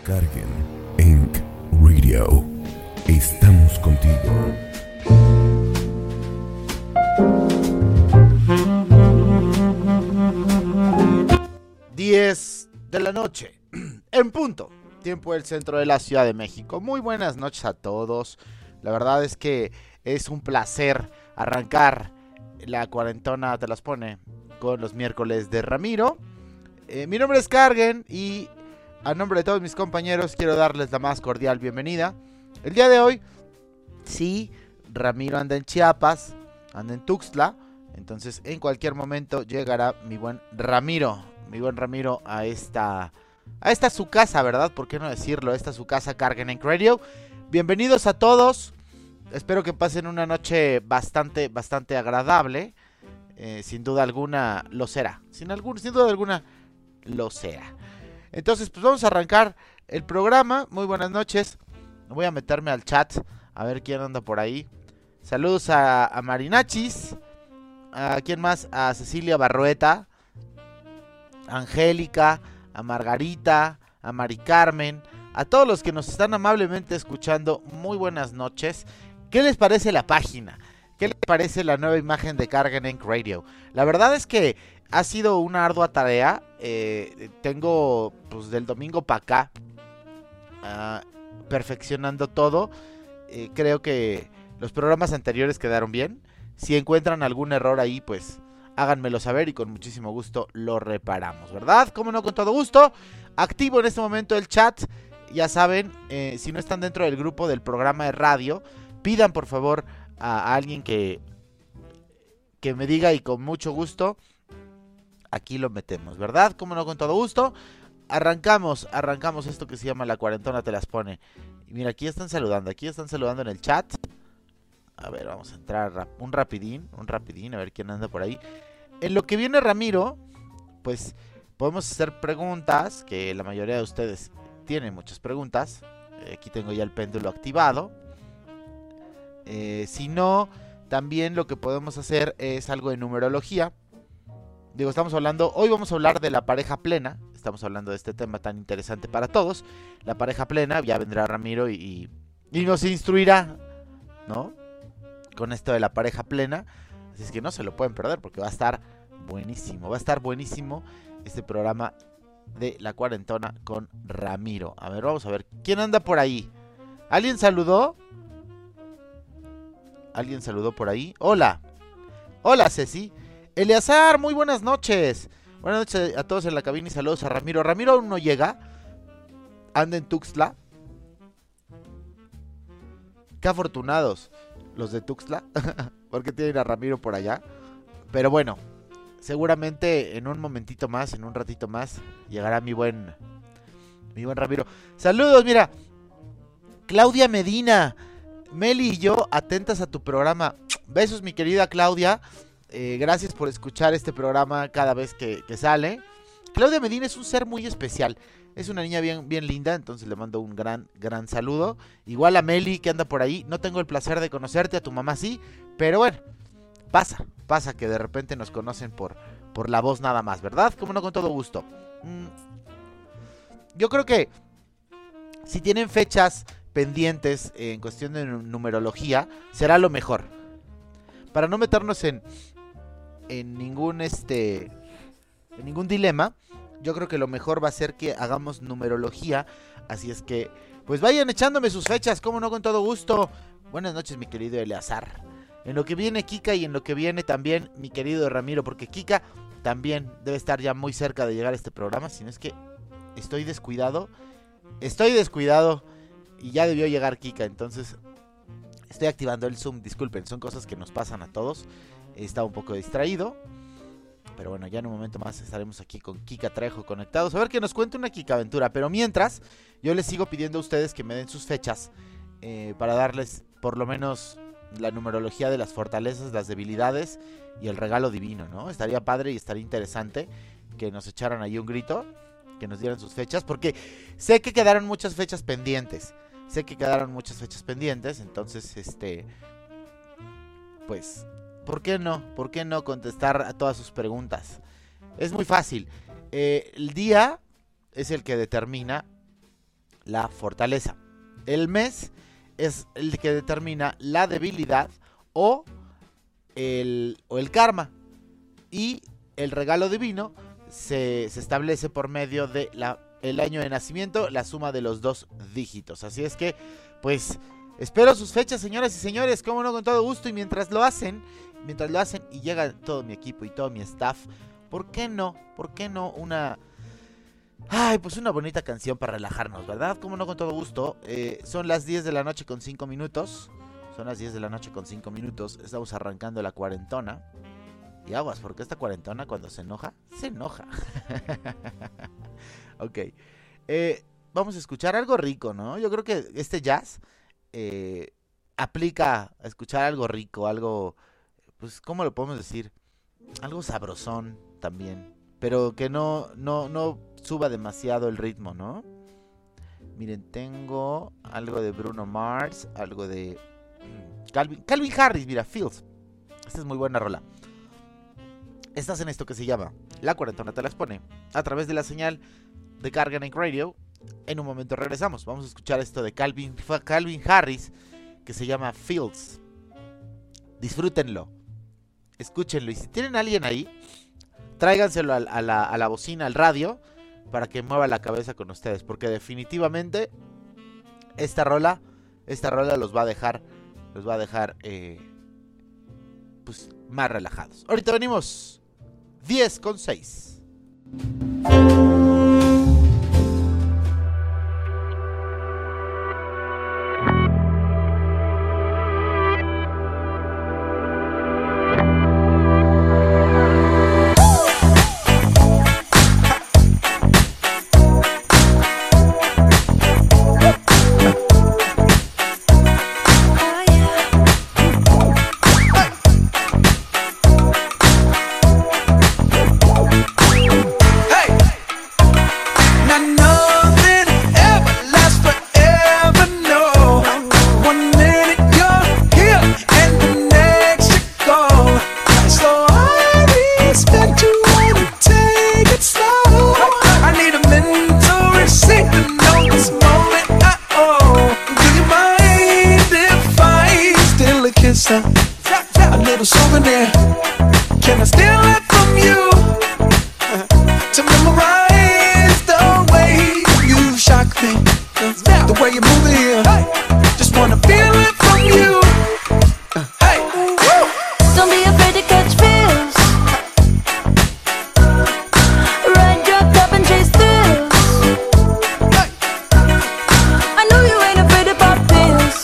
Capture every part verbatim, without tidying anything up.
Kargen Incorporated. Radio. Estamos contigo. diez de la noche, en punto, tiempo del centro de la Ciudad de México. Muy buenas noches a todos. La verdad es que es un placer arrancar la cuarentona, te las pone, con los miércoles de Ramiro. Eh, mi nombre es Kargen y a nombre de todos mis compañeros quiero darles la más cordial bienvenida. El día de hoy, sí, Ramiro anda en Chiapas, anda en Tuxtla, entonces en cualquier momento llegará mi buen Ramiro, mi buen Ramiro a esta, a esta su casa, ¿verdad? ¿Por qué no decirlo? Esta su casa, Kargen Incorporated. Radio. Bienvenidos a todos, espero que pasen una noche bastante, bastante agradable, eh, sin duda alguna lo será, sin, algún, sin duda alguna lo será. Entonces, pues vamos a arrancar el programa. Muy buenas noches. Voy a meterme al chat a ver quién anda por ahí. Saludos a, a Marinachis. ¿A quién más? A Cecilia Barrueta, a Angélica, a Margarita, a Mari Carmen, a todos los que nos están amablemente escuchando. Muy buenas noches. ¿Qué les parece la página? ¿Qué les parece la nueva imagen de Kargen Incorporated. Radio? La verdad es que ha sido una ardua tarea. Eh, tengo pues del domingo para acá uh, perfeccionando todo. Eh, creo que los programas anteriores quedaron bien. Si encuentran algún error ahí, pues háganmelo saber y con muchísimo gusto lo reparamos, ¿verdad? Como no, con todo gusto. Activo en este momento el chat. Ya saben, eh, si no están dentro del grupo del programa de radio, pidan por favor a, a alguien que, que me diga y con mucho gusto aquí lo metemos, ¿verdad? Como no, con todo gusto. Arrancamos, arrancamos esto que se llama La Cuarentona Te Las Pone. Y mira, aquí están saludando, aquí están saludando en el chat. A ver, vamos a entrar rap- un rapidín, un rapidín, a ver quién anda por ahí. En lo que viene Ramiro, pues podemos hacer preguntas, que la mayoría de ustedes tienen muchas preguntas. Eh, aquí tengo ya el péndulo activado. Eh, si no, también lo que podemos hacer es algo de numerología. Digo, estamos hablando, hoy vamos a hablar de la pareja plena. Estamos hablando de este tema tan interesante para todos. La pareja plena, ya vendrá Ramiro y, y, y nos instruirá, ¿no? Con esto de la pareja plena. Así es que no se lo pueden perder porque va a estar buenísimo. Va a estar buenísimo este programa de La Cuarentona con Ramiro. A ver, vamos a ver. ¿Quién anda por ahí? ¿Alguien saludó? ¿Alguien saludó por ahí? Hola. Hola, Ceci. Eleazar, muy buenas noches. Buenas noches a todos en la cabina y saludos a Ramiro. Ramiro aún no llega. Anda en Tuxtla. Qué afortunados los de Tuxtla. Porque tienen a Ramiro por allá. Pero bueno, seguramente en un momentito más, en un ratito más, llegará mi buen, mi buen Ramiro. Saludos, mira. Claudia Medina. Meli y yo atentas a tu programa. Besos, mi querida Claudia. Eh, gracias por escuchar este programa cada vez que, que sale. Claudia Medina es un ser muy especial. Es una niña bien, bien linda, entonces le mando un gran, gran saludo. Igual a Meli que anda por ahí. No tengo el placer de conocerte, a tu mamá sí. Pero bueno, pasa, pasa que de repente nos conocen por, por la voz nada más, ¿verdad? Como no, con todo gusto. Mm. Yo creo que si tienen fechas pendientes eh, en cuestión de numerología, será lo mejor. Para no meternos en... en ningún este en ningún dilema, yo creo que lo mejor va a ser que hagamos numerología, así es que pues vayan echándome sus fechas, como no, con todo gusto. Buenas noches, mi querido Eleazar. En lo que viene Kika y en lo que viene también mi querido Ramiro, porque Kika también debe estar ya muy cerca de llegar a este programa, si no es que estoy descuidado, estoy descuidado y ya debió llegar Kika, entonces estoy activando el Zoom, disculpen, son cosas que nos pasan a todos. He estado un poco distraído, pero bueno, ya en un momento más estaremos aquí con Kika Trejo conectados, a ver que nos cuente una Kika aventura. Pero mientras, yo les sigo pidiendo a ustedes que me den sus fechas eh, para darles por lo menos la numerología de las fortalezas, las debilidades y el regalo divino, ¿no? Estaría padre y estaría interesante que nos echaran ahí un grito, que nos dieran sus fechas, porque sé que quedaron muchas fechas pendientes, sé que quedaron muchas fechas pendientes, entonces, este, pues... ¿por qué no? ¿Por qué no contestar a todas sus preguntas? Es muy fácil. Eh, el día es el que determina la fortaleza. El mes es el que determina la debilidad o el, o el karma. Y el regalo divino se, se establece por medio de la, el año de nacimiento, la suma de los dos dígitos. Así es que, pues, espero sus fechas, señoras y señores, como no, con todo gusto. Y mientras lo hacen, mientras lo hacen y llega todo mi equipo y todo mi staff, ¿por qué no? ¿Por qué no una... Ay, pues una bonita canción para relajarnos, ¿verdad? Como no, con todo gusto. Eh, son las diez de la noche con cinco minutos. Son las diez de la noche con cinco minutos. Estamos arrancando la cuarentona. Y aguas, porque esta cuarentona cuando se enoja, se enoja. Ok. Eh, vamos a escuchar algo rico, ¿no? Yo creo que este jazz eh, aplica a escuchar algo rico, algo, pues, ¿cómo lo podemos decir? Algo sabrosón también. Pero que no, no, no suba demasiado el ritmo, ¿no? Miren, tengo algo de Bruno Mars, algo de Calvin, Calvin Harris, mira, Fields. Esta es muy buena rola. Estás en esto que se llama La Cuarentona Te Las Pone, a través de la señal de Carganek Radio. En un momento regresamos. Vamos a escuchar esto de Calvin, Calvin Harris, que se llama Fields. Disfrútenlo, escúchenlo. Y si tienen a alguien ahí, tráiganselo a, a, la, a la bocina, al radio, para que mueva la cabeza con ustedes. Porque definitivamente esta rola, esta rola los va a dejar, los va a dejar, eh, pues, más relajados. Ahorita venimos. diez con seis. A little souvenir. Can I steal it from you? To memorize the way you shock me, the way you move it here. Just wanna feel it from you. Hey, don't be afraid to catch feels. Ride your cup and chase thrills. I know you ain't afraid to pop pills.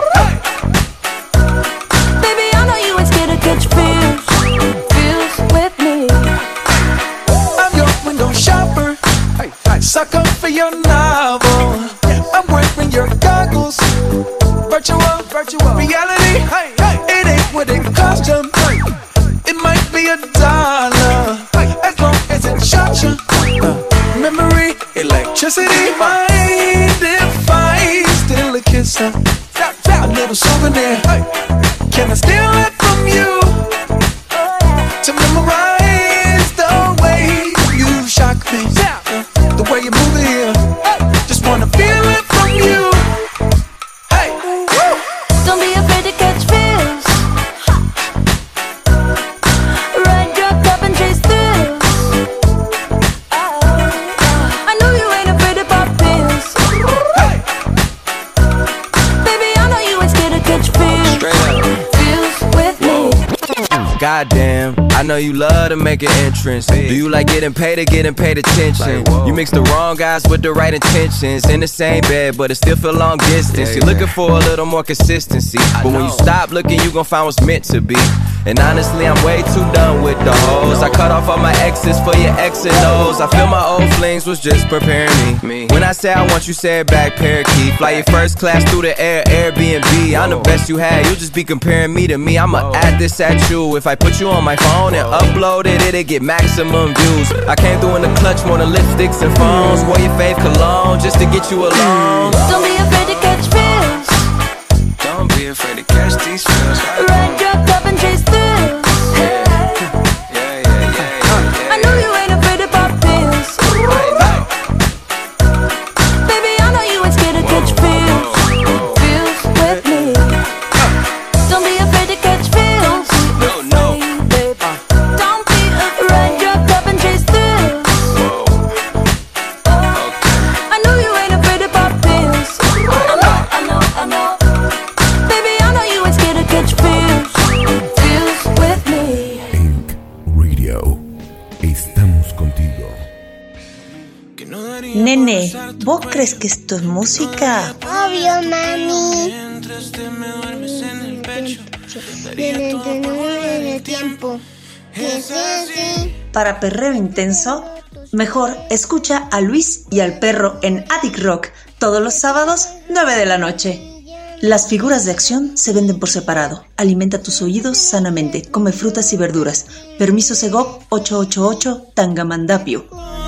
Baby, I know you ain't scared to catch feels. Feels with me. I'm your window shopper, sucker for your novel. I'm wearing your goggles. Virtual, virtual reality. It ain't what it cost you. It might be a dollar, as long as it shocks you. Memory, electricity. Mind if I steal a kiss? A little souvenir. Can I steal it from you? To memorize the way you shock me, the way you move it here. Just wanna feel it from you. Hey, don't be afraid to catch feels. Ride your cup and chase thrills. I know you ain't afraid to pop pills. Baby, I know you ain't scared to catch feels. Feels with me. Goddamn, I know you love to make an entrance. Do you like getting paid or getting paid attention? You mix the wrong guys with the right intentions. In the same bed, but it still feel long distance. You're looking for a little more consistency, but when you stop looking, you gon' find what's meant to be. And honestly, I'm way too done with the hoes. I cut off all my exes for your X and O's. I feel my old flings was just preparing me. When I say I want you, say it back, parakeet. Fly your first class through the air, Airbnb. I'm the best you had, you'll just be comparing me to me. I'ma add this at you. If I put you on my phone and upload it, it'll get maximum views. I came through in the clutch more than lipsticks and phones. Wore your fave cologne just to get you alone. Don't be afraid to catch feels. Don't be afraid to catch these feels. Ride your cup and chase thrills. Yeah, yeah, yeah, yeah. I know you ain't afraid to pop pills. Baby, I know you ¿Vos crees que esto es música? Obvio, mami. En el tiempo. Es así. Para perreo intenso, mejor escucha a Luis y al perro en Attic Rock todos los sábados, nueve de la noche. Las figuras de acción se venden por separado. Alimenta tus oídos sanamente. Come frutas y verduras. Permiso Segov ocho ocho ocho Tangamandapio.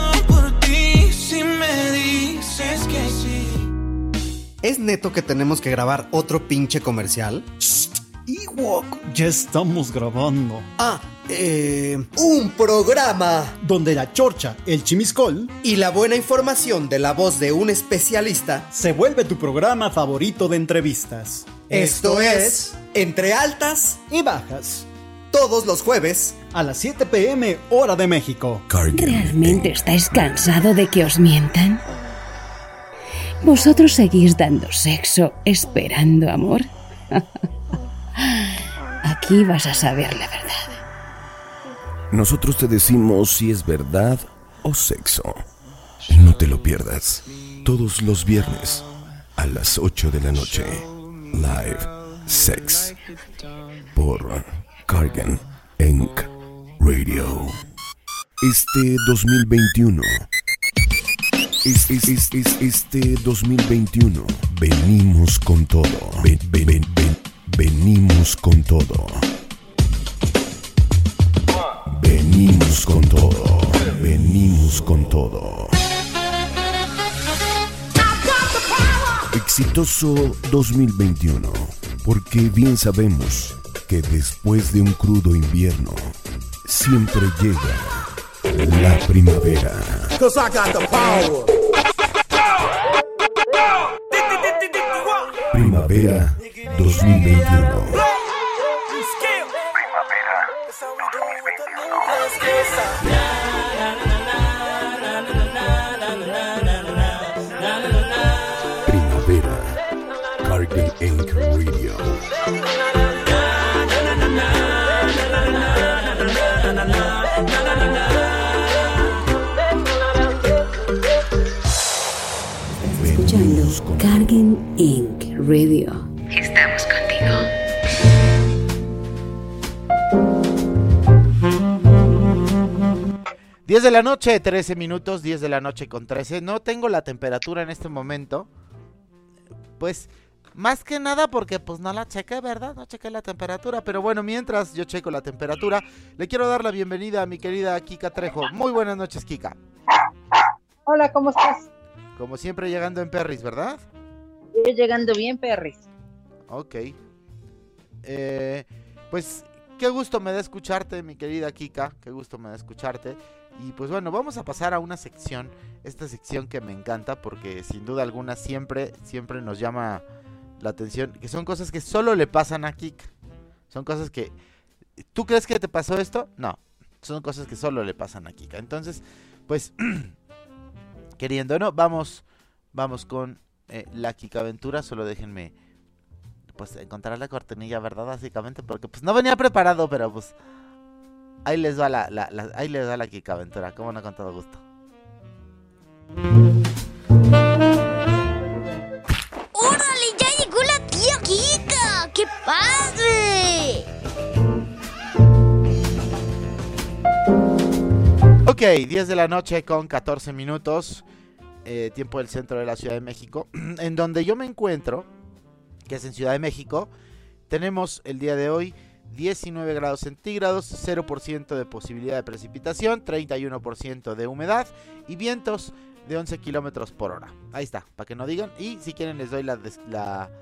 ¿Es neto que tenemos que grabar otro pinche comercial? Ewok, ya estamos grabando. Ah, eh... un programa donde la chorcha, el chimiscol y la buena información de la voz de un especialista se vuelve tu programa favorito de entrevistas. Esto es Entre Altas y Bajas. Todos los jueves a las siete pm hora de México. ¿Realmente estáis cansado de que os mientan? ¿Vosotros seguís dando sexo esperando amor? Aquí vas a saber la verdad. Nosotros te decimos si es verdad o sexo. No te lo pierdas. Todos los viernes a las ocho de la noche. Live Sex por Cargan Incorporated. Radio. Este dos mil veintiuno. Es, es, es, es, este dos mil veintiuno. Venimos con todo. Ven, ven, ven, ven. Venimos con todo. Venimos con todo. Venimos con todo. Exitoso dos mil veintiuno, porque bien sabemos que después de un crudo invierno siempre llega la primavera. Primavera dos mil veintiuno. Primavera. Cargan Incorporated Radio. Escuchando Cargan Incorporated Radio. Estamos contigo. diez de la noche, trece minutos, diez de la noche con trece. No tengo la temperatura en este momento. Pues, más que nada porque pues no la chequé, ¿verdad? No chequé la temperatura. Pero bueno, mientras yo checo la temperatura, le quiero dar la bienvenida a mi querida Kika Trejo. Muy buenas noches, Kika. Hola, ¿cómo estás? Como siempre llegando en Perris, ¿verdad? Estoy llegando bien, Perris. Ok. Eh, pues, qué gusto me da escucharte, mi querida Kika. Qué gusto me da escucharte. Y pues bueno, vamos a pasar a una sección, esta sección que me encanta porque sin duda alguna siempre, siempre nos llama la atención, que son cosas que solo le pasan a Kika. Son cosas que, ¿tú crees que te pasó esto? No, son cosas que solo le pasan a Kika. Entonces, pues, queriendo, ¿no? Vamos, vamos con eh, la Kika Aventura, solo déjenme, pues, encontrar la cortinilla, ¿verdad? Básicamente, porque pues no venía preparado, pero pues... Ahí les va la, la, la, ahí les va la Kika Aventura, cómo no, con todo gusto. ¡Órale! ¡Ya llegó la tía Kika! ¡Qué padre! Ok, diez de la noche con catorce minutos, eh, tiempo del centro de la Ciudad de México, en donde yo me encuentro, que es en Ciudad de México. Tenemos el día de hoy diecinueve grados centígrados, cero por ciento de posibilidad de precipitación, treinta y uno por ciento de humedad y vientos de once kilómetros por hora. Ahí está, para que no digan. Y si quieren les doy la, la,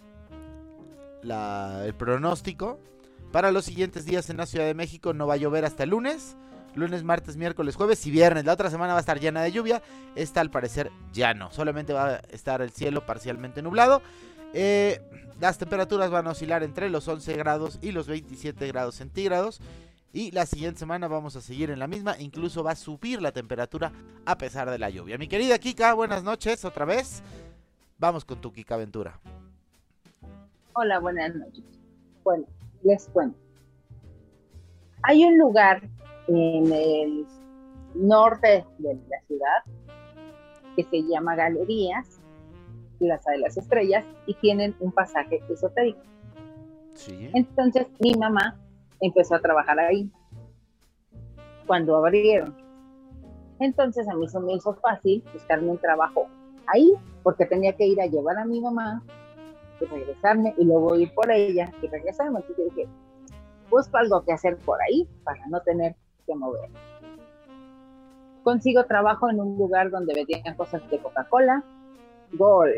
la, el pronóstico. Para los siguientes días en la Ciudad de México no va a llover hasta el lunes. Lunes, martes, miércoles, jueves y viernes. La otra semana va a estar llena de lluvia. Esta al parecer ya no. Solamente va a estar el cielo parcialmente nublado. Eh, las temperaturas van a oscilar entre los once grados y los veintisiete grados centígrados. Y la siguiente semana vamos a seguir en la misma. Incluso va a subir la temperatura a pesar de la lluvia. Mi querida Kika, buenas noches otra vez. Vamos con tu Kika Aventura. Hola, buenas noches. Bueno, les cuento. Hay un lugar en el norte de la ciudad que se llama Galerías, Plaza de las Estrellas, y tienen un pasaje esotérico. Sí. Entonces mi mamá empezó a trabajar ahí cuando abrieron. Entonces a mí se me hizo fácil buscarme un trabajo ahí, porque tenía que ir a llevar a mi mamá y regresarme, y luego ir por ella y regresarme. Entonces yo dije, busco algo que hacer por ahí para no tener que mover. Consigo trabajo en un lugar donde vendían cosas de Coca-Cola, Gol.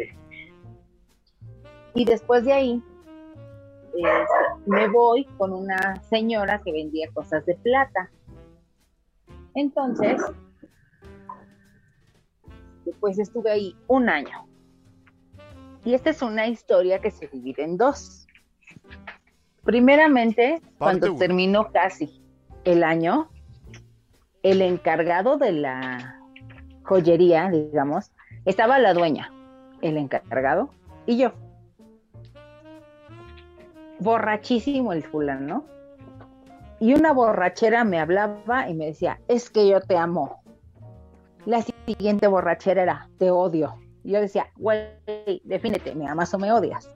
Y después de ahí eh, me voy con una señora que vendía cosas de plata. Entonces, después estuve ahí un año. Y esta es una historia que se divide en dos. Primeramente, Parte cuando uno. terminó casi el año, el encargado de la joyería, digamos, estaba la dueña, el encargado y yo. Borrachísimo el fulano. Y una borrachera me hablaba y me decía, es que yo te amo. La siguiente borrachera era, te odio. Y yo decía, güey, defínete, ¿me amas o me odias?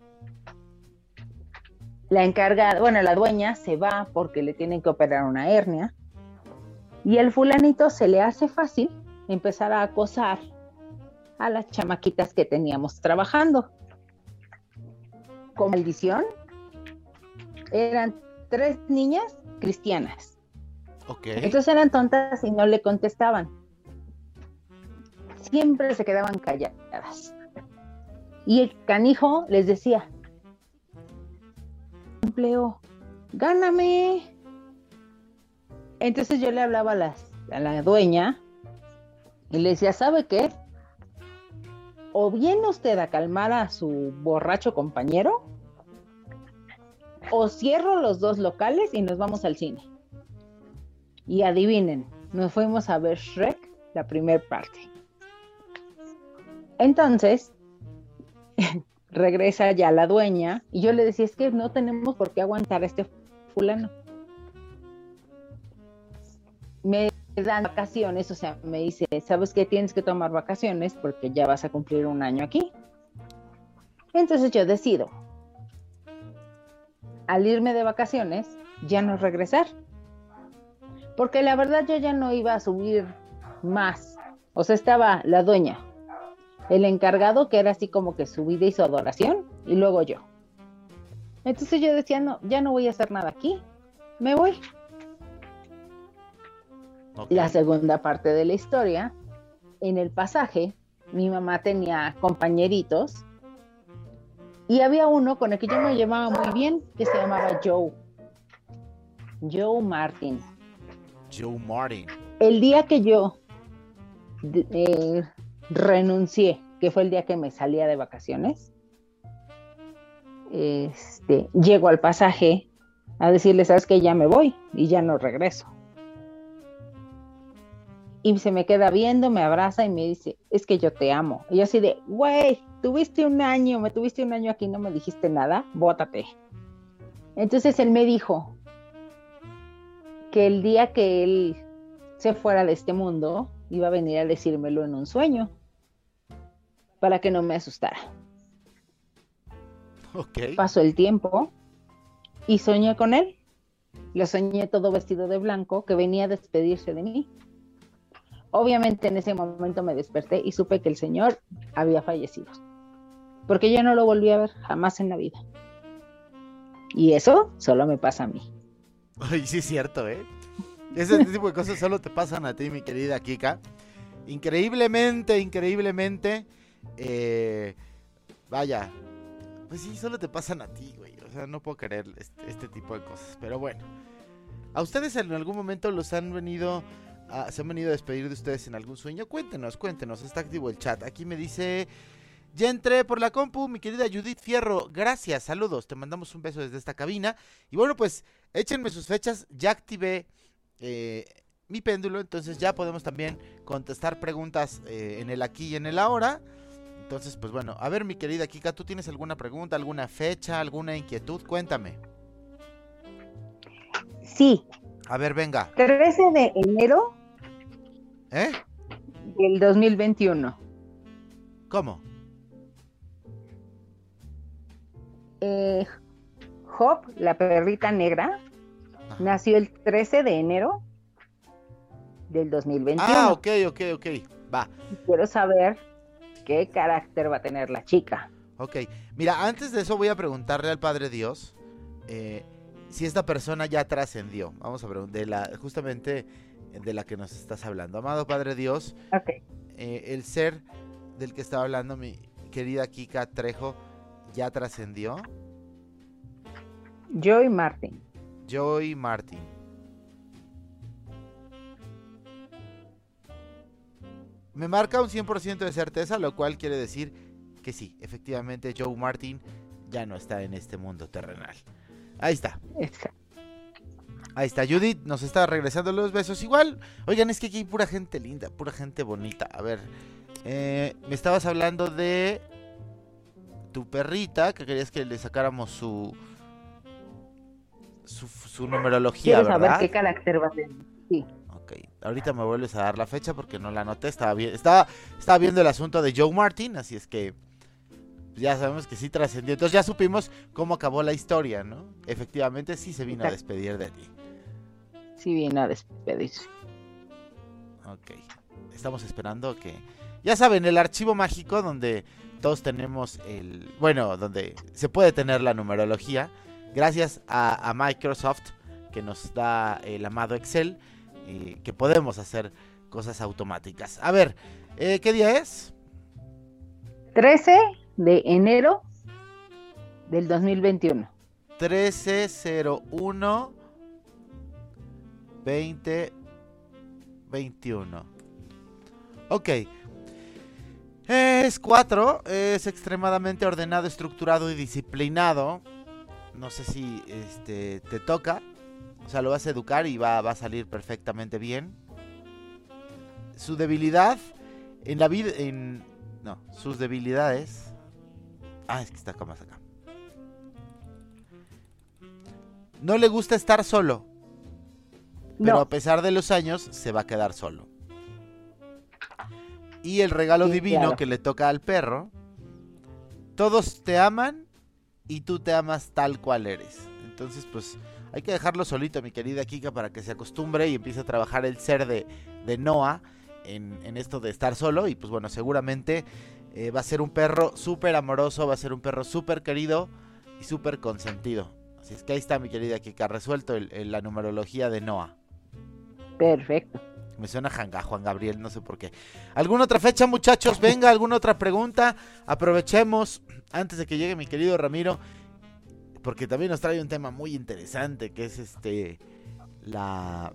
La encargada, bueno, la dueña se va porque le tienen que operar una hernia. Y el fulanito se le hace fácil empezar a acosar a las chamaquitas que teníamos trabajando. Con maldición, eran tres niñas cristianas. Ok. Entonces eran tontas y no le contestaban. Siempre se quedaban calladas. Y el canijo les decía, empleo, gáname. Entonces yo le hablaba a, las, a la dueña y le decía, ¿sabe qué? O viene usted a calmar a su borracho compañero, o cierro los dos locales y nos vamos al cine. Y adivinen, nos fuimos a ver Shrek, la primera parte. Entonces, regresa ya la dueña y yo le decía, es que no tenemos por qué aguantar a este fulano. Me dan vacaciones, o sea, me dice, ¿sabes qué? Tienes que tomar vacaciones porque ya vas a cumplir un año aquí. Entonces yo decido, al irme de vacaciones, ya no regresar. Porque la verdad yo ya no iba a subir más. O sea, estaba la dueña, el encargado, que era así como que su vida y su adoración, y luego yo. Entonces yo decía, no, ya no voy a hacer nada aquí, me voy. Okay. La segunda parte de la historia, en el pasaje, mi mamá tenía compañeritos y había uno con el que yo me llevaba muy bien, que se llamaba Joe. Joe Martin. Joe Martin. El día que yo eh, renuncié, que fue el día que me salía de vacaciones, este, llego al pasaje a decirle, sabes que ya me voy y ya no regreso. Y se me queda viendo, me abraza y me dice, es que yo te amo. Y yo así de, güey, tuviste un año, me tuviste un año aquí, no me dijiste nada, bótate. Entonces él me dijo que el día que él se fuera de este mundo, iba a venir a decírmelo en un sueño, para que no me asustara. Okay. Pasó el tiempo y soñé con él. Lo soñé todo vestido de blanco, que venía a despedirse de mí. Obviamente en ese momento me desperté y supe que el señor había fallecido, porque ya no lo volví a ver jamás en la vida. Y eso solo me pasa a mí. Ay, sí es cierto, ¿eh? Ese tipo de cosas solo te pasan a ti, mi querida Kika. Increíblemente, increíblemente, eh, vaya, pues sí, solo te pasan a ti, güey. O sea, no puedo creer este, este tipo de cosas. Pero bueno, ¿a ustedes en algún momento los han venido... Ah, ¿se han venido a despedir de ustedes en algún sueño? Cuéntenos, cuéntenos, está activo el chat. Aquí me dice, ya entré por la compu, mi querida Judith Fierro, gracias, saludos, te mandamos un beso desde esta cabina. Y bueno, pues, échenme sus fechas, ya activé eh, mi péndulo, entonces ya podemos también contestar preguntas eh, en el aquí y en el ahora. Entonces, pues bueno, a ver, mi querida Kika, ¿tú tienes alguna pregunta, alguna fecha, alguna inquietud? Cuéntame. Sí. A ver, venga. trece de enero. ¿Eh? del dos mil veintiuno. ¿Cómo? Eh, Hop, la perrita negra, Ajá. nació el trece de enero del dos mil veintiuno. Ah, ok, ok, ok. Va. Quiero saber qué carácter va a tener la chica. Ok. Mira, antes de eso voy a preguntarle al Padre Dios eh, si esta persona ya trascendió. Vamos a preguntar, de la, justamente de la que nos estás hablando. Amado Padre Dios, okay. eh, el ser del que estaba hablando mi querida Kika Trejo, ¿ya trascendió? Joy Martin. Joy Martin. Me marca un cien por ciento de certeza, lo cual quiere decir que sí, efectivamente Joe Martin ya no está en este mundo terrenal. Ahí está. Exacto. Ahí está, Judith nos está regresando los besos. Igual, oigan, es que aquí hay pura gente linda, pura gente bonita. A ver, eh, me estabas hablando de tu perrita, que querías que le sacáramos su su, su numerología, ¿Quieres ¿verdad? saber qué carácter va a tener? Sí. Ok, ahorita me vuelves a dar la fecha porque no la anoté, estaba bien, estaba, estaba viendo el asunto de Joe Martin, así es que ya sabemos que sí trascendió. Entonces ya supimos cómo acabó la historia, ¿no? Efectivamente sí se vino Exacto. a despedir de ti. Sí vino a despedirse. Ok, estamos esperando que... Ya saben, el archivo mágico donde todos tenemos el... Bueno, donde se puede tener la numerología, gracias a, a Microsoft, que nos da el amado Excel, y que podemos hacer cosas automáticas. A ver, eh, ¿qué día es? trece de enero del dos mil veintiuno. trece cero uno veinte veintiuno. Ok. Es cuatro, es extremadamente ordenado, estructurado y disciplinado. No sé si este te toca. O sea, lo vas a educar y va, va a salir perfectamente bien. Su debilidad en la vida... En, no, sus debilidades... Ah, es que está acá más acá. No le gusta estar solo. Pero no. A pesar de los años, se va a quedar solo. Y el regalo sí, divino claro. que le toca al perro. Todos te aman y tú te amas tal cual eres. Entonces, pues... Hay que dejarlo solito, mi querida Kika, para que se acostumbre y empiece a trabajar el ser de, de Noah en, en esto de estar solo. Y pues bueno, seguramente eh, va a ser un perro súper amoroso, va a ser un perro súper querido y súper consentido. Así es que ahí está, mi querida Kika, resuelto el, el, la numerología de Noah. Perfecto. Me suena a Juan Gabriel, no sé por qué. ¿Alguna otra fecha, muchachos? Venga, ¿alguna otra pregunta? Aprovechemos, antes de que llegue mi querido Ramiro, porque también nos trae un tema muy interesante, que es este la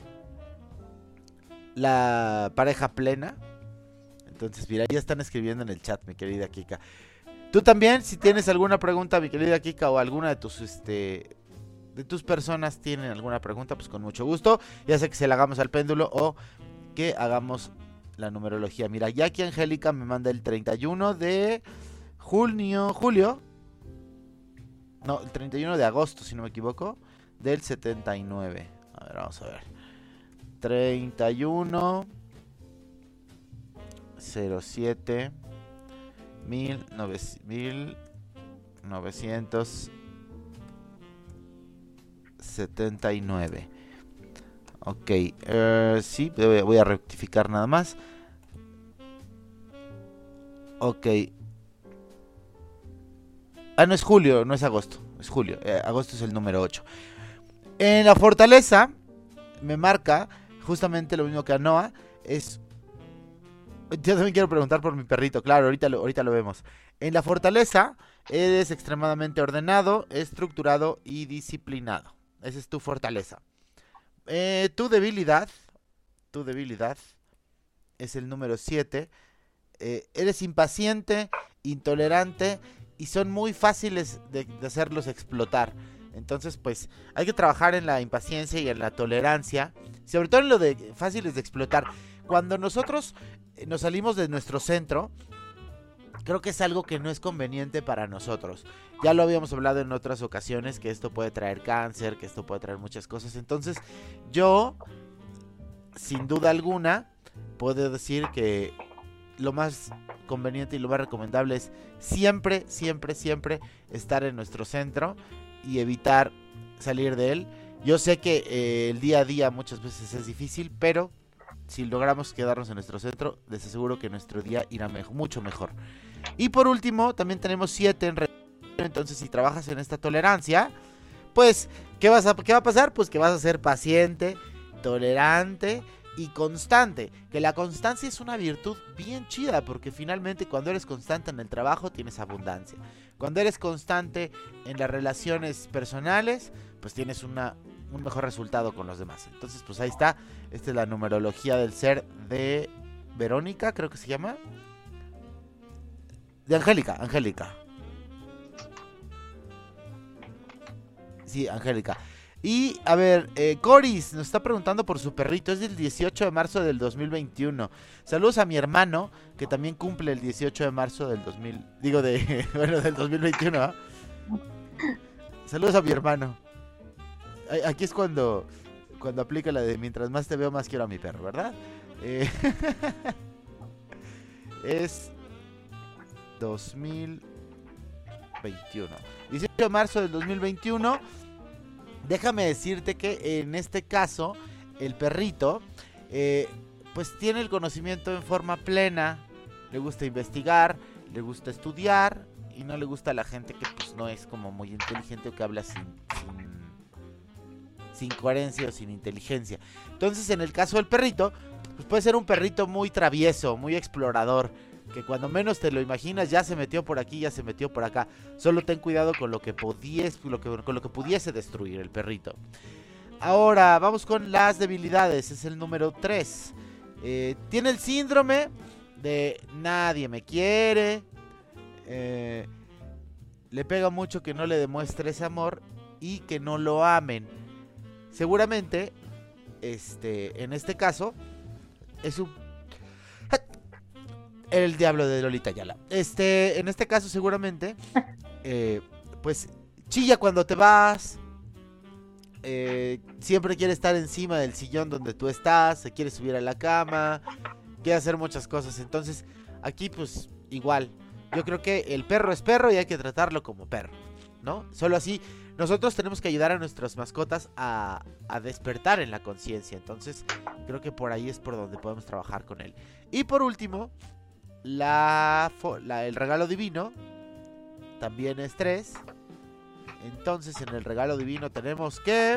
la pareja plena. Entonces, mira, ya están escribiendo en el chat, mi querida Kika. Tú también, si tienes alguna pregunta, mi querida Kika, o alguna de tus este de tus personas tienen alguna pregunta, pues con mucho gusto, ya sea que se la hagamos al péndulo o que hagamos la numerología. Mira, Jackie Angélica me manda el treinta y uno de junio, julio. No, el treinta y uno de agosto, si no me equivoco, del setenta y nueve. A ver, vamos a ver. treinta y uno cero siete mil novecientos setenta y nueve. Ok, uh, sí, voy a rectificar nada más. Ok. Ah, no es julio, no es agosto, es julio. Eh, agosto es el número ocho. En la fortaleza me marca justamente lo mismo que a Noah. Es... Yo también quiero preguntar por mi perrito, claro, ahorita lo, ahorita lo vemos. En la fortaleza eres extremadamente ordenado, estructurado y disciplinado. Esa es tu fortaleza. Eh, tu debilidad, tu debilidad es el número siete. Eh, eres impaciente, intolerante y son muy fáciles de, de hacerlos explotar. Entonces, pues, hay que trabajar en la impaciencia y en la tolerancia, sobre todo en lo de fáciles de explotar. Cuando nosotros nos salimos de nuestro centro, creo que es algo que no es conveniente para nosotros. Ya lo habíamos hablado en otras ocasiones, que esto puede traer cáncer, que esto puede traer muchas cosas. Entonces, yo, sin duda alguna, puedo decir que lo más conveniente y lo más recomendable es siempre, siempre, siempre estar en nuestro centro y evitar salir de él. Yo sé que eh, el día a día muchas veces es difícil, pero si logramos quedarnos en nuestro centro, les aseguro que nuestro día irá mejor, mucho mejor. Y por último, también tenemos siete en re- entonces si trabajas en esta tolerancia, pues, ¿qué, vas a, ¿qué va a pasar? Pues que vas a ser paciente, tolerante y constante. Que la constancia es una virtud bien chida, porque finalmente cuando eres constante en el trabajo tienes abundancia. Cuando eres constante en las relaciones personales, pues tienes una, un mejor resultado con los demás. Entonces, pues ahí está. Esta es la numerología del ser de Verónica, creo que se llama. De Angélica, Angélica. Sí, Angélica. Y, a ver, eh, Coris nos está preguntando por su perrito. Es del dieciocho de marzo del dos mil veintiuno. Saludos a mi hermano, que también cumple el dieciocho de marzo del dos mil... Digo, de... bueno, del dos mil veintiuno, ¿eh? Saludos a mi hermano. Aquí es cuando... Cuando aplica la de mientras más te veo, más quiero a mi perro, ¿verdad? Eh, es... dos mil veintiuno. dieciocho de marzo del dos mil veintiuno. Déjame decirte que en este caso el perrito eh, pues tiene el conocimiento en forma plena, le gusta investigar, le gusta estudiar y no le gusta a la gente que pues no es como muy inteligente o que habla sin, sin, sin coherencia o sin inteligencia. Entonces en el caso del perrito pues puede ser un perrito muy travieso, muy explorador, que cuando menos te lo imaginas ya se metió por aquí, ya se metió por acá. Solo ten cuidado con lo que pudiese, lo que, con lo que pudiese destruir el perrito. Ahora vamos con las debilidades. Es el número tres. Eh, tiene el síndrome de nadie me quiere. Eh, le pega mucho que no le demuestres amor y que no lo amen. Seguramente, este, en este caso, es un el diablo de Lolita Ayala. Este, en este caso seguramente, eh, pues chilla cuando te vas. Eh, siempre quiere estar encima del sillón donde tú estás. Se quiere subir a la cama. Quiere hacer muchas cosas. Entonces, aquí pues igual. Yo creo que el perro es perro y hay que tratarlo como perro, ¿no? Solo así nosotros tenemos que ayudar a nuestras mascotas a, a despertar en la conciencia. Entonces, creo que por ahí es por donde podemos trabajar con él. Y por último, La, la, el regalo divino también es tres. Entonces en el regalo divino tenemos que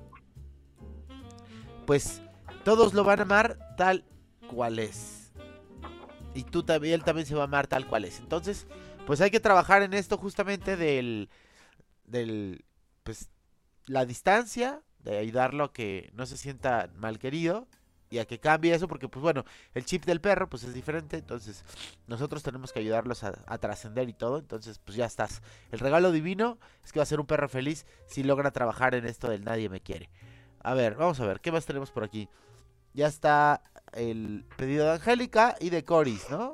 pues todos lo van a amar tal cual es. Y tú también, él también se va a amar tal cual es. Entonces pues hay que trabajar en esto justamente del Del pues la distancia, de ayudarlo a que no se sienta mal querido y a que cambie eso, porque pues bueno, el chip del perro pues es diferente, entonces nosotros tenemos que ayudarlos a, a trascender y todo. Entonces pues ya estás. El regalo divino es que va a ser un perro feliz si logra trabajar en esto del nadie me quiere. A ver, vamos a ver, ¿qué más tenemos por aquí? Ya está el pedido de Angélica y de Coris, ¿no?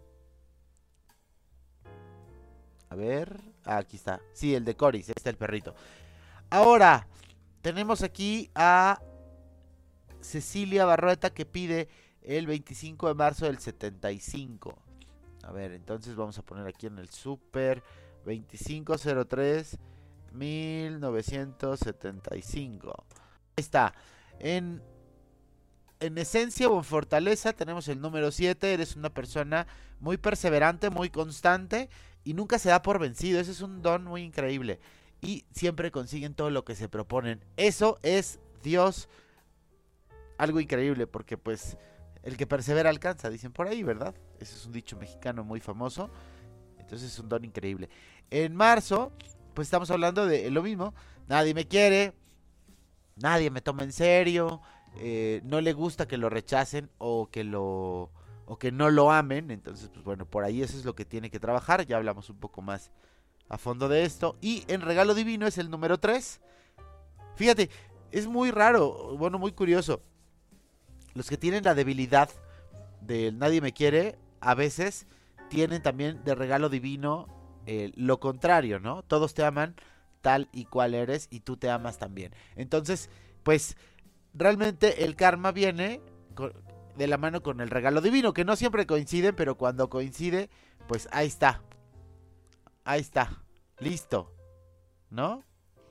A ver, ah, aquí está. Sí, el de Coris, este es el perrito. Ahora, tenemos aquí a Cecilia Barrueta, que pide el veinticinco de marzo del setenta y cinco. A ver, entonces vamos a poner aquí en el super veinticinco cero tres mil novecientos setenta y cinco. Ahí está. En, en esencia o en fortaleza tenemos el número siete. Eres una persona muy perseverante, muy constante y nunca se da por vencido. Ese es un don muy increíble. Y siempre consiguen todo lo que se proponen. Eso es Dios. Algo increíble, porque pues el que persevera alcanza, dicen por ahí, ¿verdad? Ese es un dicho mexicano muy famoso. Entonces es un don increíble. En marzo, pues estamos hablando de lo mismo. Nadie me quiere, nadie me toma en serio, eh, no le gusta que lo rechacen o que lo o que no lo amen. Entonces, pues bueno, por ahí eso es lo que tiene que trabajar. Ya hablamos un poco más a fondo de esto. Y en regalo divino es el número tres. Fíjate, es muy raro, bueno, muy curioso. Los que tienen la debilidad del nadie me quiere, a veces tienen también de regalo divino eh, lo contrario, ¿no? Todos te aman tal y cual eres y tú te amas también. Entonces, pues, realmente el karma viene con, de la mano con el regalo divino, que no siempre coinciden, pero cuando coincide, pues ahí está. Ahí está. Listo. ¿No?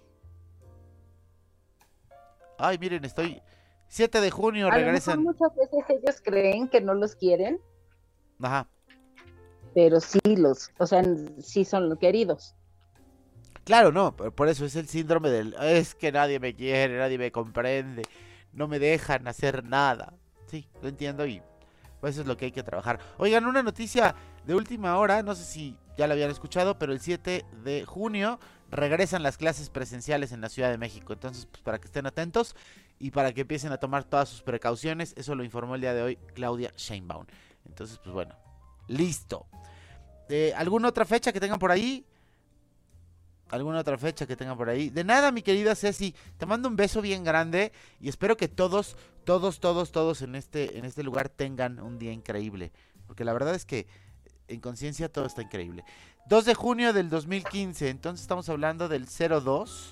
Ay, miren, estoy... siete de junio A regresan. lo mejor muchas veces ellos creen que no los quieren. Ajá. Pero sí los, o sea, sí son los queridos. Claro, no, por eso es el síndrome del... Es que nadie me quiere, nadie me comprende, no me dejan hacer nada. Sí, lo entiendo y pues eso es lo que hay que trabajar. Oigan, una noticia de última hora, no sé si ya la habían escuchado, pero el siete de junio regresan las clases presenciales en la Ciudad de México. Entonces, pues para que estén atentos y para que empiecen a tomar todas sus precauciones, eso lo informó el día de hoy Claudia Sheinbaum. Entonces, pues bueno, listo. Eh, ¿Alguna otra fecha que tengan por ahí? ¿Alguna otra fecha que tengan por ahí? De nada, mi querida Ceci, te mando un beso bien grande y espero que todos, todos, todos, todos en este, en este lugar tengan un día increíble. Porque la verdad es que en conciencia todo está increíble. dos de junio del dos mil quince, entonces estamos hablando del cero dos,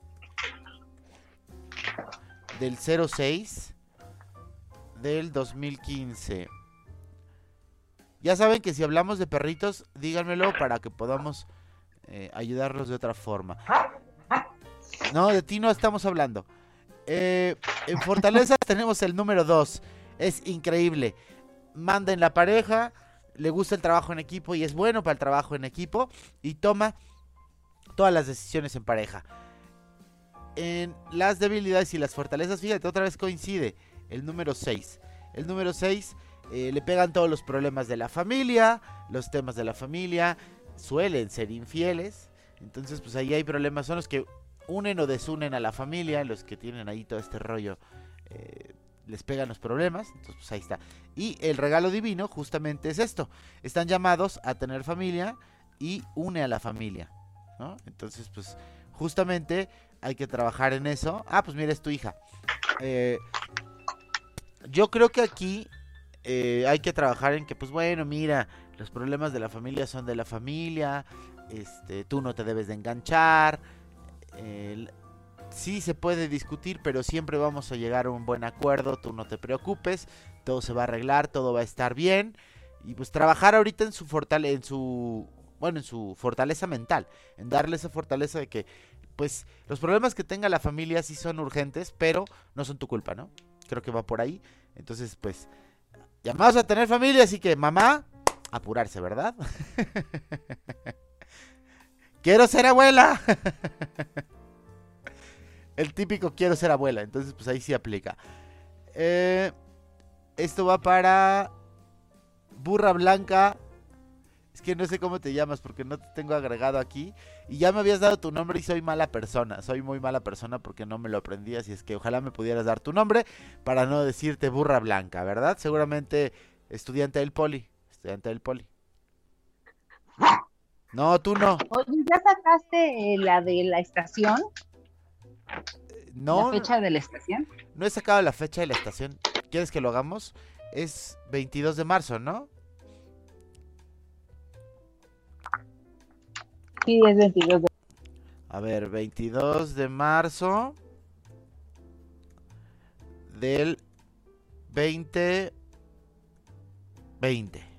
del cero seis, del dos mil quince. Ya saben que si hablamos de perritos, díganmelo para que podamos... Eh, ayudarlos de otra forma. No, de ti no estamos hablando. Eh, en Fortaleza tenemos el número dos. Es increíble. Manda en la pareja, le gusta el trabajo en equipo y es bueno para el trabajo en equipo y toma todas las decisiones en pareja. En las debilidades y las fortalezas, fíjate, otra vez coincide el número seis. El número seis eh, le pegan todos los problemas de la familia, los temas de la familia. Suelen ser infieles, entonces pues ahí hay problemas, son los que unen o desunen a la familia, los que tienen ahí todo este rollo, eh, les pegan los problemas, entonces pues ahí está. Y el regalo divino justamente es esto, están llamados a tener familia y une a la familia, ¿no? Entonces pues justamente hay que trabajar en eso. Ah, pues mira, es tu hija. Eh, yo creo que aquí eh, hay que trabajar en que pues bueno, mira, los problemas de la familia son de la familia, este, tú no te debes de enganchar, eh, sí se puede discutir, pero siempre vamos a llegar a un buen acuerdo, tú no te preocupes, todo se va a arreglar, todo va a estar bien, y pues trabajar ahorita en su fortaleza, en su, bueno, en su fortaleza mental, en darle esa fortaleza de que, pues, los problemas que tenga la familia sí son urgentes, pero no son tu culpa, ¿no? Creo que va por ahí, entonces, pues, llamados a tener familia, así que, mamá, apurarse, ¿verdad? Quiero ser abuela. El típico quiero ser abuela. Entonces pues ahí sí aplica. eh, Esto va para Burra Blanca. Es que no sé cómo te llamas porque no te tengo agregado aquí. Y ya me habías dado tu nombre y soy mala persona. Soy muy mala persona porque no me lo aprendí. Así es que ojalá me pudieras dar tu nombre para no decirte Burra Blanca, ¿verdad? Seguramente estudiante del poli. Estudiante del poli. No, tú no. Oye, ¿ya sacaste eh, la de la estación? No. ¿La fecha de la estación? No he sacado la fecha de la estación. ¿Quieres que lo hagamos? Es veintidós de marzo, ¿no? Sí, es veintidós de marzo. A ver, veintidós de marzo del veinte veinte.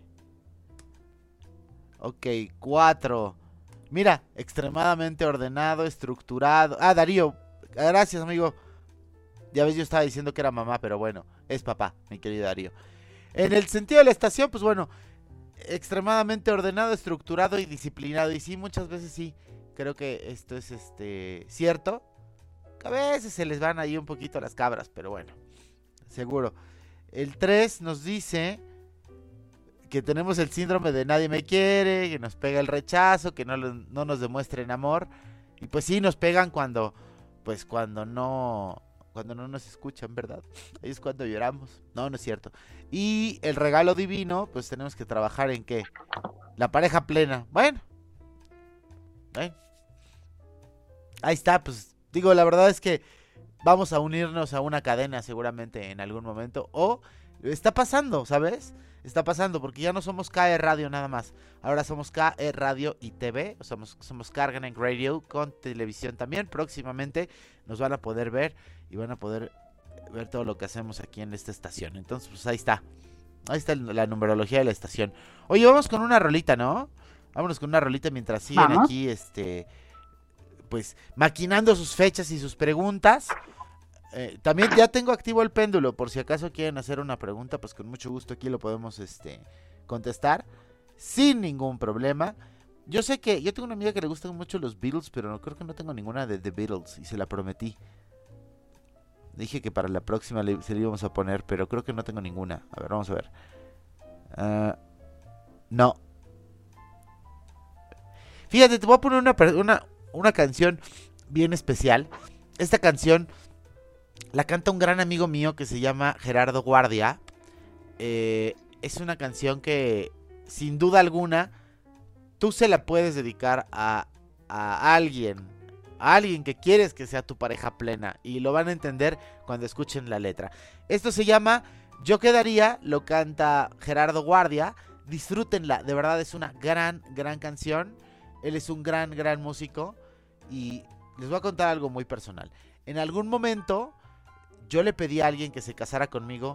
Ok, cuatro. Mira, extremadamente ordenado, estructurado. Ah, Darío, gracias, amigo. Ya ves, yo estaba diciendo que era mamá, pero bueno, es papá, mi querido Darío. En el sentido de la estación, pues bueno, extremadamente ordenado, estructurado y disciplinado. Y sí, muchas veces sí, creo que esto es este cierto. A veces se les van ahí un poquito las cabras, pero bueno, seguro. El tres nos dice que tenemos el síndrome de nadie me quiere, que nos pega el rechazo, que no, no nos demuestren amor. Y pues sí, nos pegan cuando, pues cuando no, cuando no nos escuchan, ¿verdad? Ahí es cuando lloramos. No, no es cierto. Y el regalo divino, pues tenemos que trabajar en ¿qué? La pareja plena. Bueno. Bueno. Ahí está, pues digo, la verdad es que vamos a unirnos a una cadena seguramente en algún momento. O está pasando, ¿sabes? Está pasando porque ya no somos K E Radio nada más. Ahora somos K E Radio y T V. O somos, somos Carganen Radio con televisión también. Próximamente nos van a poder ver y van a poder ver todo lo que hacemos aquí en esta estación. Entonces, pues ahí está. Ahí está la numerología de la estación. Oye, vamos con una rolita, ¿no? Vámonos con una rolita mientras siguen ¿Vamos? aquí, este, pues, maquinando sus fechas y sus preguntas. Eh, también ya tengo activo el péndulo, por si acaso quieren hacer una pregunta, pues con mucho gusto aquí lo podemos, este, contestar sin ningún problema. Yo sé que, yo tengo una amiga que le gustan mucho los Beatles, pero no, creo que no tengo ninguna de The Beatles y se la prometí. Dije que para la próxima le, se le íbamos a poner, pero creo que no tengo ninguna. A ver, vamos a ver. Uh, no. Fíjate, te voy a poner una, una, una canción bien especial. Esta canción la canta un gran amigo mío que se llama Gerardo Guardia. Eh, es una canción que, sin duda alguna, tú se la puedes dedicar a, a alguien. A alguien que quieres que sea tu pareja plena. Y lo van a entender cuando escuchen la letra. Esto se llama Yo Quedaría, lo canta Gerardo Guardia. Disfrútenla, de verdad es una gran, gran canción. Él es un gran, gran músico. Y les voy a contar algo muy personal. En algún momento yo le pedí a alguien que se casara conmigo.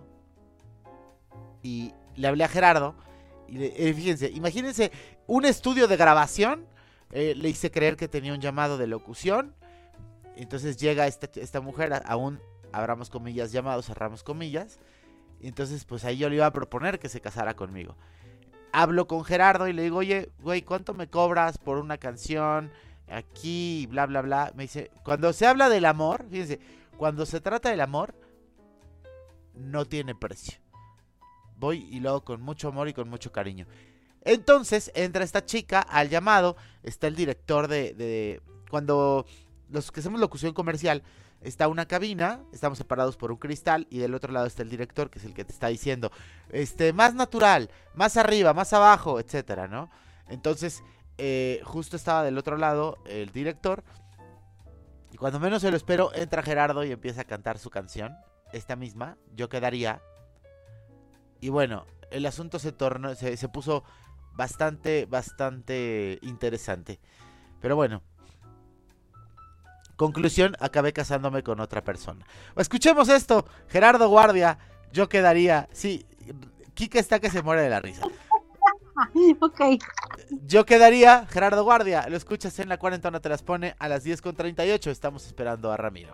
Y le hablé a Gerardo. Y le, eh, fíjense, imagínense un estudio de grabación. Eh, le hice creer que tenía un llamado de locución. Entonces llega esta, esta mujer, a, aún abramos comillas llamados, cerramos comillas. Y entonces pues ahí yo le iba a proponer que se casara conmigo. Hablo con Gerardo y le digo, oye, güey, ¿cuánto me cobras por una canción? Aquí, bla, bla, bla. Me dice, cuando se habla del amor, fíjense, cuando se trata del amor, no tiene precio. Voy y lo hago con mucho amor y con mucho cariño. Entonces entra esta chica al llamado, está el director de, de... Cuando los que hacemos locución comercial, está una cabina, estamos separados por un cristal y del otro lado está el director, que es el que te está diciendo, este, más natural, más arriba, más abajo, etcétera, ¿no? Entonces, eh, justo estaba del otro lado el director y cuando menos se lo espero, entra Gerardo y empieza a cantar su canción, esta misma, Yo Quedaría. Y bueno, el asunto se tornó, se, se puso bastante, bastante interesante. Pero bueno, conclusión, acabé casándome con otra persona. Escuchemos esto, Gerardo Guardia, Yo Quedaría. Sí, Kika está que se muere de la risa. Ok. Yo Quedaría, Gerardo Guardia. Lo escuchas en La Cuarentona Te Las Pone a las diez con treinta y ocho. Estamos esperando a Ramiro.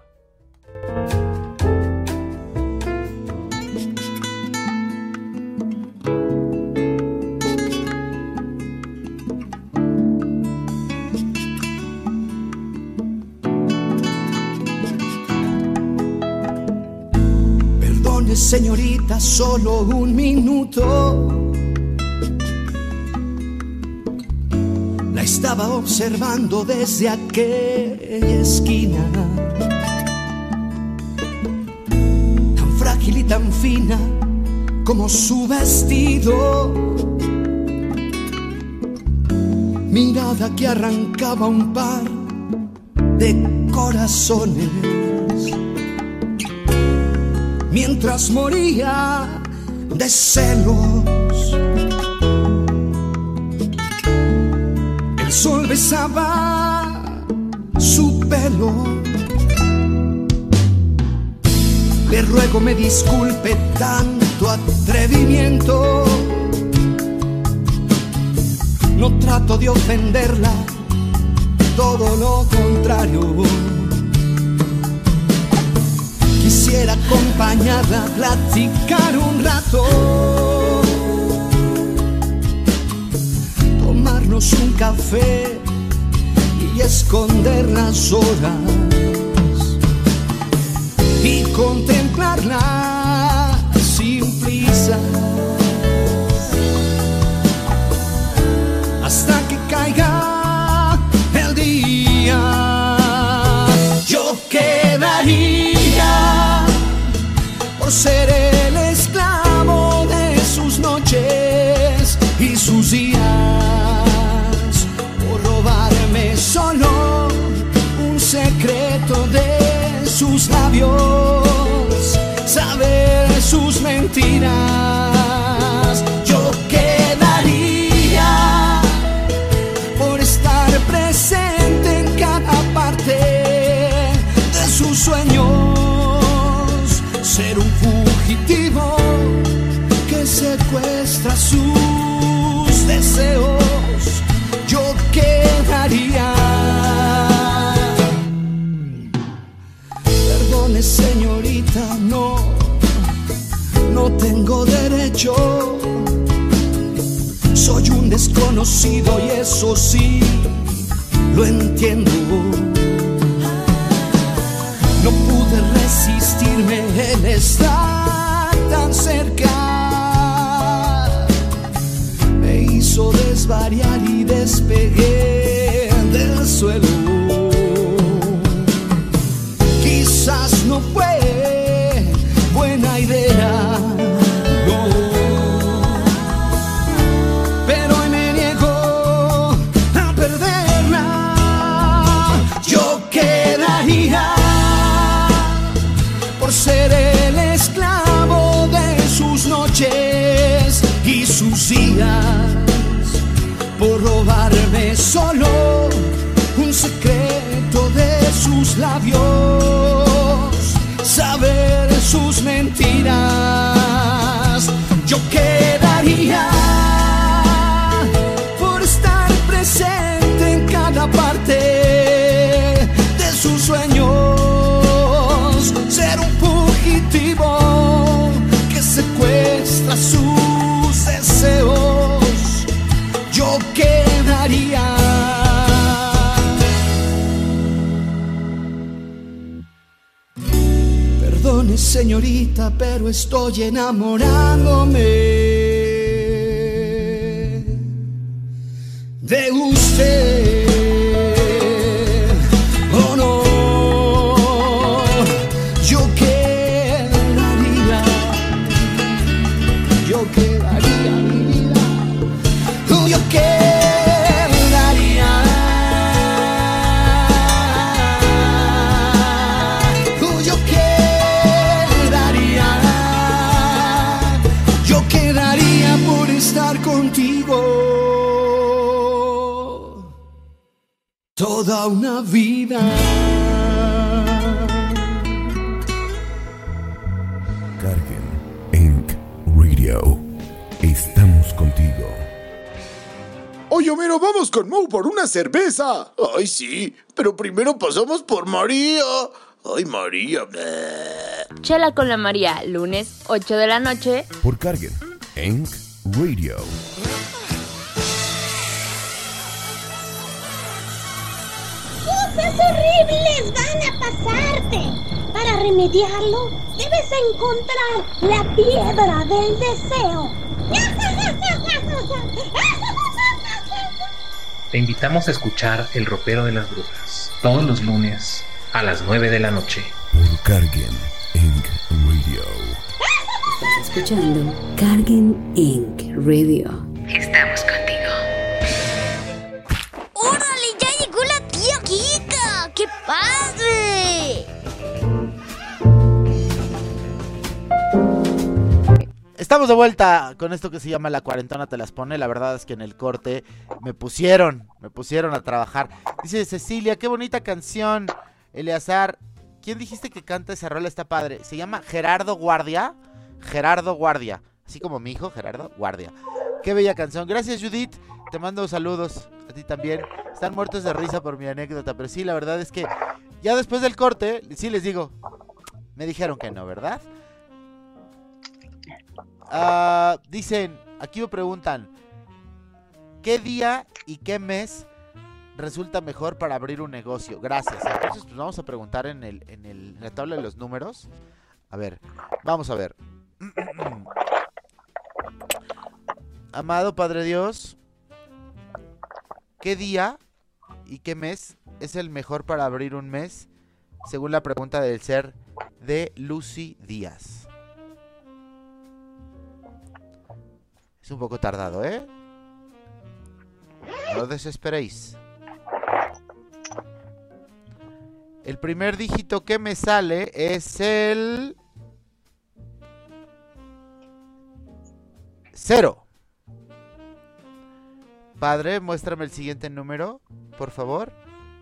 Señorita, solo un minuto. La estaba observando desde aquella esquina, tan frágil y tan fina como su vestido. Mirada que arrancaba un par de corazones. Mientras moría de celos, el sol besaba su pelo. Le ruego me disculpe tanto atrevimiento. No trato de ofenderla, todo lo contrario. Quisiera acompañarla a platicar un rato, tomarnos un café y esconder las horas y contemplarla sin prisa hasta que caiga el día. Yo quedaría por ser el esclavo de sus noches y sus días, por robarme solo un secreto de sus labios, saber sus mentiras. Yo quedaría por estar presente en cada parte de sus sueños, conocido y eso sí, lo entiendo. No pude resistirme en estar tan cerca. Me hizo desvariar y despegué del suelo. Quizás no fue buena idea, no, pero hoy me niego a perderla. Yo quedaría por ser el esclavo de sus noches y sus días, por robarme solo un secreto de sus labios, saber sus mentiras. Yo quedaría por estar presente en cada parte de sus sueños, ser un fugitivo que secuestra sus deseos. Yo quedaría. Perdone, señorita, pero estoy enamorándome de usted. Oh no, yo quedaría, yo quedaría mi vida, oh, yo quedaría, oh, yo quedaría, yo quedaría por estar contigo toda una vida. Cargen Incorporated. Radio. Estamos contigo. Oye, Homero, vamos con Mo por una cerveza. Ay, sí, pero primero pasamos por María. Ay, María. Chela con la María, lunes, ocho de la noche. Por Cargen Incorporated. Radio. Cosas horribles van a pasarte. Para remediarlo, debes encontrar la piedra del deseo. Te invitamos a escuchar El Ropero de las Brujas, todos los lunes a las nueve de la noche. Por Cargen Incorporated. Radio. Estás escuchando Cargen Incorporated. Radio. Estamos contigo. ¡Órale! ¡Ya llegó la tía Kika! ¡Qué padre! Estamos de vuelta con esto que se llama La Cuarentona Te Las Pone. La verdad es que en el corte me pusieron, me pusieron a trabajar. Dice Cecilia, qué bonita canción. Eleazar, ¿quién dijiste que canta esa rola? Está padre. Se llama Gerardo Guardia. Gerardo Guardia. Así como mi hijo, Gerardo Guardia. Qué bella canción. Gracias, Judith. Te mando saludos. A ti también. Están muertos de risa por mi anécdota. Pero sí, la verdad es que ya después del corte, sí les digo, me dijeron que no, ¿verdad? Uh, dicen, aquí me preguntan, ¿qué día y qué mes resulta mejor para abrir un negocio? Gracias. Entonces, pues vamos a preguntar en, el, en, el, en la tabla de los números. A ver, vamos a ver. Amado Padre Dios, ¿qué día y qué mes es el mejor para abrir un mes? Según la pregunta del ser de Lucy Díaz. Es un poco tardado, ¿eh? No os desesperéis. El primer dígito que me sale es el cero. Padre, muéstrame el siguiente número, por favor.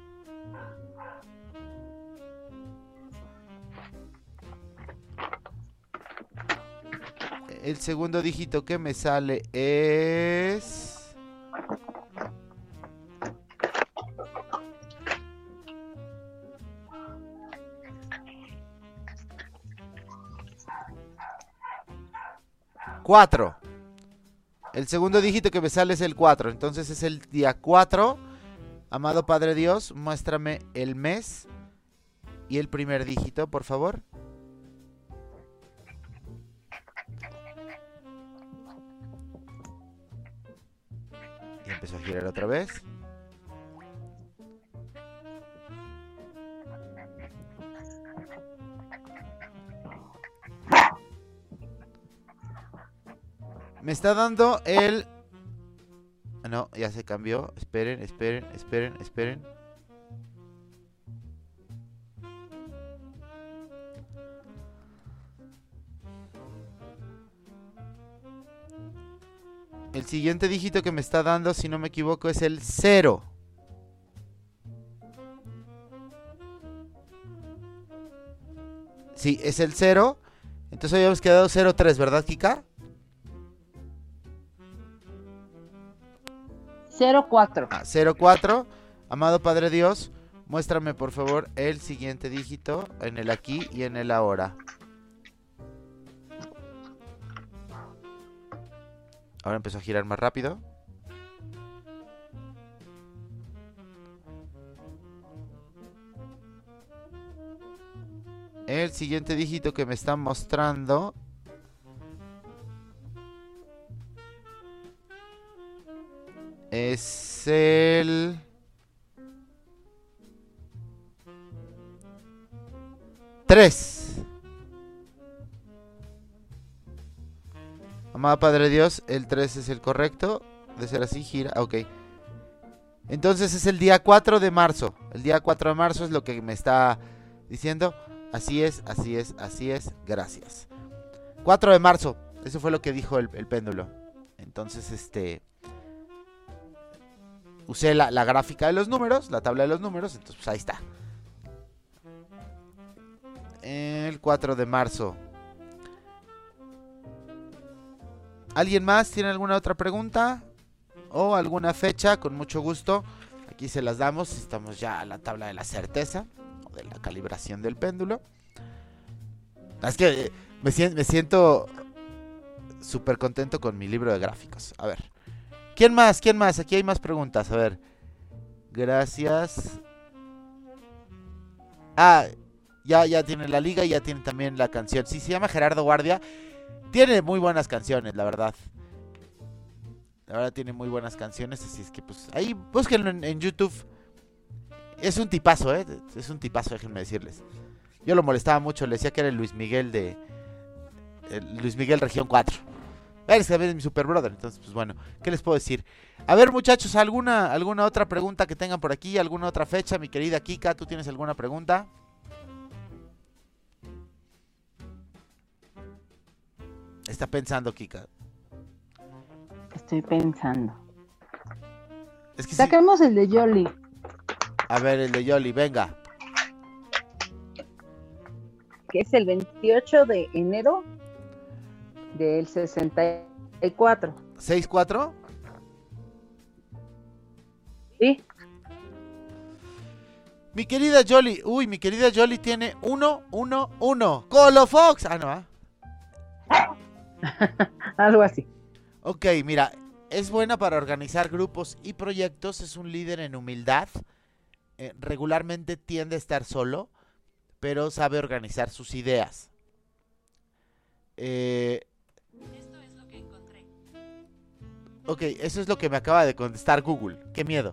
El segundo dígito que me sale es cuatro. El segundo dígito que me sale es el cuatro. Entonces es el día cuatro. Amado Padre Dios, muéstrame el mes y el primer dígito, por favor. Y empezó a girar otra vez. Me está dando el... No, ya se cambió. Esperen, esperen, esperen, esperen. El siguiente dígito que me está dando, si no me equivoco, es el cero. Sí, es el cero. Entonces habíamos quedado cero tres, ¿verdad, Kika? cero cuatro. Ah, cero cuatro. Amado Padre Dios, muéstrame por favor el siguiente dígito en el aquí y en el ahora. Ahora empezó a girar más rápido. El siguiente dígito que me está mostrando es el... tres. Amado Padre Dios, el tres es el correcto. De ser así, gira. Ok. Entonces es el día cuatro de marzo. El día cuatro de marzo es lo que me está diciendo. Así es, así es, así es. Gracias. cuatro de marzo. Eso fue lo que dijo el, el péndulo. Entonces, este... usé la, la gráfica de los números, la tabla de los números. Entonces, pues ahí está. El cuatro de marzo. ¿Alguien más tiene alguna otra pregunta? ¿O alguna fecha? Con mucho gusto. Aquí se las damos. Estamos ya a la tabla de la certeza. O de la calibración del péndulo. Es que me siento, me siento súper contento con mi libro de gráficos. A ver. ¿Quién más? ¿Quién más? Aquí hay más preguntas. A ver. Gracias. Ah, ya, ya tiene la liga y ya tiene también la canción. Sí, se llama Gerardo Guardia. Tiene muy buenas canciones, la verdad. La verdad tiene muy buenas canciones. Así es que pues ahí búsquenlo en, en YouTube. Es un tipazo, eh. Es un tipazo, déjenme decirles. Yo lo molestaba mucho, le decía que era el Luis Miguel de... El Luis Miguel Región cuatro. Es que es mi super brother. Entonces, pues bueno, ¿qué les puedo decir? A ver, muchachos, ¿alguna, alguna otra pregunta que tengan por aquí? ¿Alguna otra fecha? Mi querida Kika, ¿tú tienes alguna pregunta? Está pensando, Kika. Estoy pensando. Es que Saquemos sí. El de Yoli. A ver, el de Yoli, venga. Que es el veintiocho de enero del sesenta y cuatro. ¿seis cuatro? Sí. Mi querida Yoli, uy, mi querida Yoli tiene uno, uno, uno. Colo Fox. Ah, no, ¿eh? Algo así. Ok, mira, es buena para organizar grupos y proyectos, es un líder en humildad, eh, regularmente tiende a estar solo, pero sabe organizar sus ideas. Eh... Esto es lo que encontré. Ok, eso es lo que me acaba de contestar Google, qué miedo.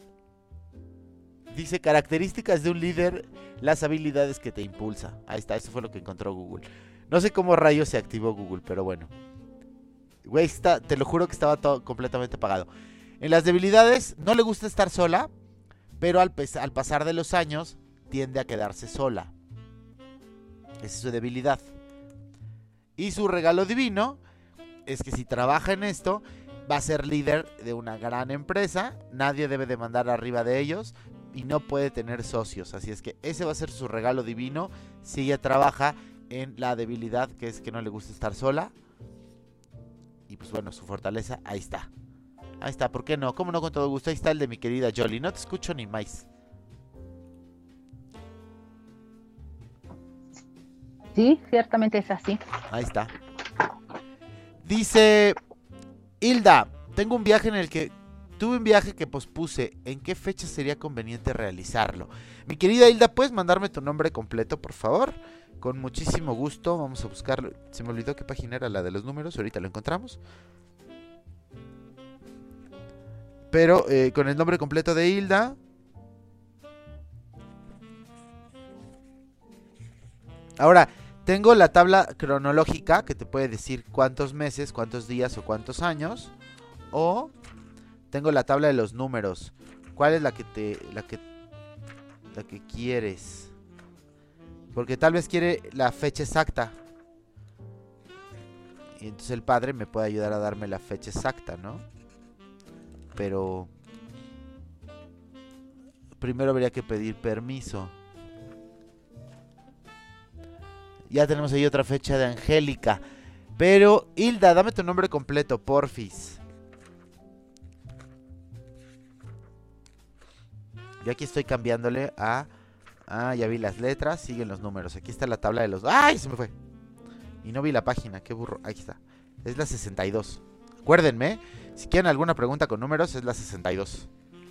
Dice, características de un líder, las habilidades que te impulsa. Ahí está, eso fue lo que encontró Google. No sé cómo rayos se activó Google, pero bueno. Güey, está, te lo juro que estaba todo completamente apagado. En las debilidades, no le gusta estar sola, pero al, al pasar de los años, tiende a quedarse sola. Esa es su debilidad. Y su regalo divino es que si trabaja en esto, va a ser líder de una gran empresa. Nadie debe de mandar arriba de ellos y no puede tener socios. Así es que ese va a ser su regalo divino si ella trabaja en la debilidad, que es que no le gusta estar sola. Y pues bueno, su fortaleza, ahí está. Ahí está, ¿por qué no? ¿Cómo no? Con todo gusto. Ahí está el de mi querida Yoli. No te escucho ni más. Sí, ciertamente es así. Ahí está. Dice Hilda, tengo un viaje en el que... Tuve un viaje que pospuse. ¿En qué fecha sería conveniente realizarlo? Mi querida Hilda, ¿puedes mandarme tu nombre completo, por favor? Con muchísimo gusto. Vamos a buscarlo. Se me olvidó qué página era la de los números. Ahorita lo encontramos. Pero eh, con el nombre completo de Hilda. Ahora, tengo la tabla cronológica que te puede decir cuántos meses, cuántos días o cuántos años. O tengo la tabla de los números. ¿Cuál es la que te la que la que quieres? Porque tal vez quiere la fecha exacta. Y entonces el padre me puede ayudar a darme la fecha exacta, ¿no? Pero primero habría que pedir permiso. Ya tenemos ahí otra fecha de Angélica. Pero, Hilda, dame tu nombre completo, porfis. Yo aquí estoy cambiándole a... Ah, ya vi las letras, siguen los números. Aquí está la tabla de los... ¡Ay, se me fue! Y no vi la página, qué burro. Aquí está. Es la sesenta y dos. Acuérdenme, si quieren alguna pregunta con números, es la sesenta y dos.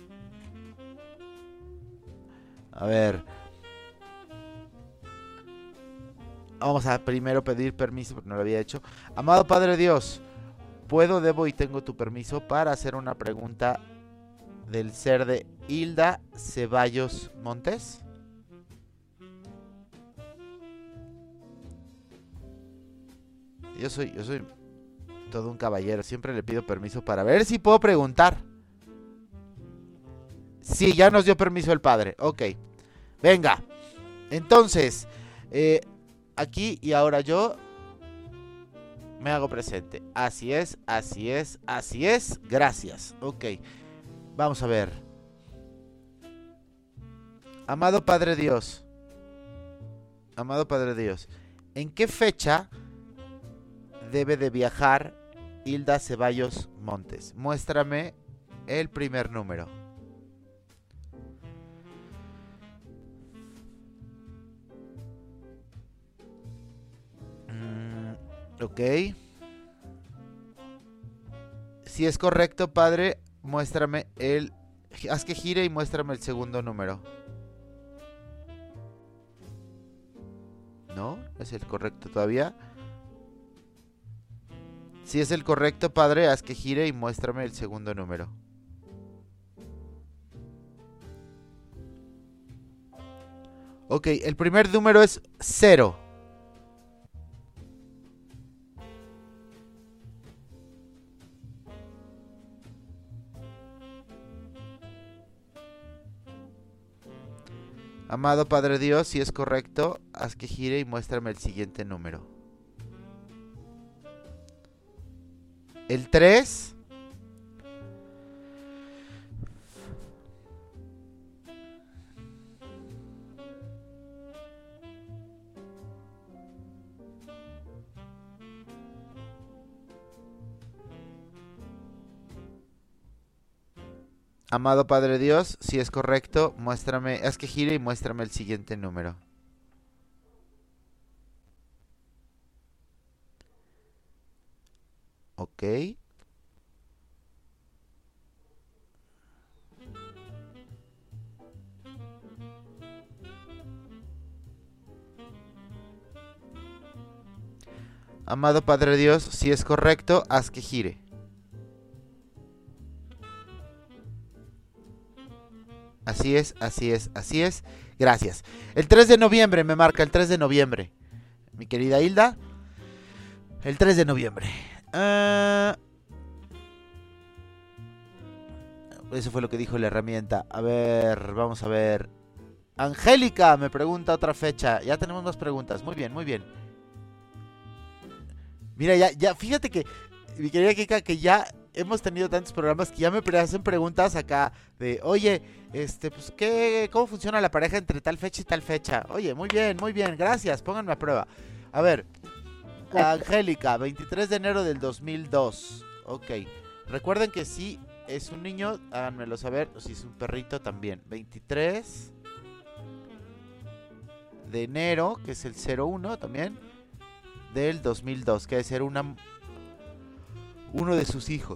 A ver... Vamos a primero pedir permiso, porque no lo había hecho. Amado Padre Dios, ¿puedo, debo y tengo tu permiso para hacer una pregunta del ser de Hilda Ceballos Montes? Yo soy, yo soy todo un caballero. Siempre le pido permiso para ver si puedo preguntar. Sí, ya nos dio permiso el padre. Ok. Venga. Entonces... Eh... Aquí y ahora yo me hago presente. Así es, así es, así es. Gracias. Ok. Vamos a ver. Amado Padre Dios. Amado Padre Dios. ¿En qué fecha debe de viajar Hilda Ceballos Montes? Muéstrame el primer número. Ok. Si es correcto, padre, muéstrame el... Haz que gire y muéstrame el segundo número. ¿No? ¿Es el correcto todavía? Si es el correcto, padre, haz que gire y muéstrame el segundo número. Ok, el primer número es cero. Amado Padre Dios, si es correcto, haz que gire y muéstrame el siguiente número. El tres. Amado Padre Dios, si es correcto, muéstrame, haz que gire y muéstrame el siguiente número. Ok. Amado Padre Dios, si es correcto, haz que gire. Así es, así es, así es. Gracias. El tres de noviembre me marca, el tres de noviembre. Mi querida Hilda. El tres de noviembre. Uh, eso fue lo que dijo la herramienta. A ver, vamos a ver. Angélica me pregunta otra fecha. Ya tenemos más preguntas. Muy bien, muy bien. Mira, ya, ya, fíjate que, mi querida Kika, que ya hemos tenido tantos programas que ya me hacen preguntas acá de, oye, este, pues, ¿qué, cómo funciona la pareja entre tal fecha y tal fecha? Oye, muy bien, muy bien, gracias, pónganme a prueba. A ver, Angélica, veintitrés de enero del dos mil dos. Ok, recuerden que si es un niño, háganmelo saber, o si es un perrito también. veintitrés de enero, que es el cero uno también, del dos mil dos, que debe ser una... uno de sus hijos.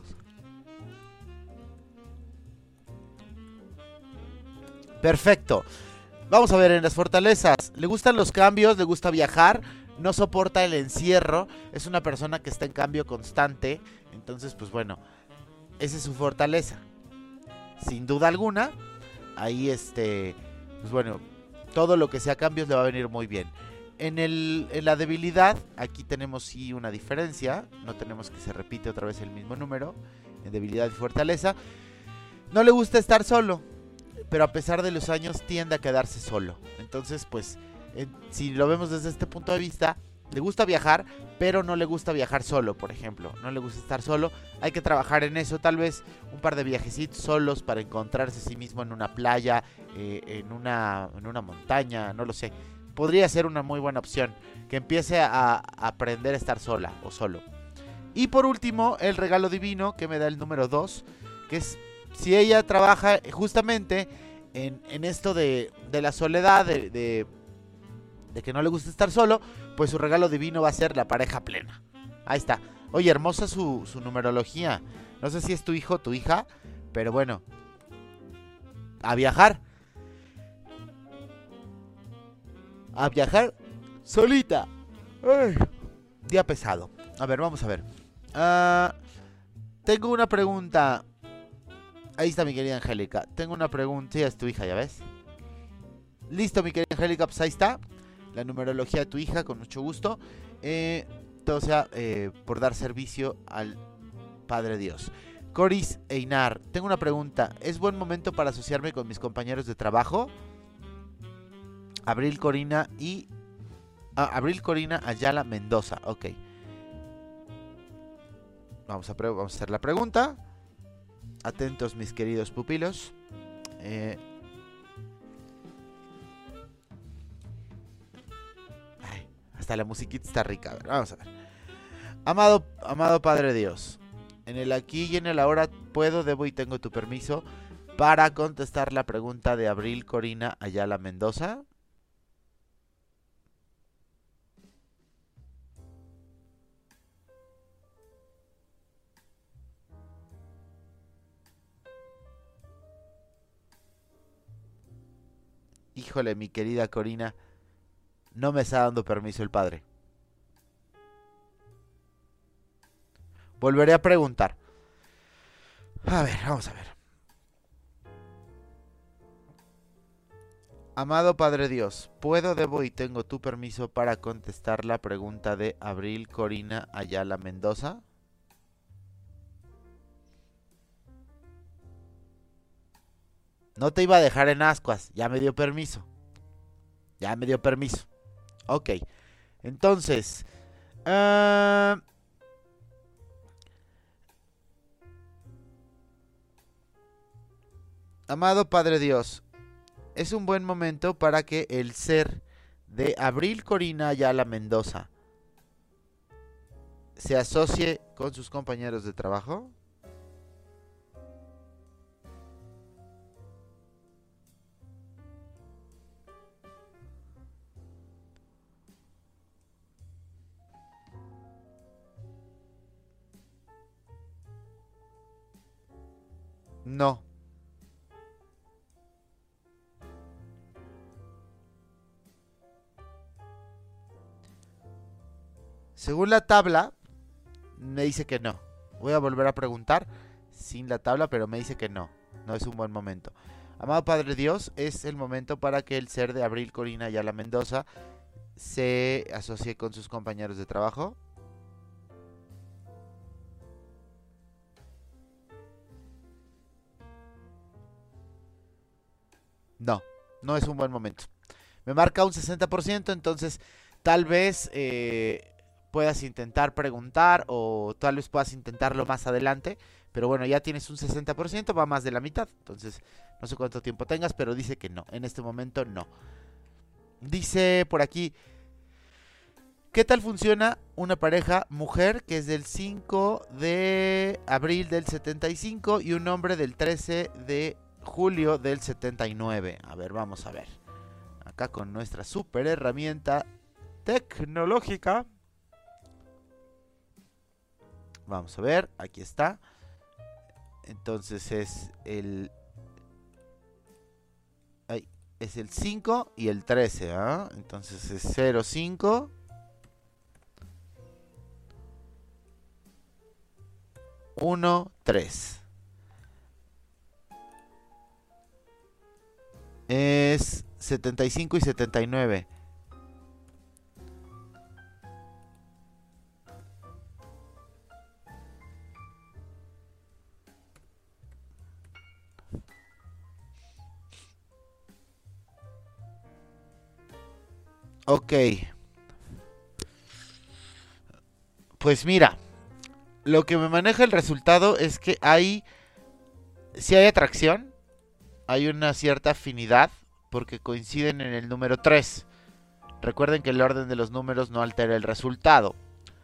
Perfecto. Vamos a ver en las fortalezas. Le gustan los cambios, le gusta viajar, no soporta el encierro, es una persona que está en cambio constante. Entonces, pues bueno, esa es su fortaleza. Sin duda alguna, ahí este, pues bueno, todo lo que sea cambios le va a venir muy bien. En, el, en la debilidad, aquí tenemos sí una diferencia. No tenemos que se repite otra vez el mismo número. En debilidad y fortaleza. No le gusta estar solo, pero a pesar de los años tiende a quedarse solo. Entonces, pues, eh, si lo vemos desde este punto de vista, le gusta viajar, pero no le gusta viajar solo, por ejemplo. No le gusta estar solo. Hay que trabajar en eso. Tal vez un par de viajecitos solos para encontrarse a sí mismo en una playa, eh, en, una, en una montaña, no lo sé. Podría ser una muy buena opción, que empiece a, a aprender a estar sola o solo. Y por último, el regalo divino, que me da el número dos, que es si ella trabaja justamente en, en esto de, de la soledad, de, de, de que no le gusta estar solo, pues su regalo divino va a ser la pareja plena. Ahí está. Oye, hermosa su, su numerología. No sé si es tu hijo o tu hija, pero bueno, a viajar. A viajar solita. Ay, día pesado. A ver, vamos a ver. Uh, tengo una pregunta. Ahí está mi querida Angélica. Tengo una pregunta. Sí, es tu hija, ¿ya ves? Listo, mi querida Angélica. Pues ahí está. La numerología de tu hija, con mucho gusto. Eh, todo sea eh, por dar servicio al Padre Dios. Coris Einar. Tengo una pregunta. ¿Es buen momento para asociarme con mis compañeros de trabajo? Abril Corina y... Ah, Abril Corina Ayala Mendoza. Ok. Vamos a, pre- vamos a hacer la pregunta. Atentos, mis queridos pupilos. Eh... Ay, hasta la musiquita está rica. A ver, vamos a ver. Amado, amado Padre Dios, en el aquí y en el ahora puedo, debo y tengo tu permiso para contestar la pregunta de Abril Corina Ayala Mendoza. Híjole, mi querida Corina, no me está dando permiso el padre. Volveré a preguntar. A ver, vamos a ver. Amado Padre Dios, ¿puedo, debo y tengo tu permiso para contestar la pregunta de Abril Corina Ayala Mendoza? No te iba a dejar en ascuas, ya me dio permiso. Ya me dio permiso. Ok, entonces... Uh... Amado Padre Dios, es un buen momento para que el ser de Abril Corina Ayala Mendoza se asocie con sus compañeros de trabajo. No. Según la tabla, me dice que no. Voy a volver a preguntar sin la tabla, pero me dice que no. No es un buen momento. Amado Padre Dios, es el momento para que el ser de Abril Corina Ayala Mendoza se asocie con sus compañeros de trabajo. No, no es un buen momento. Me marca un sesenta por ciento, entonces tal vez eh, puedas intentar preguntar o tal vez puedas intentarlo más adelante. Pero bueno, ya tienes un sesenta por ciento, va más de la mitad. Entonces no sé cuánto tiempo tengas, pero dice que no. En este momento no. Dice por aquí, ¿qué tal funciona una pareja mujer que es del cinco de abril del setenta y cinco y un hombre del trece de julio del setenta y nueve? A ver, vamos a ver. Acá con nuestra super herramienta tecnológica. Vamos a ver, aquí está. Entonces es el... Ay, es el cinco y el trece, ¿ah? ¿eh? Entonces es cero, cinco. uno, tres. Es setenta y cinco y setenta y nueve. Ok. Pues mira, lo que me maneja el resultado es que hay, si hay atracción, hay una cierta afinidad, porque coinciden en el número tres. Recuerden que el orden de los números no altera el resultado,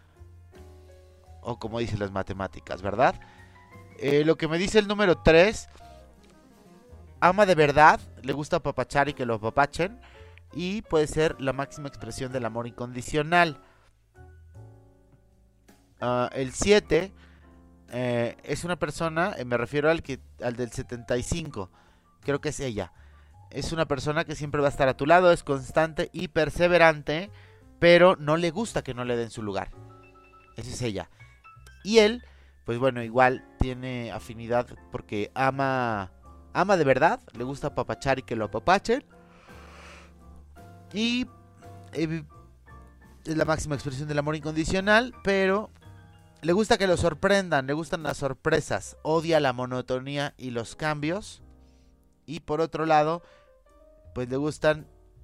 o como dicen las matemáticas, ¿verdad? Eh, lo que me dice el número tres, ama de verdad, le gusta apapachar y que lo apapachen, y puede ser la máxima expresión del amor incondicional. Uh, el siete eh, es una persona, eh, me refiero al, que, al del setenta y cinco, creo que es ella. Es una persona que siempre va a estar a tu lado, es constante y perseverante, pero no le gusta que no le den su lugar. Esa es ella. Y él, pues bueno, igual tiene afinidad porque ama, ama de verdad, le gusta apapachar y que lo apapachen. Y eh, es la máxima expresión del amor incondicional, pero le gusta que lo sorprendan, le gustan las sorpresas, odia la monotonía y los cambios. Y por otro lado, pues le gustan,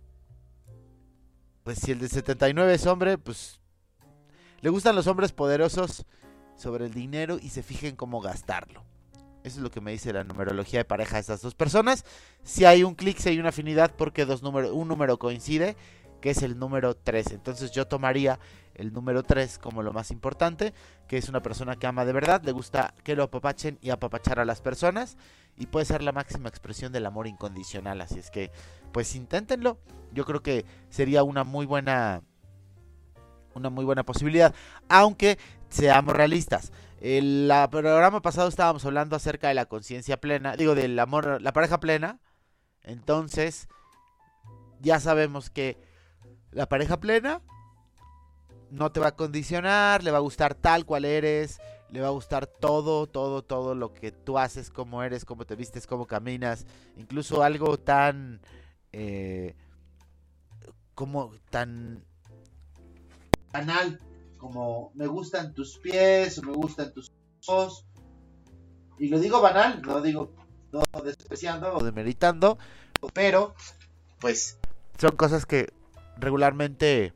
pues si el de setenta y nueve es hombre, pues le gustan los hombres poderosos sobre el dinero y se fijen cómo gastarlo. Eso es lo que me dice la numerología de pareja de estas dos personas. Si hay un clic, si hay una afinidad, porque dos número, un número coincide, que es el número tres. Entonces yo tomaría el número tres como lo más importante, que es una persona que ama de verdad, le gusta que lo apapachen y apapachar a las personas, y puede ser la máxima expresión del amor incondicional. Así es que, pues inténtenlo. Yo creo que sería una muy buena, una muy buena posibilidad, aunque seamos realistas. El la, programa pasado estábamos hablando acerca de la conciencia plena, digo, del amor, la pareja plena. Entonces, ya sabemos que la pareja plena no te va a condicionar, le va a gustar tal cual eres, le va a gustar todo, todo, todo lo que tú haces, cómo eres, cómo te vistes, cómo caminas, incluso algo tan, eh, como tan banal, como me gustan tus pies, o me gustan tus ojos. Y lo digo banal, no digo no despreciando o demeritando, pero pues son cosas que regularmente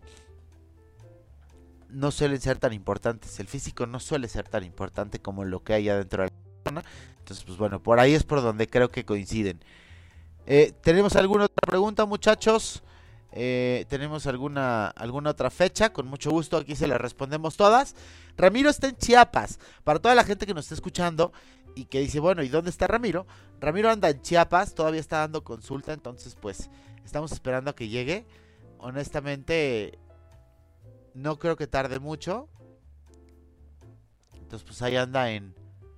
no suelen ser tan importantes. El físico no suele ser tan importante como lo que hay adentro de la persona. Entonces, pues bueno, por ahí es por donde creo que coinciden. Eh, ¿Tenemos alguna otra pregunta, muchachos? Eh, ¿Tenemos alguna, alguna otra fecha? Con mucho gusto aquí se las respondemos todas. Ramiro está en Chiapas. Para toda la gente que nos está escuchando y que dice, bueno, ¿y dónde está Ramiro? Ramiro anda en Chiapas, todavía está dando consulta, entonces pues estamos esperando a que llegue. Honestamente, no creo que tarde mucho. Entonces pues ahí anda en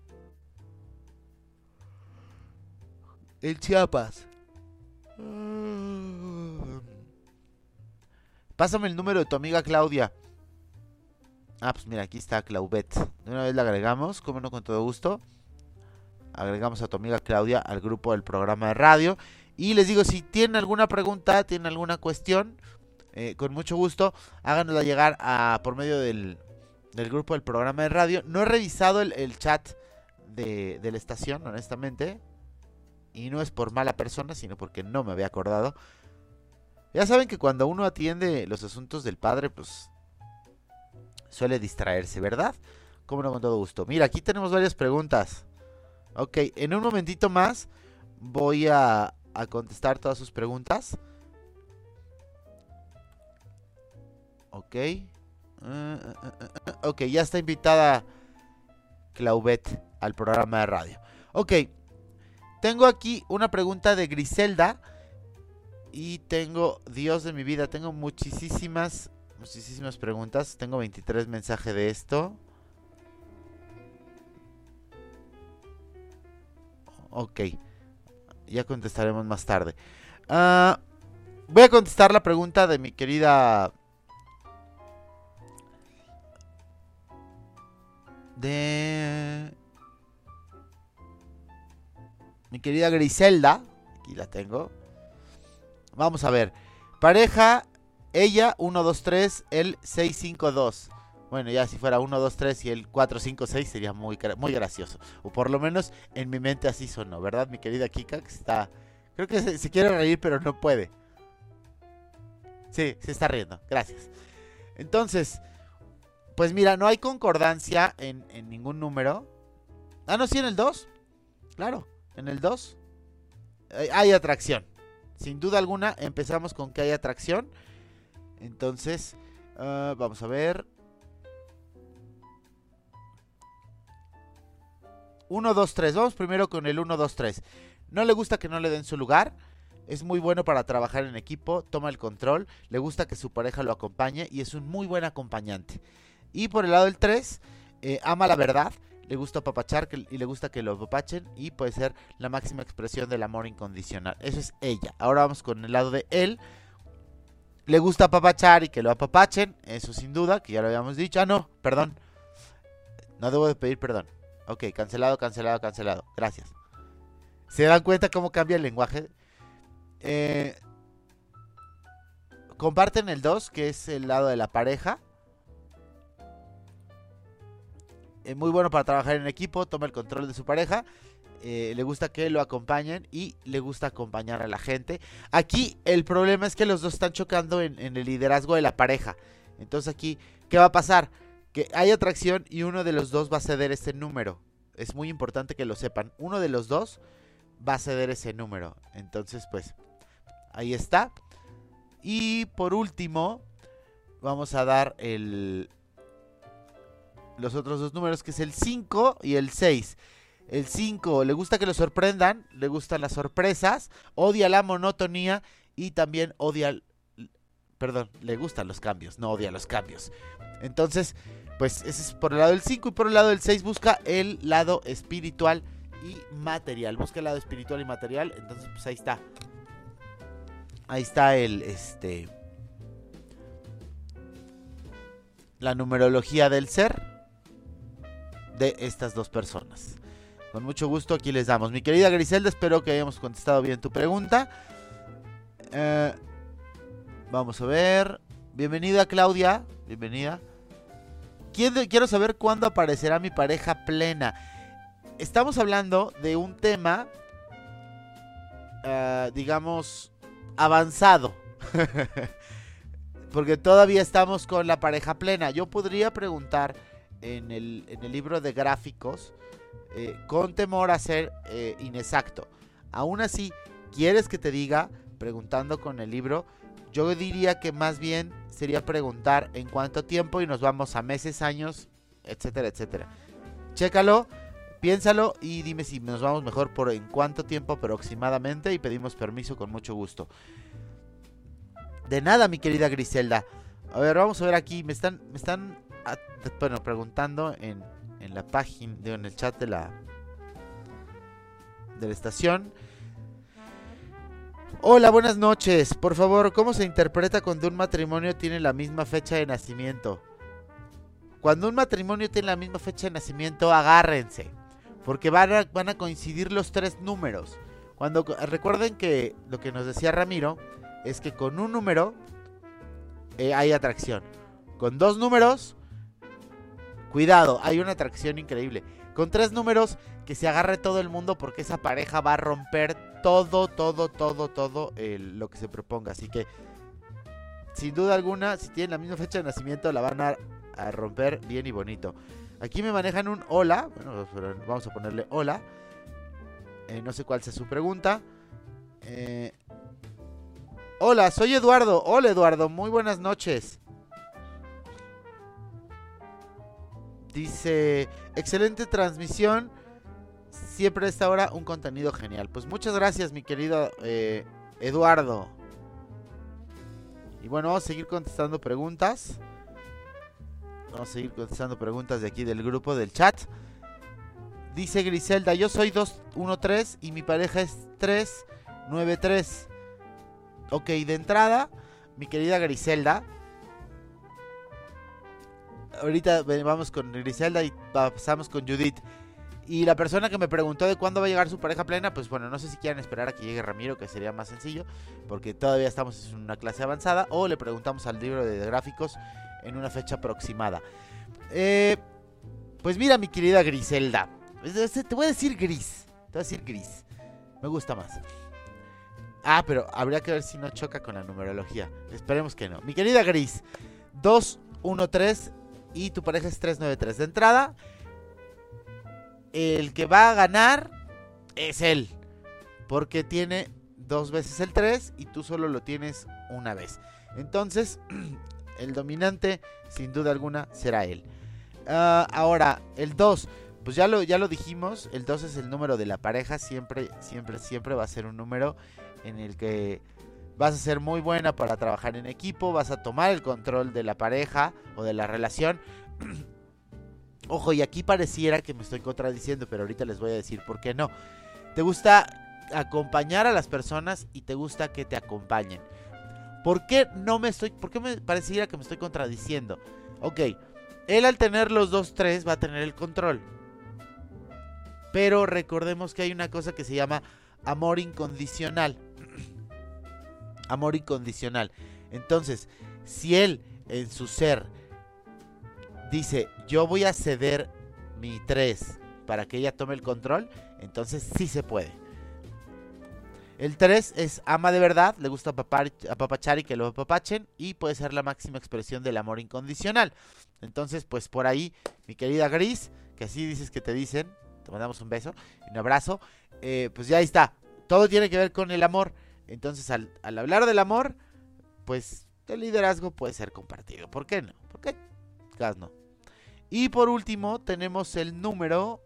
en Chiapas. Pásame el número de tu amiga Claudia. Ah, pues mira, aquí está Claubet. De una vez la agregamos, como no, con todo gusto. Agregamos a tu amiga Claudia al grupo del programa de radio. Y les digo, si tienen alguna pregunta, tienen alguna cuestión, eh, con mucho gusto, háganosla llegar a, por medio del, del grupo del programa de radio. No he revisado el, el chat de, de la estación, honestamente. Y no es por mala persona, sino porque no me había acordado. Ya saben que cuando uno atiende los asuntos del padre, pues suele distraerse, ¿verdad? Cómo no, con todo gusto. Mira, aquí tenemos varias preguntas. Ok, en un momentito más voy a, a contestar todas sus preguntas. Ok. Uh, uh, uh, uh, ok, ya está invitada Claubet al programa de radio. Ok, tengo aquí una pregunta de Griselda. Y tengo, Dios de mi vida, tengo muchísimas, muchísimas preguntas. Tengo veintitrés mensajes de esto. Ok. Ya contestaremos más tarde. Uh, voy a contestar la pregunta de mi querida... De... Mi querida Griselda. Aquí la tengo. Vamos a ver. Pareja, ella uno, dos, tres, él seis, cinco, dos. Bueno, ya si fuera uno, dos, tres y el cuatro, cinco, seis sería muy, muy gracioso. O por lo menos en mi mente así sonó, ¿verdad, mi querida Kika? Que está... Creo que se, se quiere reír, pero no puede. Sí, se está riendo. Gracias. Entonces, pues mira, no hay concordancia en, en ningún número. Ah, no, sí, en el dos. Claro, en el dos hay, hay atracción. Sin duda alguna, empezamos con que hay atracción. Entonces, uh, vamos a ver... uno, dos, tres. Vamos primero con el uno, dos, tres. No le gusta que no le den su lugar. Es muy bueno para trabajar en equipo. Toma el control. Le gusta que su pareja lo acompañe. Y es un muy buen acompañante. Y por el lado del tres. Eh, ama la verdad. Le gusta apapachar que, y le gusta que lo apapachen. Y puede ser la máxima expresión del amor incondicional. Eso es ella. Ahora vamos con el lado de él. Le gusta apapachar y que lo apapachen. Eso sin duda. Que ya lo habíamos dicho. Ah, no. Perdón. No debo de pedir perdón. Ok, cancelado, cancelado, cancelado. Gracias. ¿Se dan cuenta cómo cambia el lenguaje? Eh, comparten el dos, que es el lado de la pareja. Eh, muy bueno para trabajar en equipo. Toma el control de su pareja. Eh, le gusta que lo acompañen y le gusta acompañar a la gente. Aquí el problema es que los dos están chocando en, en el liderazgo de la pareja. Entonces aquí, ¿qué va a pasar? Que hay atracción y uno de los dos va a ceder ese número. Es muy importante que lo sepan. Uno de los dos va a ceder ese número. Entonces, pues, ahí está. Y por último, vamos a dar el los otros dos números, que es el cinco y el seis. El cinco, le gusta que lo sorprendan, le gustan las sorpresas, odia la monotonía y también odia... Perdón, le gustan los cambios, no odia los cambios. Entonces, pues ese es por el lado del cinco. Y por el lado del seis busca el lado espiritual y material. Busca el lado espiritual y material. Entonces, pues ahí está. Ahí está el, este... la numerología del ser de estas dos personas. Con mucho gusto aquí les damos. Mi querida Griselda, espero que hayamos contestado bien tu pregunta. Eh... Vamos a ver. Bienvenida, Claudia. Bienvenida. Quiero saber cuándo aparecerá mi pareja plena. Estamos hablando de un tema, uh, digamos, avanzado. Porque todavía estamos con la pareja plena. Yo podría preguntar en el, en el libro de gráficos, eh, con temor a ser eh, inexacto. Aún así, ¿quieres que te diga, preguntando con el libro? Yo diría que más bien sería preguntar en cuánto tiempo y nos vamos a meses, años, etcétera, etcétera. Chécalo, piénsalo y dime si nos vamos mejor por en cuánto tiempo aproximadamente y pedimos permiso con mucho gusto. De nada, mi querida Griselda. A ver, vamos a ver aquí. Me están, me están, bueno, preguntando en, en la página, en el chat de la, de la estación. Hola, buenas noches. Por favor, ¿cómo se interpreta cuando un matrimonio tiene la misma fecha de nacimiento? Cuando un matrimonio tiene la misma fecha de nacimiento, agárrense, porque van a, van a coincidir los tres números. Cuando recuerden que lo que nos decía Ramiro es que con un número eh, hay atracción. Con dos números, cuidado, hay una atracción increíble. Con tres números, que se agarre todo el mundo porque esa pareja va a romper todo, todo, todo, todo eh, lo que se proponga. Así que, sin duda alguna, si tienen la misma fecha de nacimiento, la van a, a romper bien y bonito. Aquí me manejan un hola. Bueno, vamos a ponerle hola. Eh, no sé cuál sea su pregunta. Eh, hola, soy Eduardo. Hola, Eduardo. Muy buenas noches. Dice, excelente transmisión. Siempre a esta hora un contenido genial. Pues muchas gracias, mi querido eh, Eduardo. Y bueno, vamos a seguir contestando preguntas. Vamos a seguir contestando preguntas de aquí del grupo del chat. Dice Griselda, yo soy dos uno tres y mi pareja es tres nueve tres. Ok, de entrada, mi querida Griselda. Ahorita vamos con Griselda y pasamos con Judith. Y la persona que me preguntó de cuándo va a llegar su pareja plena, pues bueno, no sé si quieren esperar a que llegue Ramiro, que sería más sencillo, porque todavía estamos en una clase avanzada, o le preguntamos al libro de gráficos en una fecha aproximada. Eh, pues mira, mi querida Griselda, te voy a decir gris, te voy a decir gris, me gusta más. Ah, pero habría que ver si no choca con la numerología, esperemos que no. Mi querida Gris, dos uno tres y tu pareja es tres nueve tres. De entrada, el que va a ganar es él, porque tiene dos veces el tres y tú solo lo tienes una vez. Entonces, el dominante, sin duda alguna, será él. Uh, ahora, el dos, pues ya lo, ya lo dijimos, el dos es el número de la pareja, siempre, siempre, siempre va a ser un número en el que vas a ser muy buena para trabajar en equipo, vas a tomar el control de la pareja o de la relación. Ojo, y aquí pareciera que me estoy contradiciendo, pero ahorita les voy a decir por qué no. Te gusta acompañar a las personas y te gusta que te acompañen. ¿Por qué no me estoy, por qué me pareciera que me estoy contradiciendo? Ok, él al tener los dos tres va a tener el control. Pero recordemos que hay una cosa que se llama amor incondicional. Amor incondicional. Entonces, si él en su ser dice, yo voy a ceder mi tres para que ella tome el control, entonces sí se puede. El tres es ama de verdad, le gusta apapachar y que lo apapachen, y puede ser la máxima expresión del amor incondicional. Entonces, pues por ahí, mi querida Gris, que así dices que te dicen, te mandamos un beso, un abrazo, eh, pues ya está. Todo tiene que ver con el amor. Entonces, al, al hablar del amor, pues el liderazgo puede ser compartido. ¿Por qué no? ¿Por qué? Gas no. Y por último, tenemos el número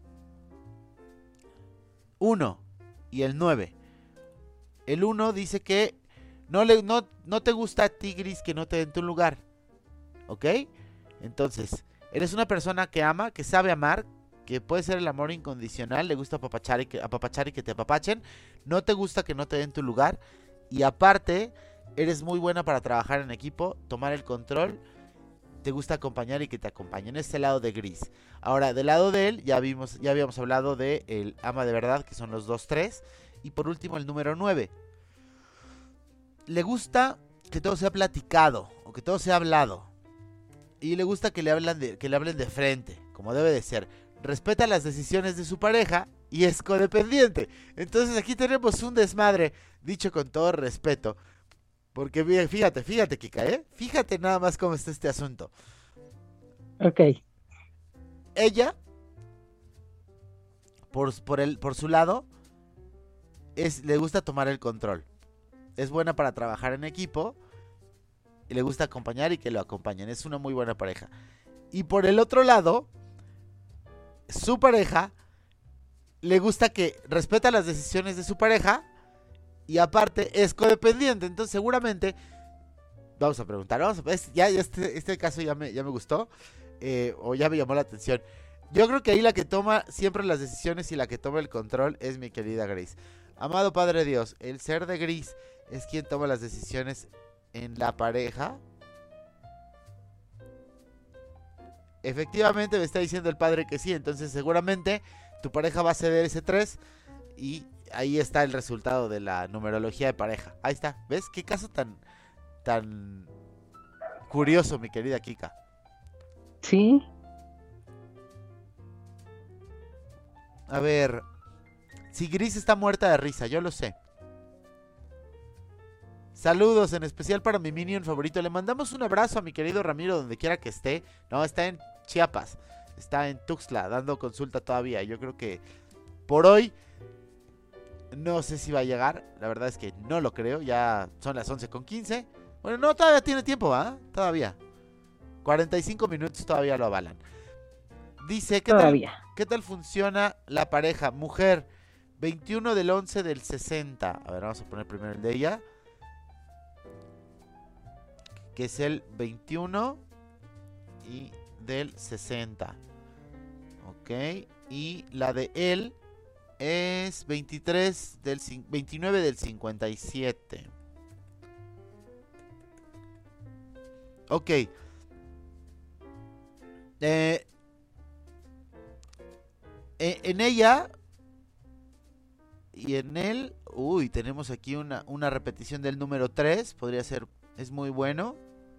uno y el nueve. El uno dice que no, le, no, no te gusta a ti, Gris, que no te den tu lugar. ¿Ok? Entonces, eres una persona que ama, que sabe amar, que puede ser el amor incondicional, le gusta apapachar y que, apapachar y que te apapachen. No te gusta que no te den tu lugar. Y aparte, eres muy buena para trabajar en equipo, tomar el control. Te gusta acompañar y que te acompañen. Este lado de Gris. Ahora, del lado de él, ya vimos, ya habíamos hablado de el ama de verdad, que son los dos tres. Y por último, el número nueve. Le gusta que todo sea platicado, o que todo sea hablado. Y le gusta que le, hablan de, que le hablen de frente, como debe de ser. Respeta las decisiones de su pareja y es codependiente. Entonces aquí tenemos un desmadre, dicho con todo respeto. Porque fíjate, fíjate, Kika, ¿eh? Fíjate nada más cómo está este asunto. Ok. Ella, por, por, el, por su lado, es, le gusta tomar el control. Es buena para trabajar en equipo. Y le gusta acompañar y que lo acompañen. Es una muy buena pareja. Y por el otro lado, su pareja le gusta que respeta las decisiones de su pareja. Y aparte es codependiente. Entonces seguramente vamos a preguntar, vamos a, es, ya, ya este, este caso ya me, ya me gustó, eh, o ya me llamó la atención. Yo creo que ahí la que toma siempre las decisiones y la que toma el control es mi querida Gris. Amado Padre Dios, el ser de Gris es quien toma las decisiones en la pareja. Efectivamente me está diciendo el padre que sí. Entonces seguramente tu pareja va a ceder ese tres. Y ahí está el resultado de la numerología de pareja. Ahí está. ¿Ves? Qué caso tan tan curioso, mi querida Kika. Sí. A ver, si Gris está muerta de risa, yo lo sé. Saludos, en especial para mi minion favorito. Le mandamos un abrazo a mi querido Ramiro donde quiera que esté. No, está en Chiapas. Está en Tuxtla dando consulta todavía. Yo creo que por hoy no sé si va a llegar. La verdad es que no lo creo. Ya son las once con quince. Bueno, no, todavía tiene tiempo, ¿ah? ¿eh? Todavía. cuarenta y cinco minutos todavía lo avalan. Dice, ¿qué tal, ¿qué tal funciona la pareja? Mujer, veintiuno del once del sesenta. A ver, vamos a poner primero el de ella. Que es el veintiuno y del sesenta. Ok. Y la de él es veintitrés del, veintinueve del cincuenta y siete. Ok. Eh, en ella y en él, uy, tenemos aquí una, una repetición del número tres. Podría ser, es muy bueno.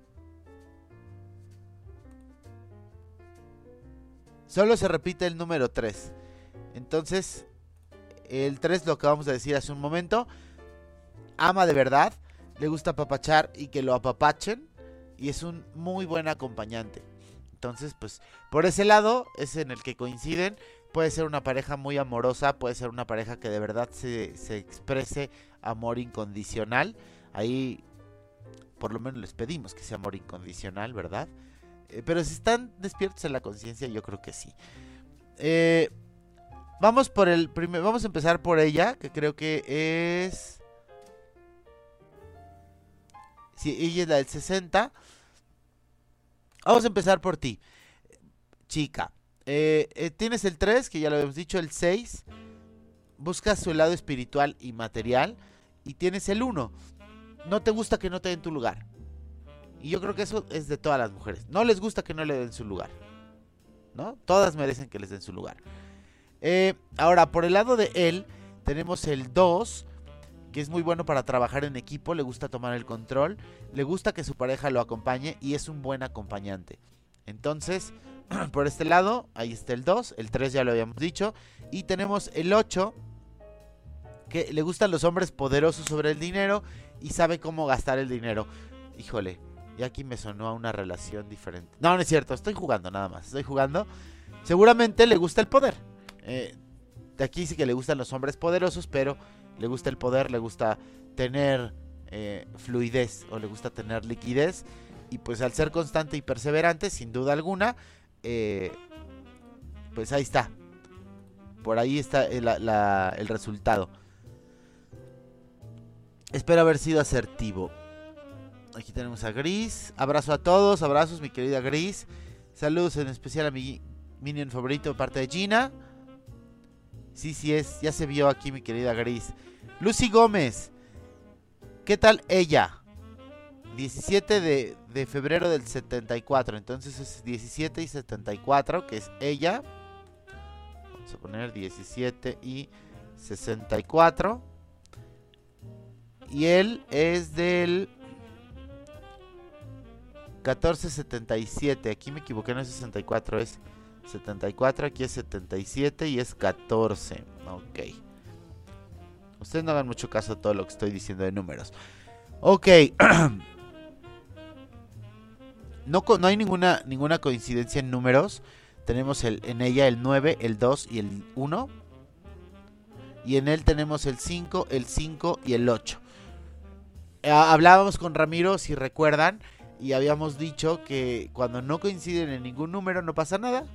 Solo se repite el número tres. Entonces, el tres lo acabamos de decir hace un momento. Ama de verdad, le gusta apapachar y que lo apapachen. Y es un muy buen acompañante. Entonces, pues, por ese lado es en el que coinciden. Puede ser una pareja muy amorosa, puede ser una pareja que de verdad se, se exprese amor incondicional. Ahí, por lo menos les pedimos que sea amor incondicional, ¿verdad? Eh, pero si están despiertos en la conciencia, yo creo que sí. Eh, vamos por el primer, vamos a empezar por ella, que creo que es... Sí, ella es la del sesenta. Vamos a empezar por ti, chica. Eh, eh, tienes el tres, que ya lo habíamos dicho, el seis. Buscas su lado espiritual y material. Y tienes el uno. No te gusta que no te den tu lugar. Y yo creo que eso es de todas las mujeres. No les gusta que no le den su lugar, ¿no? Todas merecen que les den su lugar. Eh, ahora, por el lado de él, tenemos el dos, que es muy bueno para trabajar en equipo. Le gusta tomar el control. Le gusta que su pareja lo acompañe. Y es un buen acompañante. Entonces, por este lado, ahí está el dos. El tres ya lo habíamos dicho. Y tenemos el ocho, que le gustan los hombres poderosos sobre el dinero y sabe cómo gastar el dinero. Híjole, y aquí me sonó a una relación diferente. No, no es cierto, estoy jugando nada más. Estoy jugando. Seguramente le gusta el poder. Eh, de aquí sí que le gustan los hombres poderosos, pero le gusta el poder, le gusta tener eh, fluidez o le gusta tener liquidez. Y pues al ser constante y perseverante, sin duda alguna, eh, pues ahí está. Por ahí está el, la, el resultado. Espero haber sido asertivo. Aquí tenemos a Gris. Abrazo a todos, abrazos mi querida Gris. Saludos en especial a mi minion favorito de parte de Gina. Sí, sí es, ya se vio aquí mi querida Gris. Lucy Gómez, ¿qué tal ella? diecisiete de, de febrero del setenta y cuatro. Entonces es diecisiete y setenta y cuatro, que es ella. Vamos a poner diecisiete y sesenta y cuatro. Y él es del catorce setenta y siete. Aquí me equivoqué, no es sesenta y cuatro, es setenta y cuatro. Aquí es setenta y siete y es catorce. Ok. Ustedes no hagan mucho caso a todo lo que estoy diciendo de números. Ok. No, no hay ninguna, ninguna coincidencia en números. Tenemos el, en ella el nueve, el dos y el uno. Y en él tenemos el cinco, el cinco y el ocho. Eh, hablábamos con Ramiro, si recuerdan, y habíamos dicho que cuando no coinciden en ningún número no pasa nada.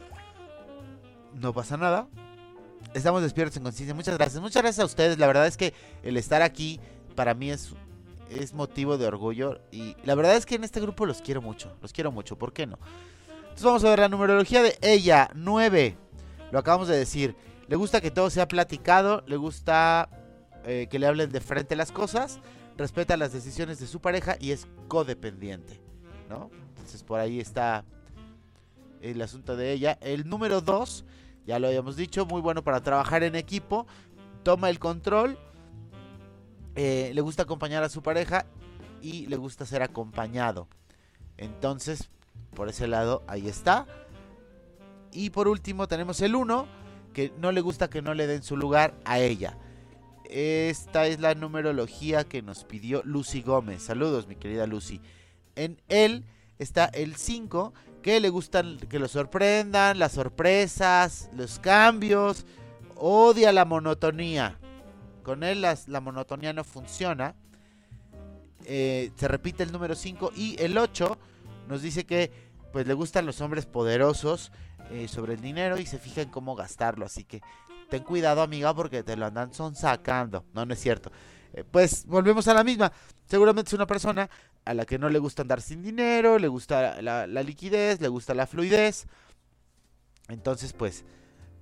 No pasa nada. Estamos despiertos en conciencia. Muchas gracias. Muchas gracias a ustedes. La verdad es que el estar aquí para mí es... es motivo de orgullo. Y la verdad es que en este grupo los quiero mucho. Los quiero mucho, ¿por qué no? Entonces vamos a ver la numerología de ella. nueve. Lo acabamos de decir. Le gusta que todo sea platicado. Le gusta eh, que le hablen de frente las cosas. Respeta las decisiones de su pareja. Y es codependiente, ¿no? Entonces por ahí está el asunto de ella. El número dos, ya lo habíamos dicho. Muy bueno para trabajar en equipo. Toma el control. Eh, le gusta acompañar a su pareja y le gusta ser acompañado. Entonces, por ese lado, ahí está. Y por último tenemos el uno, que no le gusta que no le den su lugar a ella. Esta es la numerología que nos pidió Lucy Gómez. Saludos, mi querida Lucy. En él está el cinco, que le gustan que lo sorprendan, las sorpresas, los cambios. Odia la monotonía. Con él las, la monotonía no funciona. Eh, se repite el número cinco. Y el ocho nos dice que pues le gustan los hombres poderosos eh, sobre el dinero y se fija en cómo gastarlo. Así que ten cuidado, amiga, porque te lo andan sonsacando. No, no es cierto. Eh, pues volvemos a la misma. Seguramente es una persona a la que no le gusta andar sin dinero, le gusta la, la liquidez, le gusta la fluidez. Entonces pues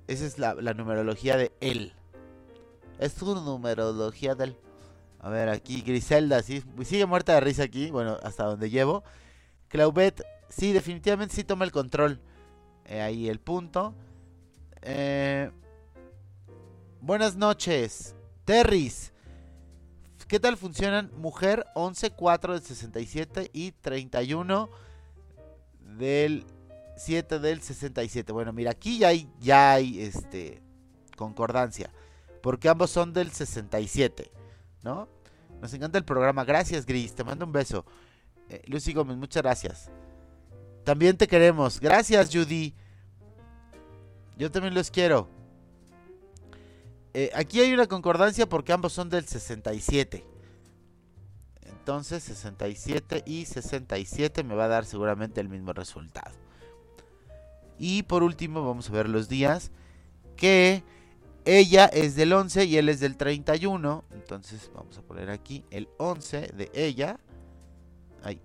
Esa es la, la numerología de él. Es su numerología del... A ver, aquí Griselda, ¿sí? Sigue muerta de risa aquí, bueno, hasta donde llevo. Claubet, sí, definitivamente sí toma el control. Eh, ahí el punto. Eh, buenas noches, Terris. ¿Qué tal funcionan mujer once cuatro del sesenta y siete y treinta y uno del siete del sesenta y siete? Bueno, mira, aquí ya hay, ya hay este, concordancia, porque ambos son del sesenta y siete, ¿no? Nos encanta el programa. Gracias, Gris, te mando un beso. eh, Lucy Gómez, muchas gracias. También te queremos. Gracias, Judy. Yo también los quiero. Eh, aquí hay una concordancia porque ambos son del sesenta y siete. Entonces sesenta y siete y sesenta y siete me va a dar seguramente el mismo resultado. Y por último vamos a ver los días. Que ella es del once y él es del treinta y uno. Entonces vamos a poner aquí el once de ella. Ahí.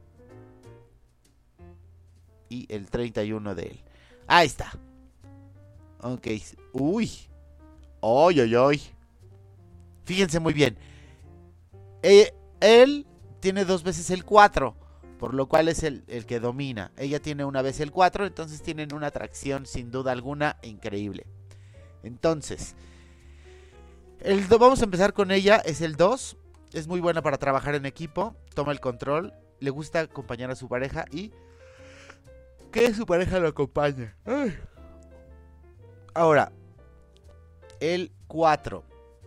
Y el treinta y uno de él. Ahí está. Ok. Uy. Oy, oy, oy. Fíjense muy bien. Eh, él tiene dos veces el cuatro, por lo cual es el, el que domina. Ella tiene una vez el cuatro, entonces tienen una atracción sin duda alguna increíble. Entonces, el do, vamos a empezar con ella, es el dos. Es muy buena para trabajar en equipo, toma el control, le gusta acompañar a su pareja y que su pareja lo acompañe. Ay. Ahora, el cuatro.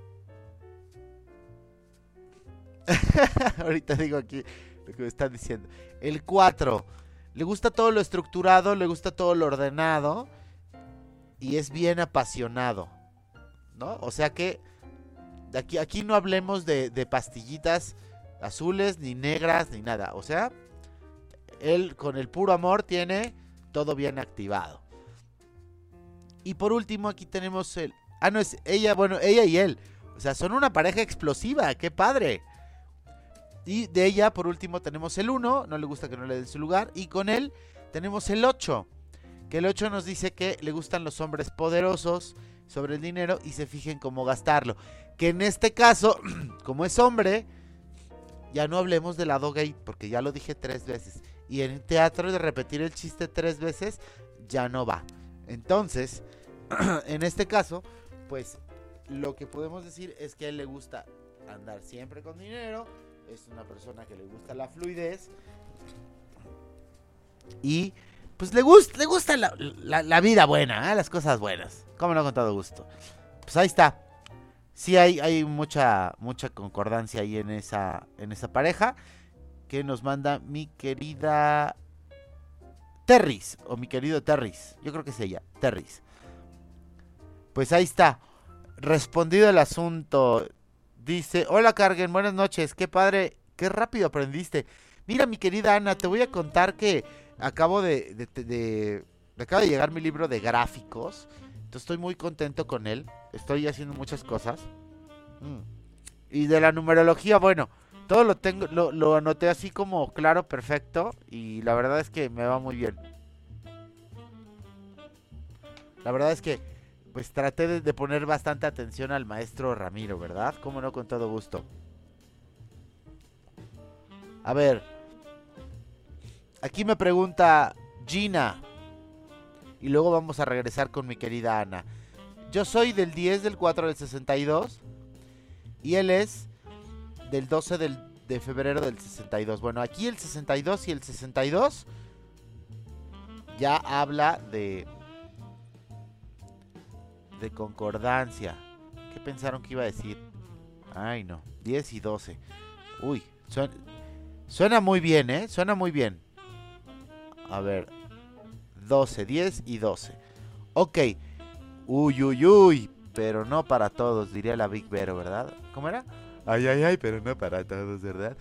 Ahorita digo aquí lo que me están diciendo. El cuatro. Le gusta todo lo estructurado, le gusta todo lo ordenado. Y es bien apasionado, ¿no? O sea que aquí, aquí no hablemos de, de pastillitas azules, ni negras, ni nada. O sea, él con el puro amor tiene todo bien activado. Y por último aquí tenemos el... Ah, no, es ella, bueno, ella y él. O sea, son una pareja explosiva, qué padre. Y de ella, por último, tenemos el uno, no le gusta que no le den su lugar. Y con él tenemos el ocho, que el ocho nos dice que le gustan los hombres poderosos sobre el dinero y se fijen cómo gastarlo. Que en este caso, como es hombre, ya no hablemos del lado gay, porque ya lo dije tres veces. Y en teatro de repetir el chiste tres veces, ya no va. Entonces, en este caso, pues lo que podemos decir es que a él le gusta andar siempre con dinero, es una persona que le gusta la fluidez y pues le gusta, le gusta la, la, la vida buena, ¿eh? Las cosas buenas, como no, con todo gusto. Pues ahí está. Sí hay, hay mucha, mucha concordancia ahí en esa, en esa pareja que nos manda mi querida Terris, o mi querido Terris, yo creo que es ella, Terris. Pues ahí está, respondido el asunto. Dice, hola Cargen, buenas noches, qué padre, qué rápido aprendiste. Mira mi querida Ana, te voy a contar que acabo de, de, de, de, de acaba de llegar mi libro de gráficos. Entonces estoy muy contento con él, estoy haciendo muchas cosas. Mm. Y de la numerología, bueno, todo lo tengo, lo, lo anoté así como claro, perfecto. Y la verdad es que me va muy bien. La verdad es que pues traté de, de poner bastante atención al maestro Ramiro, ¿verdad? Cómo no, con todo gusto. A ver. Aquí me pregunta Gina. Y luego vamos a regresar con mi querida Ana. Yo soy del diez del cuatro del sesenta y dos. Y él es del doce del, de febrero del sesenta y dos. Bueno, aquí el sesenta y dos y el sesenta y dos ya habla de... de concordancia. ¿Qué pensaron que iba a decir? Ay, no. diez y doce. Uy, suena, suena muy bien, ¿eh? Suena muy bien. A ver. doce, diez y doce. Ok. Uy, uy, uy. Pero no para todos, diría la Big Vero, ¿verdad? ¿Cómo era? Ay, ay, ay, pero no para todos, ¿verdad?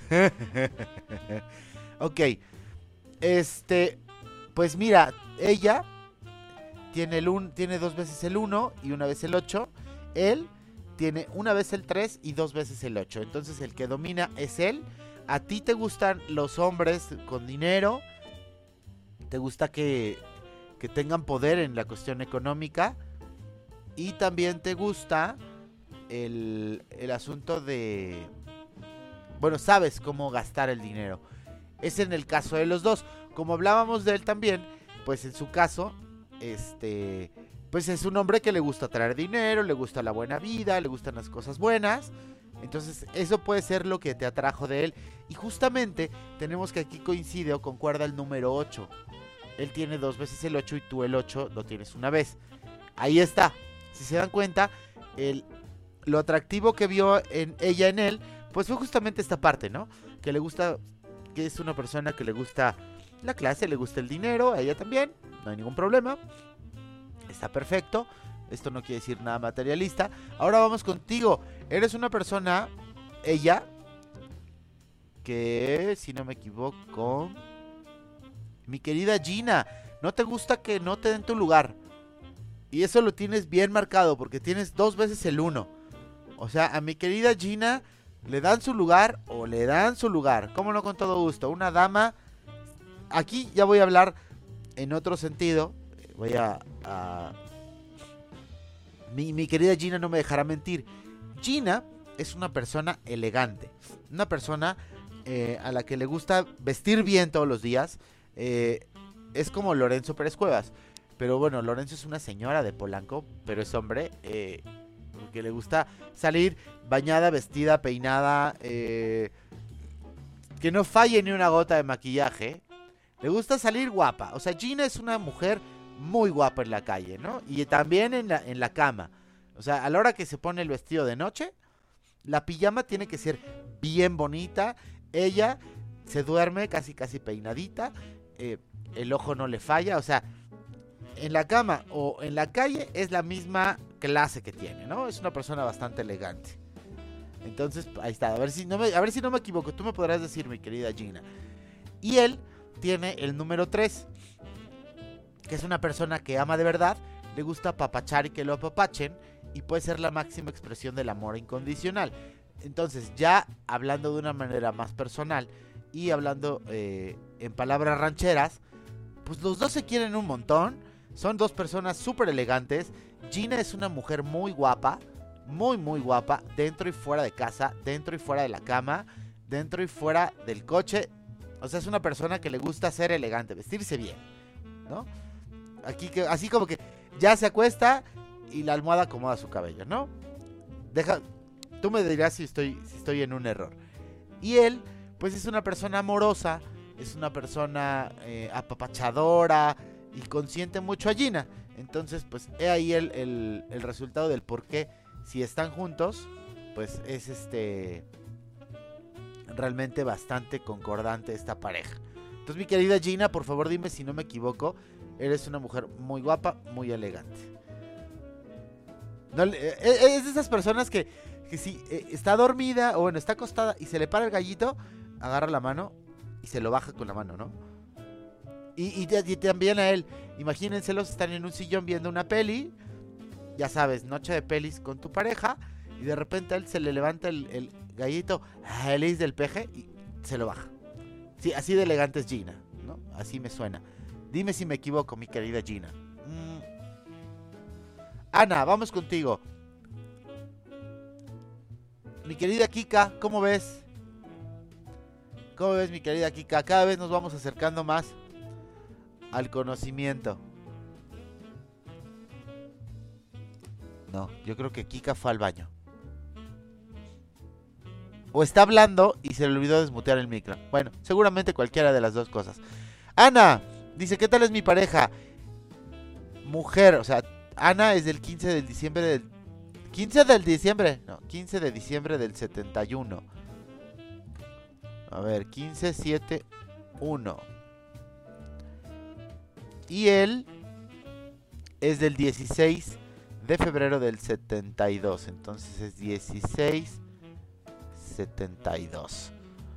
Ok. Este, pues mira, ella... Tiene, el un, tiene dos veces el uno y una vez el ocho. Él tiene una vez el tres y dos veces el ocho. Entonces el que domina es él. A ti te gustan los hombres con dinero. Te gusta que, que tengan poder en la cuestión económica. Y también te gusta el, el asunto de... Bueno, sabes cómo gastar el dinero. Es en el caso de los dos. Como hablábamos de él también, pues en su caso, este... pues es un hombre que le gusta traer dinero, le gusta la buena vida, le gustan las cosas buenas. Entonces eso puede ser lo que te atrajo de él. Y justamente tenemos que aquí coincide o concuerda el número ocho. Él tiene dos veces el ocho y tú el ocho lo tienes una vez. Ahí está. Si se dan cuenta, el, lo atractivo que vio en ella en él, pues fue justamente esta parte, ¿no? Que le gusta, que es una persona que le gusta la clase, le gusta el dinero, a ella también, no hay ningún problema. Está perfecto. Esto no quiere decir nada materialista. Ahora vamos contigo. Eres una persona, ella, que, si no me equivoco, mi querida Gina, no te gusta que no te den tu lugar. Y eso lo tienes bien marcado porque tienes dos veces el uno. O sea, a mi querida Gina le dan su lugar o le dan su lugar. ¿Cómo no? Con todo gusto. Una dama. Aquí ya voy a hablar en otro sentido. Voy a... a... Mi, mi querida Gina no me dejará mentir. Gina es una persona elegante. Una persona eh, a la que le gusta vestir bien todos los días. Eh, es como Lorenzo Pérez Cuevas. Pero bueno, Lorenzo es una señora de Polanco, pero es hombre. Eh, que le gusta salir bañada, vestida, peinada. Eh, que no falle ni una gota de maquillaje. Le gusta salir guapa. O sea, Gina es una mujer muy guapa en la calle, ¿no? Y también en la, en la cama. O sea, a la hora que se pone el vestido de noche, la pijama tiene que ser bien bonita. Ella se duerme casi casi peinadita. Eh, el ojo no le falla. O sea, en la cama o en la calle es la misma clase que tiene, ¿no? Es una persona bastante elegante. Entonces, ahí está. A ver si no me, a ver si no me equivoco. Tú me podrás decir, mi querida Gina. Y él tiene el número tres. Que es una persona que ama de verdad, le gusta apapachar y que lo apapachen, y puede ser la máxima expresión del amor incondicional. Entonces, ya hablando de una manera más personal y hablando eh, en palabras rancheras, pues los dos se quieren un montón. Son dos personas súper elegantes. Gina es una mujer muy guapa, muy muy guapa, dentro y fuera de casa, dentro y fuera de la cama, dentro y fuera del coche. O sea, es una persona que le gusta ser elegante, vestirse bien, ¿no? Aquí que, así como que ya se acuesta y la almohada acomoda su cabello, ¿no? Deja, tú me dirás si estoy, si estoy en un error. Y él, pues es una persona amorosa, es una persona eh, apapachadora y consiente mucho a Gina. Entonces, pues he ahí el, el, el resultado del por qué, si están juntos, pues es este realmente bastante concordante esta pareja. Entonces, mi querida Gina, por favor dime si no me equivoco. Eres una mujer muy guapa, muy elegante. No, es de esas personas que, que si eh, está dormida o bueno, está acostada y se le para el gallito, agarra la mano y se lo baja con la mano, ¿no? Y, y, y también a él, imagínenselos, están en un sillón viendo una peli, ya sabes, noche de pelis con tu pareja, y de repente a él se le levanta el, el gallito, feliz del peje, y se lo baja. Sí, así de elegante es Gina, ¿no? Así me suena. Dime si me equivoco, mi querida Gina. Mm. Ana, vamos contigo. Mi querida Kika, ¿cómo ves? ¿Cómo ves, mi querida Kika? Cada vez nos vamos acercando más al conocimiento. No, yo creo que Kika fue al baño. O está hablando y se le olvidó desmutear el micro. Bueno, seguramente cualquiera de las dos cosas. Ana dice, ¿qué tal es mi pareja? Mujer, o sea, Ana es del quince de diciembre del... ¿quince de diciembre? No, quince de diciembre del setenta y uno. A ver, quince, siete, uno. Y él es del dieciséis de febrero del setenta y dos. Entonces es dieciséis, setenta y dos.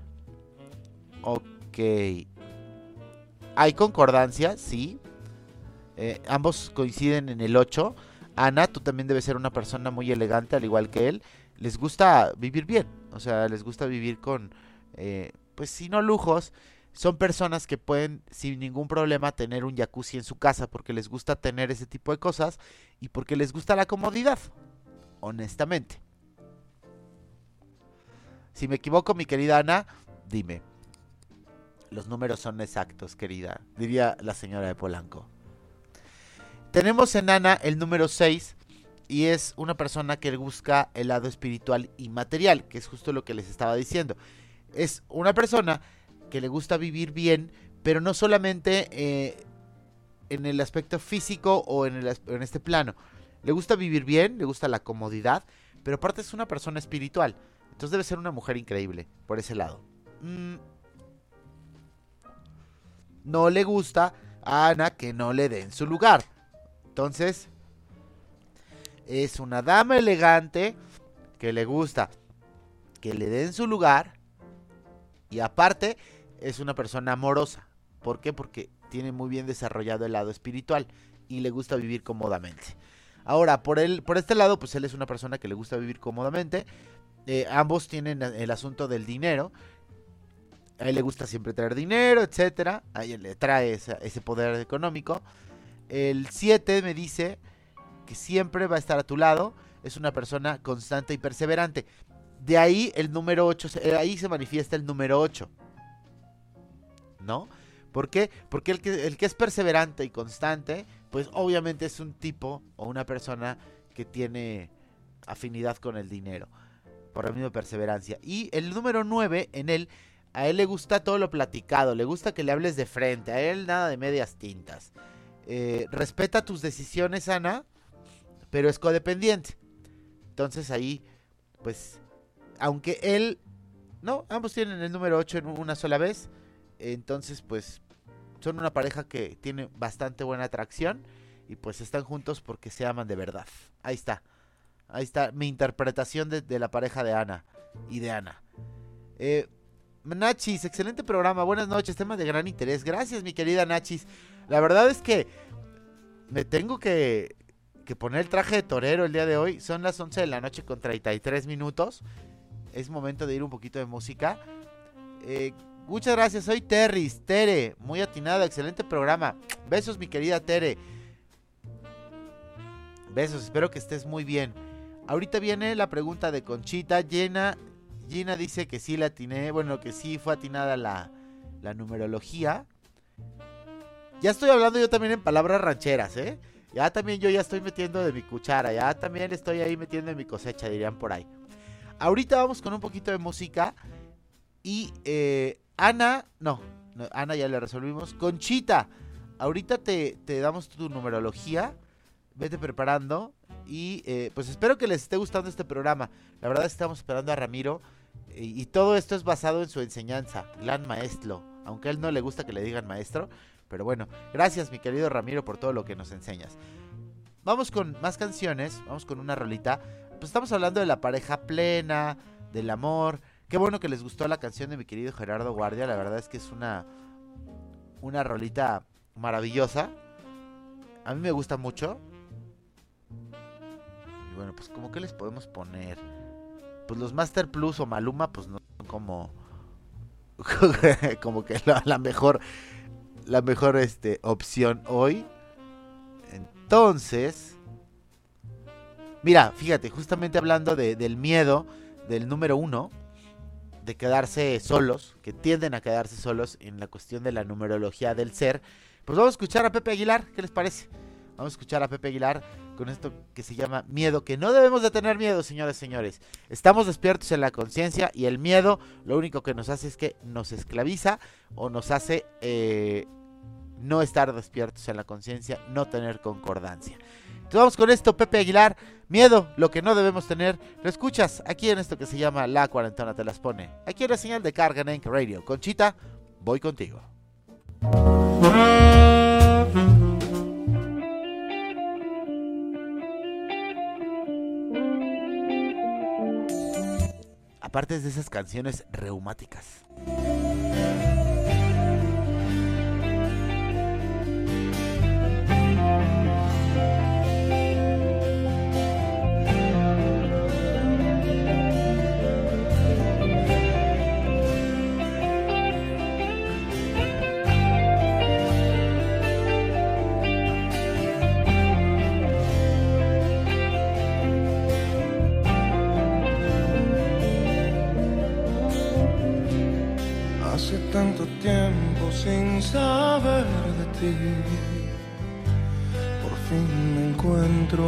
Ok. Hay concordancia, sí. Eh, ambos coinciden en el ocho. Ana, tú también debes ser una persona muy elegante, al igual que él. Les gusta vivir bien. O sea, les gusta vivir con, eh, pues si no lujos, son personas que pueden sin ningún problema tener un jacuzzi en su casa porque les gusta tener ese tipo de cosas y porque les gusta la comodidad, honestamente. Si me equivoco, mi querida Ana, dime. Los números son exactos, querida, diría la señora de Polanco. Tenemos en Ana el número seis y es una persona que busca el lado espiritual y material, que es justo lo que les estaba diciendo. Es una persona que le gusta vivir bien, pero no solamente eh, en el aspecto físico o en, el, en este plano. Le gusta vivir bien, le gusta la comodidad, pero aparte es una persona espiritual. Entonces debe ser una mujer increíble, por ese lado. Mm. No le gusta a Ana que no le den su lugar. Entonces, es una dama elegante que le gusta que le den su lugar. Y aparte, es una persona amorosa. ¿Por qué? Porque tiene muy bien desarrollado el lado espiritual y le gusta vivir cómodamente. Ahora, por, él, por este lado, pues él es una persona que le gusta vivir cómodamente. Eh, ambos tienen el asunto del dinero. A él le gusta siempre traer dinero, etcétera. A él le trae esa, ese poder económico. El siete me dice que siempre va a estar a tu lado. Es una persona constante y perseverante. De ahí el número ocho, ahí se manifiesta el número ocho. ¿No? ¿Por qué? Porque el que, el que es perseverante y constante, pues obviamente es un tipo o una persona que tiene afinidad con el dinero. Por la misma perseverancia. Y el número nueve, en él, a él le gusta todo lo platicado. Le gusta que le hables de frente. A él nada de medias tintas. Eh, respeta tus decisiones, Ana, pero es codependiente. Entonces ahí, pues, aunque él... No, ambos tienen el número ocho en una sola vez. Entonces, pues, son una pareja que tiene bastante buena atracción. Y pues están juntos porque se aman de verdad. Ahí está. Ahí está mi interpretación de, de la pareja de Ana y de Ana. Eh, Nachis, excelente programa. Buenas noches, temas de gran interés. Gracias, mi querida Nachis. La verdad es que me tengo que, que poner el traje de torero el día de hoy. Son las once de la noche con treinta y tres minutos. Es momento de ir un poquito de música. Eh, muchas gracias, soy Terris. Tere, muy atinada, excelente programa. Besos, mi querida Tere. Besos, espero que estés muy bien. Ahorita viene la pregunta de Conchita. Gina, Gina dice que sí la atiné. Bueno, que sí fue atinada la, la numerología. Ya estoy hablando yo también en palabras rancheras, ¿eh? Ya también yo ya estoy metiendo de mi cuchara. Ya también estoy ahí metiendo de mi cosecha, dirían por ahí. Ahorita vamos con un poquito de música. Y eh, Ana, no, no, Ana ya le resolvimos. Conchita, ahorita te, te damos tu numerología. Vete preparando y eh, pues espero que les esté gustando este programa. La verdad es que estamos esperando a Ramiro y, y todo esto es basado en su enseñanza, gran maestro, aunque a él no le gusta que le digan maestro, pero bueno, gracias mi querido Ramiro por todo lo que nos enseñas. Vamos con más canciones, vamos con una rolita. Pues estamos hablando de la pareja plena, del amor. Qué bueno que les gustó la canción de mi querido Gerardo Guardia, la verdad es que es una, una rolita maravillosa. A mí me gusta mucho. Y bueno, pues como que les podemos poner, pues los Master Plus o Maluma, pues no son como como que la, la mejor la mejor este opción hoy. Entonces, mira, fíjate, justamente hablando de, del miedo del número uno, de quedarse solos, que tienden a quedarse solos en la cuestión de la numerología del ser, pues vamos a escuchar a Pepe Aguilar. ¿Qué les parece? Vamos a escuchar a Pepe Aguilar con esto que se llama miedo, que no debemos de tener miedo, señores y señores. Estamos despiertos en la conciencia y el miedo lo único que nos hace es que nos esclaviza o nos hace eh, no estar despiertos en la conciencia, no tener concordancia. Entonces vamos con esto, Pepe Aguilar, miedo, lo que no debemos tener. Lo escuchas aquí en esto que se llama La Cuarentena Te Las Pone. Aquí en la señal de Carga en Anchor Radio. Conchita, voy contigo. Aparte de esas canciones reumáticas. Hace tanto tiempo sin saber de ti, por fin me encuentro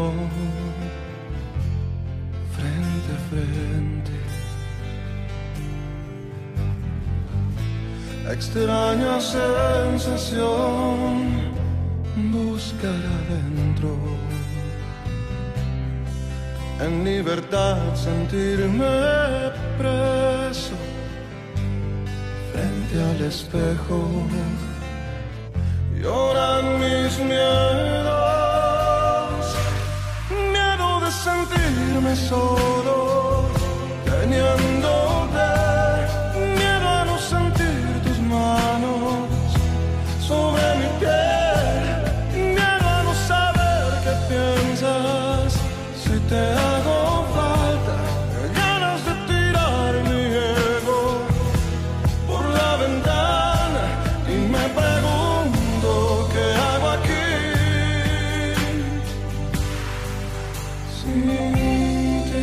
frente a frente. Extraña sensación, buscar adentro, en libertad sentirme preso frente al espejo. Lloran mis miedos, miedo de sentirme solo, teniéndote, miedo a no sentir tus manos sobre mi piel, miedo a no saber qué piensas si te hago falta, ganas de tirar mi ego por la ventana y me pregunto qué hago aquí sin ti.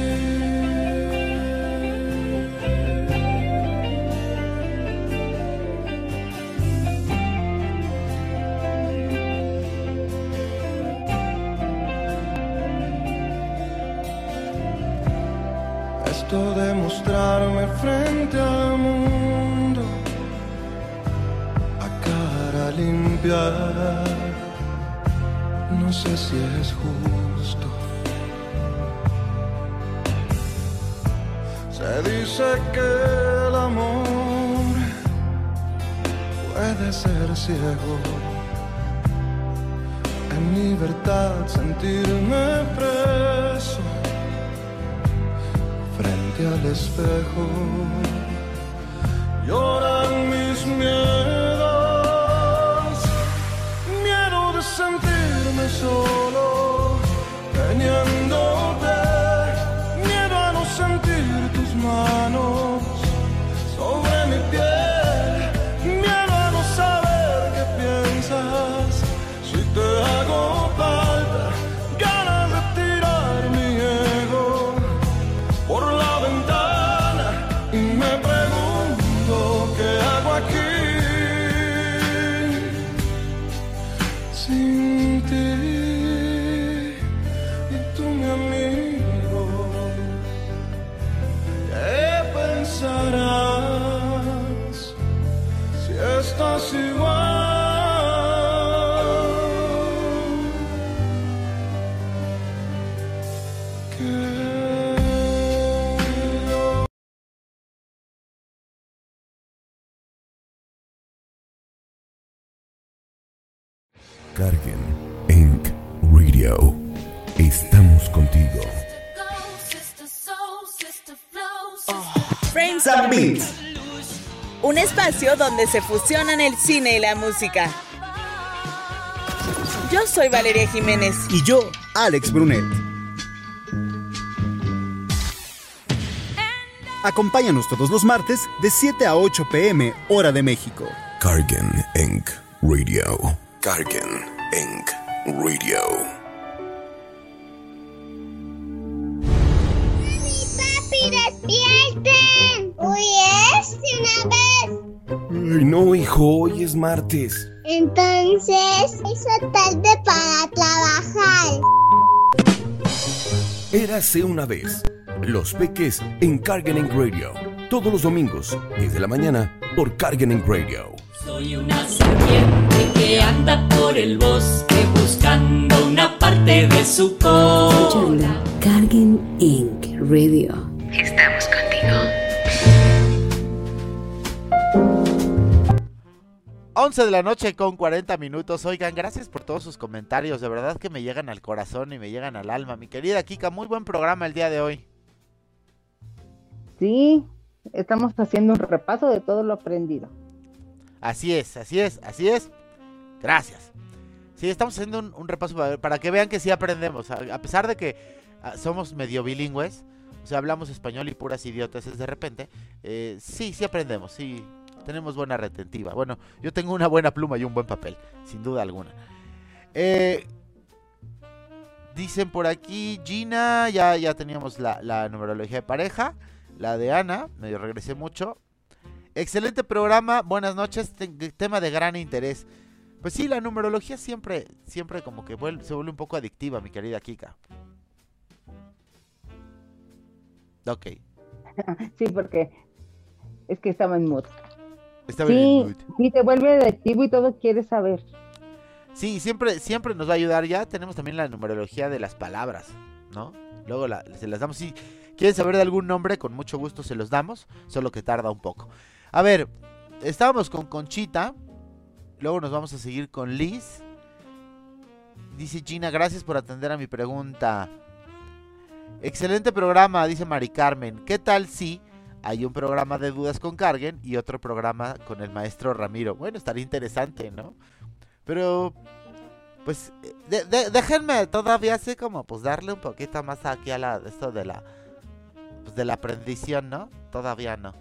Esto de mostrarme frente al mundo a cara limpia, no sé si es justo. Se dice que el amor puede ser ciego, en libertad sentirme preso frente al espejo. Lloran mis miedos, miedo de sentirme solo, teniéndote, miedo a no sentir tus manos sobre mi piel, miedo a no saber qué piensas si te hago falta, ganas de tirar mi ego por la ventana y me pregunto qué hago aquí sin ti. Y tú, mi amigo, ¿qué pensarás si estás igual? Cargen Incorporated. Radio. Estamos contigo. Frames and Beats. Un espacio donde se fusionan el cine y la música. Yo soy Valeria Jiménez. Y yo, Alex Brunet. Acompáñanos todos los martes de siete a ocho pm, hora de México. Cargen Incorporated. Radio. Cargen Incorporated. Radio. ¡Papi, despierten! ¡Hoy es de una vez! Ay, no, hijo, hoy es martes. Entonces, hizo tarde para trabajar. Érase una vez. Los Peques en Cargen Incorporated. Radio. Todos los domingos, diez de la mañana, por Cargen Incorporated. Radio. Soy una serpiente que anda por el bosque buscando una parte de su cola. Escuchando Cargen Incorporated. Radio. Estamos contigo. once de la noche con cuarenta minutos. Oigan, gracias por todos sus comentarios. De verdad que me llegan al corazón y me llegan al alma. Mi querida Kika, muy buen programa el día de hoy. Sí, estamos haciendo un repaso de todo lo aprendido. Así es, así es, así es. Gracias. Sí, estamos haciendo un, un repaso para, para que vean que sí aprendemos. A, a pesar de que a, somos medio bilingües, o sea, hablamos español y puras idiotas de repente, eh, sí, sí aprendemos, sí, tenemos buena retentiva. Bueno, yo tengo una buena pluma y un buen papel, sin duda alguna. Eh, dicen por aquí, Gina, ya, ya teníamos la, la numerología de pareja, la de Ana, medio regresé mucho. Excelente programa, buenas noches, te- tema de gran interés. Pues sí, la numerología siempre, siempre como que vuelve, se vuelve un poco adictiva, mi querida Kika. Ok. Sí, porque es que estaba en mood. Estaba sí, en el mood. sí, te vuelve adictivo y todo quieres saber. Sí, siempre, siempre nos va a ayudar. Ya tenemos también la numerología de las palabras, ¿no? Luego la- se las damos. Si quieren saber de algún nombre, con mucho gusto se los damos, solo que tarda un poco. A ver, estábamos con Conchita, luego nos vamos a seguir con Liz. Dice Gina, gracias por atender a mi pregunta. Excelente programa, dice Mari Carmen. ¿Qué tal si hay un programa de dudas con Cargen y otro programa con el maestro Ramiro? Bueno, estaría interesante, ¿no? Pero, pues, de- de- déjenme todavía así como, pues, darle un poquito más aquí a la, esto de la, pues, de la aprendición, ¿no? Todavía no.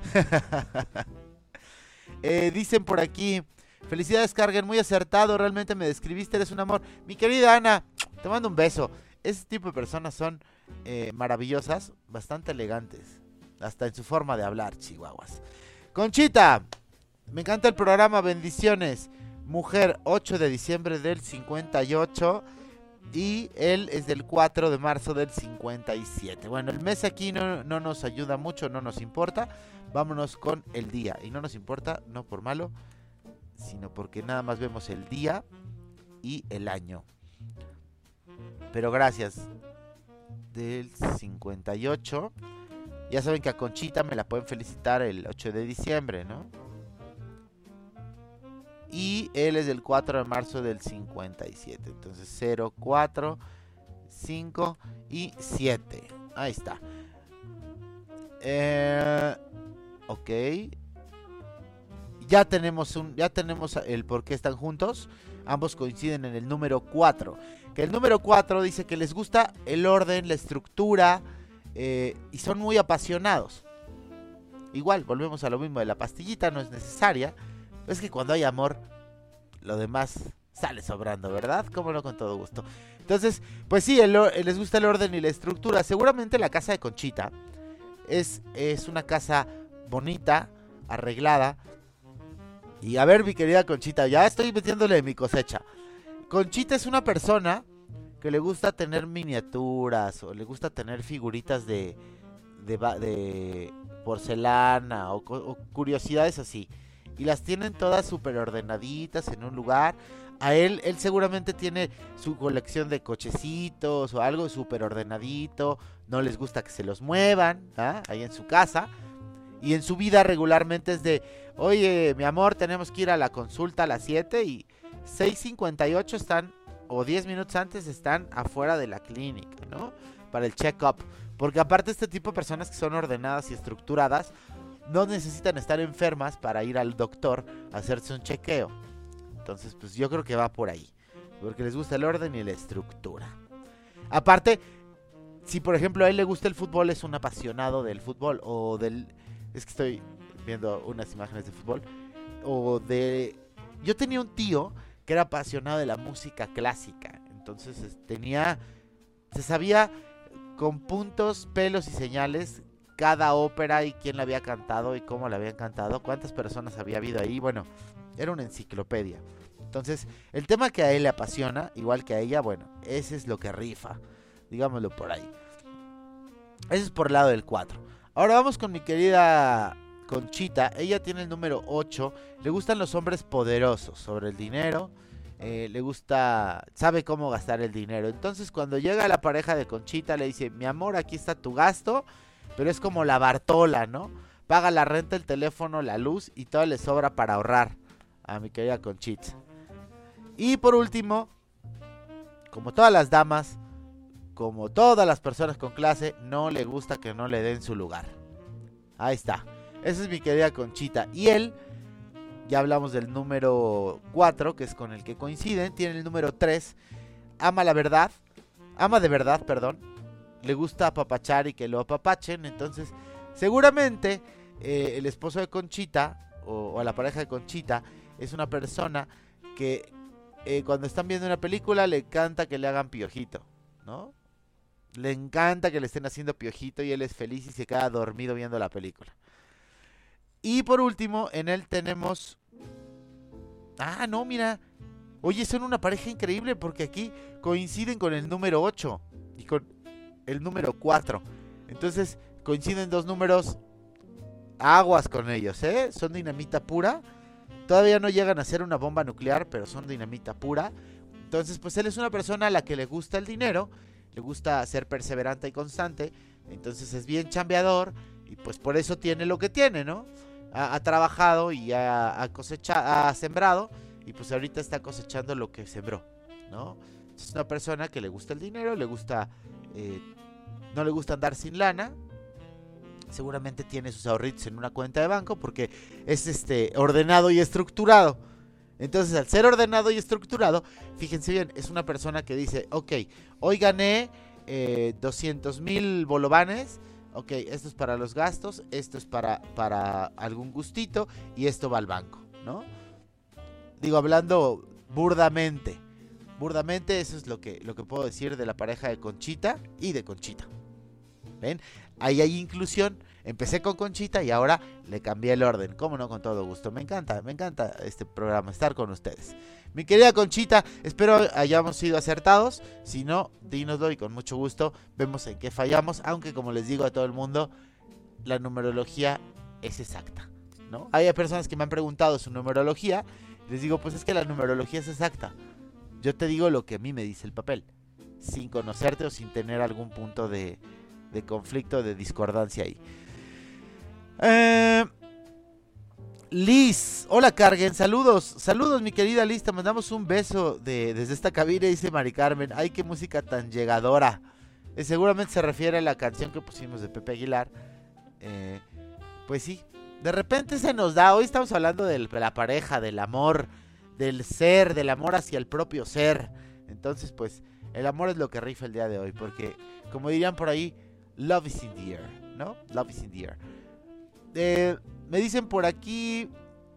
eh, dicen por aquí, felicidades Cargen, muy acertado, realmente me describiste, eres un amor. Mi querida Ana, te mando un beso. Ese tipo de personas son eh, maravillosas, bastante elegantes, hasta en su forma de hablar, chihuahuas. Conchita, me encanta el programa, bendiciones. Mujer, ocho de diciembre del cincuenta y ocho y él es del cuatro de marzo del cincuenta y siete. Bueno, el mes aquí no, no nos ayuda mucho, no nos importa. Vámonos con el día. Y no nos importa, no por malo, sino porque nada más vemos el día y el año. Pero gracias. Del cincuenta y ocho. Ya saben que a Conchita me la pueden felicitar el ocho de diciembre, ¿no? Y él es del cuatro de marzo del cincuenta y siete. Entonces cero, cuatro, cinco y siete. Ahí está. Eh, ok. Ya tenemos un, ya tenemos el por qué están juntos. Ambos coinciden en el número cuatro. Que el número cuatro dice que les gusta el orden, la estructura eh, y son muy apasionados. Igual, volvemos a lo mismo de la pastillita, no es necesaria. Es que cuando hay amor, lo demás sale sobrando, ¿verdad? Cómo no, con todo gusto. Entonces, pues sí, el, les gusta el orden y la estructura. Seguramente la casa de Conchita es, es una casa bonita, arreglada. Y a ver, mi querida Conchita, ya estoy metiéndole de mi cosecha. Conchita es una persona que le gusta tener miniaturas o le gusta tener figuritas de, de, de porcelana o, o curiosidades así. Y las tienen todas súper ordenaditas en un lugar. A él, él seguramente tiene su colección de cochecitos o algo súper ordenadito. No les gusta que se los muevan, ¿ah? Ahí en su casa. Y en su vida regularmente es de, oye, mi amor, tenemos que ir a la consulta a las siete y seis cincuenta y ocho están, o diez minutos antes están afuera de la clínica, ¿no? Para el check-up. Porque aparte este tipo de personas que son ordenadas y estructuradas no necesitan estar enfermas para ir al doctor a hacerse un chequeo. Entonces, pues yo creo que va por ahí. Porque les gusta el orden y la estructura. Aparte, si por ejemplo a él le gusta el fútbol, es un apasionado del fútbol. O del... Es que estoy viendo unas imágenes de fútbol. O de... Yo tenía un tío que era apasionado de la música clásica. Entonces tenía... Se sabía con puntos, pelos y señales cada ópera y quién la había cantado y cómo la habían cantado, cuántas personas había habido ahí. Bueno, era una enciclopedia. Entonces, el tema que a él le apasiona, igual que a ella, bueno, ese es lo que rifa, digámoslo por ahí. Ese es por el lado del cuatro. Ahora vamos con mi querida Conchita. Ella tiene el número ocho. Le gustan los hombres poderosos sobre el dinero. Eh, le gusta, sabe cómo gastar el dinero. Entonces, cuando llega la pareja de Conchita, le dice, mi amor, aquí está tu gasto. Pero es como la Bartola, ¿no? Paga la renta, el teléfono, la luz y todo le sobra para ahorrar a mi querida Conchita. Y por último, como todas las damas, como todas las personas con clase, no le gusta que no le den su lugar. Ahí está. Esa es mi querida Conchita. Y él, ya hablamos del número cuatro, que es con el que coinciden. Tiene el número tres. Ama la verdad. Ama de verdad, perdón. Le gusta apapachar y que lo apapachen. Entonces, seguramente eh, el esposo de Conchita o, o la pareja de Conchita es una persona que eh, cuando están viendo una película le encanta que le hagan piojito, ¿no? Le encanta que le estén haciendo piojito y él es feliz y se queda dormido viendo la película. Y por último, en él tenemos... Ah, no, mira. Oye, son una pareja increíble porque aquí coinciden con el número ocho y con el número cuatro. Entonces, coinciden dos números, aguas con ellos, ¿eh? Son dinamita pura. Todavía no llegan a ser una bomba nuclear, pero son dinamita pura. Entonces, pues él es una persona a la que le gusta el dinero, le gusta ser perseverante y constante. Entonces es bien chambeador y pues por eso tiene lo que tiene, ¿no? Ha, ha trabajado y ha, ha cosechado, ha sembrado y pues ahorita está cosechando lo que sembró, ¿no? Es una persona que le gusta el dinero, le gusta, eh, no le gusta andar sin lana. Seguramente tiene sus ahorritos en una cuenta de banco porque es este ordenado y estructurado. Entonces, al ser ordenado y estructurado, fíjense bien, es una persona que dice, ok, hoy gané eh, doscientos mil bolovanes. Ok, esto es para los gastos, esto es para, para algún gustito y esto va al banco, ¿no? Digo, hablando burdamente, burdamente eso es lo que, lo que puedo decir de la pareja de Conchita y de Conchita. ¿Ven? Ahí hay inclusión. Empecé con Conchita y ahora le cambié el orden. Cómo no, con todo gusto. Me encanta, me encanta este programa, estar con ustedes. Mi querida Conchita, espero hayamos sido acertados. Si no, dínoslo y con mucho gusto vemos en qué fallamos. Aunque como les digo a todo el mundo, la numerología es exacta, ¿no? Hay personas que me han preguntado su numerología. Les digo, pues es que la numerología es exacta. Yo te digo lo que a mí me dice el papel, sin conocerte o sin tener algún punto de, de conflicto, de discordancia ahí. Eh, Liz, hola Carguen, saludos, saludos mi querida Liz, te mandamos un beso de, desde esta cabina, dice Mari Carmen. Ay, qué música tan llegadora. Eh, seguramente se refiere a la canción que pusimos de Pepe Aguilar. Eh, pues sí, de repente se nos da, hoy estamos hablando de la pareja, del amor, del ser, del amor hacia el propio ser. Entonces pues el amor es lo que rifa el día de hoy, porque como dirían por ahí, love is in the air, ¿no? Love is in the air. Eh, me dicen por aquí,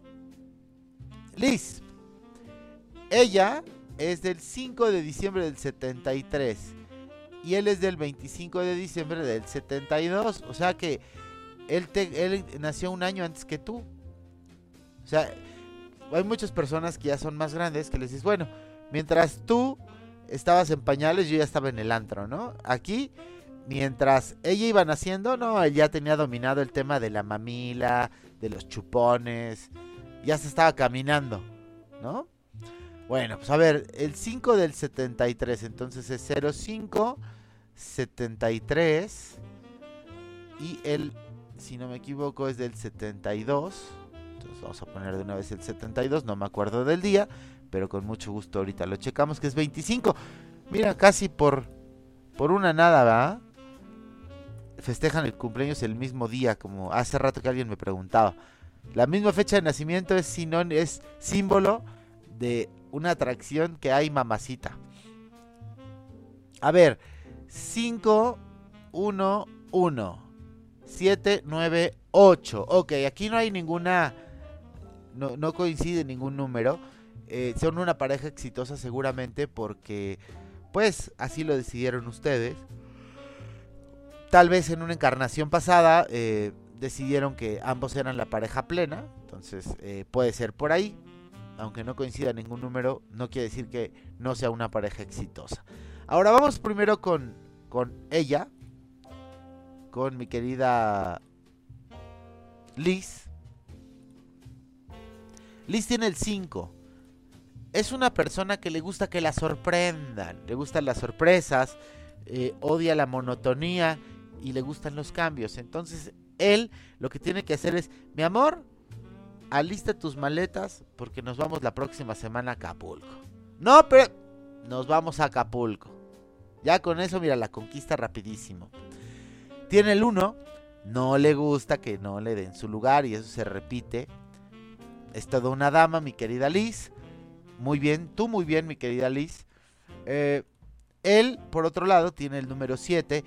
Liz, ella es del cinco de diciembre del setenta y tres y él es del veinticinco de diciembre del setenta y dos, o sea que él, te, él nació un año antes que tú. O sea, hay muchas personas que ya son más grandes que les dices, bueno, mientras tú estabas en pañales, yo ya estaba en el antro, ¿no? Aquí, mientras ella iba naciendo, no, él ya tenía dominado el tema de la mamila, de los chupones, ya se estaba caminando, ¿no? Bueno, pues a ver, el cinco del setenta y tres, entonces es cero cinco setenta y tres y el, si no me equivoco, es del setenta y dos. Entonces vamos a poner de una vez el setenta y dos, no me acuerdo del día, pero con mucho gusto ahorita lo checamos, que es veinticinco. Mira, casi por, por una nada, ¿verdad? Festejan el cumpleaños el mismo día, como hace rato que alguien me preguntaba. La misma fecha de nacimiento es, sinón, es símbolo de una atracción que hay, mamacita. A ver, cinco, uno, uno, siete, nueve, ocho. Ok, aquí no hay ninguna, no, no coincide ningún número. Eh, son una pareja exitosa seguramente porque, pues, así lo decidieron ustedes. Tal vez en una encarnación pasada eh, decidieron que ambos eran la pareja plena. Entonces eh, puede ser por ahí. Aunque no coincida ningún número, no quiere decir que no sea una pareja exitosa. Ahora vamos primero con, con ella. Con mi querida Liz. Liz tiene el cinco. Es una persona que le gusta que la sorprendan. Le gustan las sorpresas. Eh, odia la monotonía. Y le gustan los cambios. Entonces él lo que tiene que hacer es, mi amor, alista tus maletas porque nos vamos la próxima semana a Acapulco. No, pero nos vamos a Acapulco. Ya con eso, mira, la conquista rapidísimo. Tiene el uno, no le gusta que no le den su lugar y eso se repite. Es toda una dama, mi querida Liz. Muy bien, tú muy bien, mi querida Liz. Eh, él, por otro lado, tiene el número siete.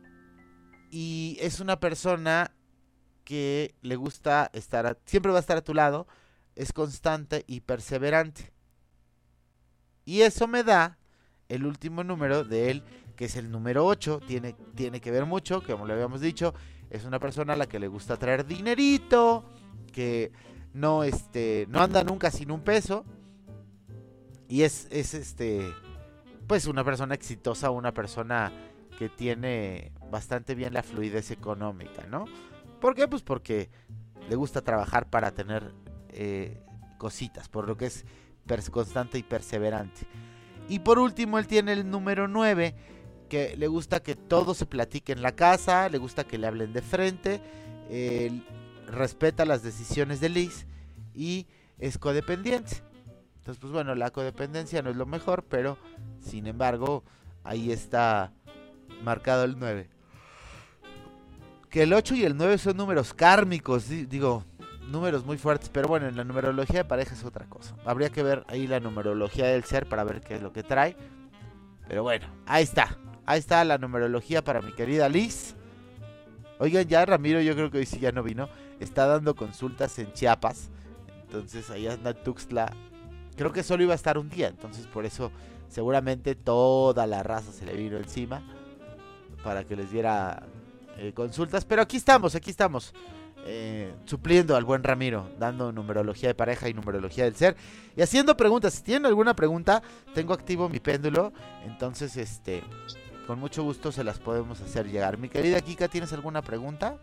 Y es una persona que le gusta estar, a, siempre va a estar a tu lado, es constante y perseverante. Y eso me da el último número de él, que es el número ocho, tiene, tiene que ver mucho, como le habíamos dicho, es una persona a la que le gusta traer dinerito, que no, este, no anda nunca sin un peso. Y es, es este, pues una persona exitosa, una persona que tiene bastante bien la fluidez económica, ¿no? ¿Por qué? Pues porque le gusta trabajar para tener eh, cositas, por lo que es pers- constante y perseverante. Y por último, él tiene el número nueve, que le gusta que todo se platique en la casa, le gusta que le hablen de frente, eh, respeta las decisiones de Liz y es codependiente. Entonces, pues bueno, la codependencia no es lo mejor, pero sin embargo, ahí está marcado el nueve. Que el ocho y el nueve son números kármicos, digo, números muy fuertes, pero bueno, en la numerología de pareja es otra cosa. Habría que ver ahí la numerología del ser para ver qué es lo que trae. Pero bueno, ahí está. Ahí está la numerología para mi querida Liz. Oigan, ya Ramiro, yo creo que hoy sí ya no vino. Está dando consultas en Chiapas. Entonces ahí anda Tuxtla. Creo que solo iba a estar un día. Entonces por eso seguramente toda la raza se le vino encima para que les diera eh, consultas. Pero aquí estamos, aquí estamos. Eh, supliendo al buen Ramiro, dando numerología de pareja y numerología del ser y haciendo preguntas. Si tienen alguna pregunta, tengo activo mi péndulo, entonces este con mucho gusto se las podemos hacer llegar. Mi querida Kika, ¿tienes alguna pregunta?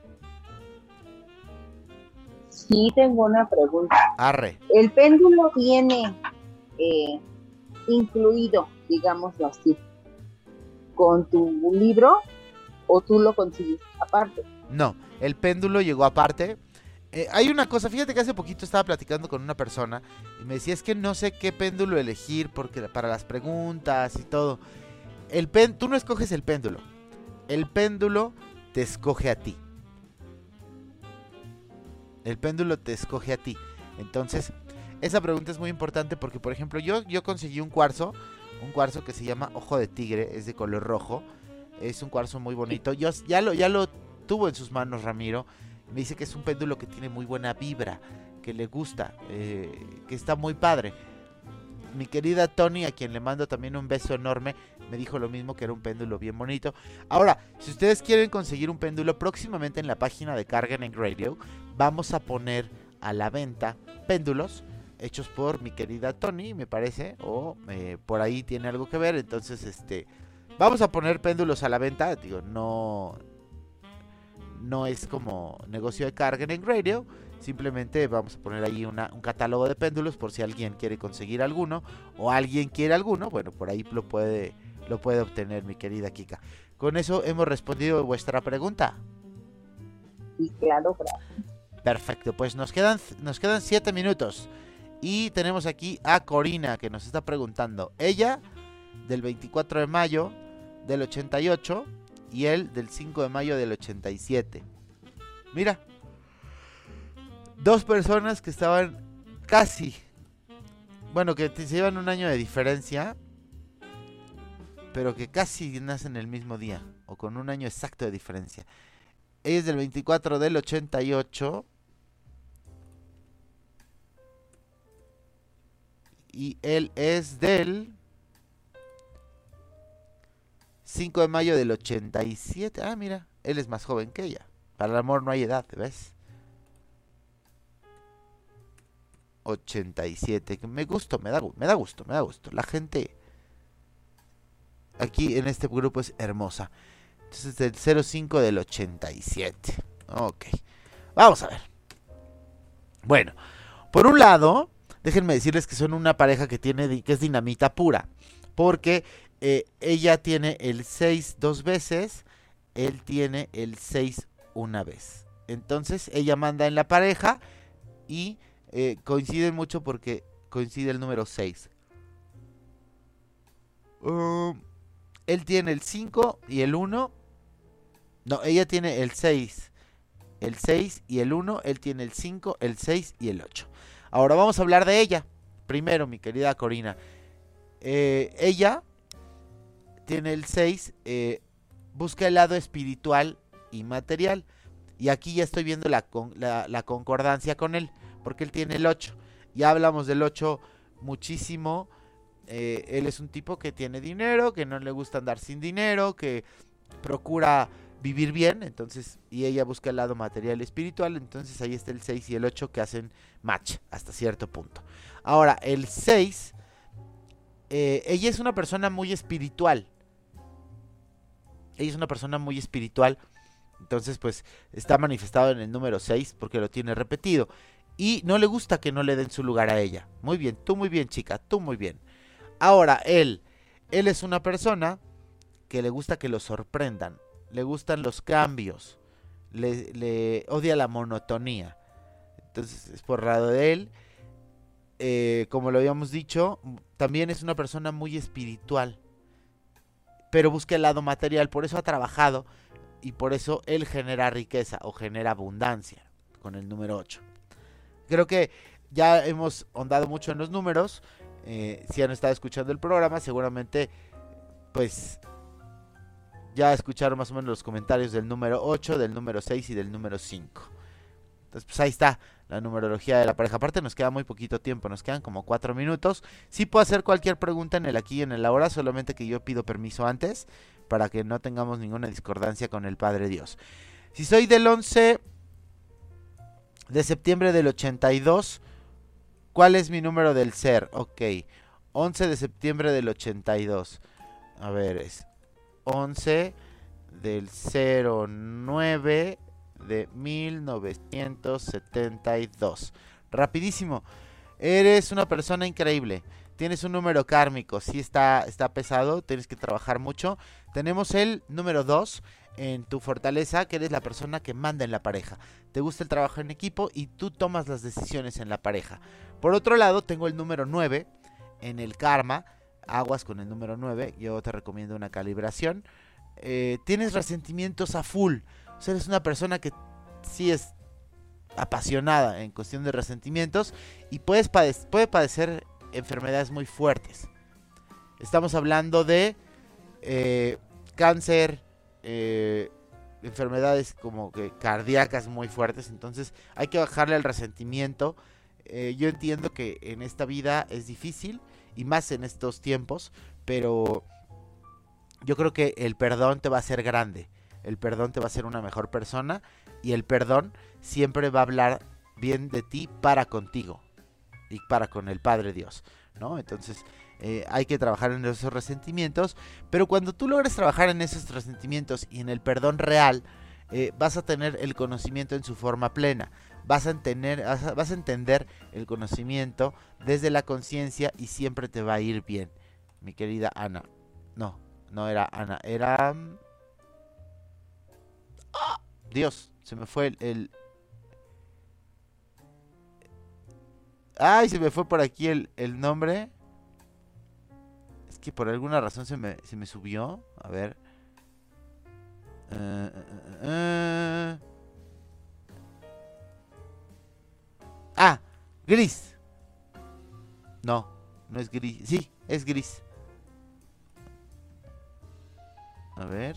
Sí, tengo una pregunta. Arre. ¿El péndulo viene eh, incluido, digámoslo así, con tu libro o tú lo consiguiste aparte? No, el péndulo llegó aparte. Eh, hay una cosa, fíjate que hace poquito estaba platicando con una persona y me decía, es que no sé qué péndulo elegir porque para las preguntas y todo. El pen, tú no escoges el péndulo, el péndulo te escoge a ti. El péndulo te escoge a ti. Entonces, esa pregunta es muy importante porque, por ejemplo, yo, yo conseguí un cuarzo, un cuarzo que se llama Ojo de Tigre, es de color rojo. Es un cuarzo muy bonito. Yo ya lo, ya lo tuvo en sus manos Ramiro. Me dice que es un péndulo que tiene muy buena vibra, que le gusta, eh, que está muy padre. Mi querida Tony, a quien le mando también un beso enorme, me dijo lo mismo, que era un péndulo bien bonito. Ahora, si ustedes quieren conseguir un péndulo, próximamente en la página de Cargan and Radio vamos a poner a la venta péndulos hechos por mi querida Tony, me parece, o eh, por ahí tiene algo que ver. Entonces, este, vamos a poner péndulos a la venta. Digo, no, no es como negocio de Cargan and Radio. Simplemente vamos a poner ahí una, un catálogo de péndulos por si alguien quiere conseguir alguno o alguien quiere alguno. Bueno, por ahí lo puede, lo puede obtener mi querida Kika. Con eso hemos respondido vuestra pregunta. Sí, claro, gracias. Perfecto, pues nos quedan, nos quedan siete minutos. Y tenemos aquí a Corina que nos está preguntando. Ella del veinticuatro de mayo del ochenta y ocho y él del cinco de mayo del ochenta y siete. Mira. Dos personas que estaban casi, bueno, que se llevan un año de diferencia, pero que casi nacen el mismo día, o con un año exacto de diferencia. Ella es del veinticuatro del ochenta y ocho, y él es del cinco de mayo del ochenta y siete. Ah, mira, él es más joven que ella. Para el amor no hay edad, ¿ves? ochenta y siete, que me gustó, me da, me da gusto, me da gusto. La gente aquí en este grupo es hermosa. Entonces del cero cinco del ochenta y siete. Ok, vamos a ver. Bueno, por un lado, déjenme decirles que son una pareja que tiene, que es dinamita pura, porque eh, ella tiene el seis dos veces, él tiene el seis una vez. Entonces ella manda en la pareja y Eh, coinciden mucho porque coincide el número seis. Uh, él tiene el cinco y el uno. No, ella tiene el seis. El seis y el uno. Él tiene el cinco, el seis y el ocho. Ahora vamos a hablar de ella. Primero, mi querida Corina. Eh, ella tiene el seis. Eh, busca el lado espiritual y material. Y aquí ya estoy viendo la, la, la concordancia con él. Porque él tiene el ocho. Ya hablamos del ocho muchísimo. Eh, él es un tipo que tiene dinero, que no le gusta andar sin dinero, que procura vivir bien, entonces, y ella busca el lado material y espiritual, entonces ahí está el seis y el ocho que hacen match hasta cierto punto. Ahora, el seis, eh, ella es una persona muy espiritual. Ella es una persona muy espiritual, entonces pues está manifestado en el número seis porque lo tiene repetido. Y no le gusta que no le den su lugar a ella. Muy bien, tú muy bien, chica, tú muy bien. Ahora, él, él es una persona que le gusta que lo sorprendan. Le gustan los cambios, le, le odia la monotonía. Entonces es por lado de él. Eh, como lo habíamos dicho, también es una persona muy espiritual, pero busca el lado material, por eso ha trabajado y por eso él genera riqueza o genera abundancia con el número ocho. Creo que ya hemos ahondado mucho en los números. Eh, si han estado escuchando el programa, seguramente pues ya escucharon más o menos los comentarios del número ocho, del número seis y del número cinco. Entonces pues ahí está la numerología de la pareja. Aparte nos queda muy poquito tiempo, nos quedan como cuatro minutos. Sí puedo hacer cualquier pregunta en el aquí y en el ahora, solamente que yo pido permiso antes para que no tengamos ninguna discordancia con el Padre Dios. Si soy del once de septiembre del ochenta y dos, ¿cuál es mi número del ser? Ok, once de septiembre del ochenta y dos. A ver, es once del cero nueve de mil novecientos setenta y dos. Rapidísimo. Eres una persona increíble. Tienes un número kármico. Sí está, está pesado. Tienes que trabajar mucho. Tenemos el número dos en tu fortaleza, que eres la persona que manda en la pareja. Te gusta el trabajo en equipo y tú tomas las decisiones en la pareja. Por otro lado, tengo el número nueve en el karma. Aguas con el número nueve. Yo te recomiendo una calibración. Eh, tienes resentimientos a full. O sea, eres una persona que sí es apasionada en cuestión de resentimientos y puedes pade- puede padecer enfermedades muy fuertes. Estamos hablando de eh, cáncer, eh, enfermedades como que cardíacas muy fuertes. Entonces hay que bajarle al resentimiento. Eh, yo entiendo que en esta vida es difícil y más en estos tiempos, pero yo creo que el perdón te va a hacer grande. El perdón te va a hacer una mejor persona y el perdón siempre va a hablar bien de ti para contigo y para con el Padre Dios, ¿no? Entonces eh, hay que trabajar en esos resentimientos, pero cuando tú logres trabajar en esos resentimientos y en el perdón real, eh, vas a tener el conocimiento en su forma plena, vas a, entender, vas a, vas a entender el conocimiento desde la conciencia y siempre te va a ir bien, mi querida Ana. No, no era Ana, era... ¡Ah! Dios, se me fue el, el... Ay, se me fue por aquí el, el nombre. Es que por alguna razón se me, se me subió. A ver. Uh, uh, uh, uh. Ah, Gris. No, no es Gris. Sí, es Gris. A ver.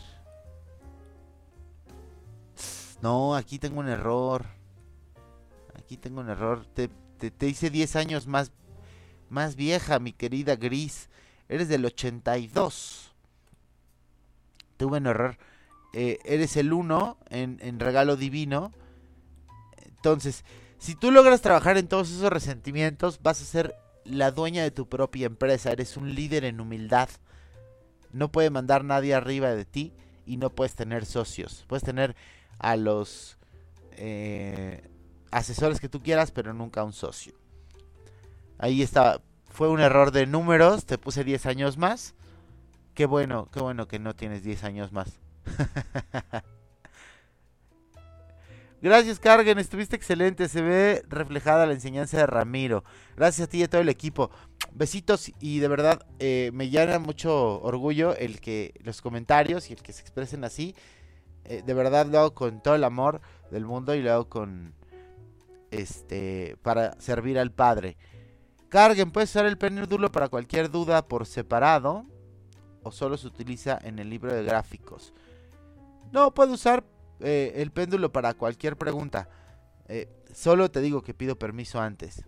No, aquí tengo un error. Aquí tengo un error. Te, te, te hice diez años más, más vieja, mi querida Gris. Eres del ochenta y dos. Tuve un error. Eh, eres el uno en, en regalo divino. Entonces, si tú logras trabajar en todos esos resentimientos, vas a ser la dueña de tu propia empresa. Eres un líder en humildad. No puede mandar nadie arriba de ti y no puedes tener socios. Puedes tener a los eh, asesores que tú quieras, pero nunca un socio. Ahí está, fue un error de números, te puse diez años más. Qué bueno, qué bueno que no tienes diez años más. Gracias, Cargen, estuviste excelente, se ve reflejada la enseñanza de Ramiro. Gracias a ti y a todo el equipo. Besitos y de verdad eh, me llena mucho orgullo el que los comentarios y el que se expresen así. Eh, de verdad lo hago con todo el amor del mundo y lo hago con este para servir al Padre. Carguen, puedes usar el péndulo para cualquier duda por separado o solo se utiliza en el libro de gráficos. No, puedo usar eh, el péndulo para cualquier pregunta. Eh, solo te digo que pido permiso antes.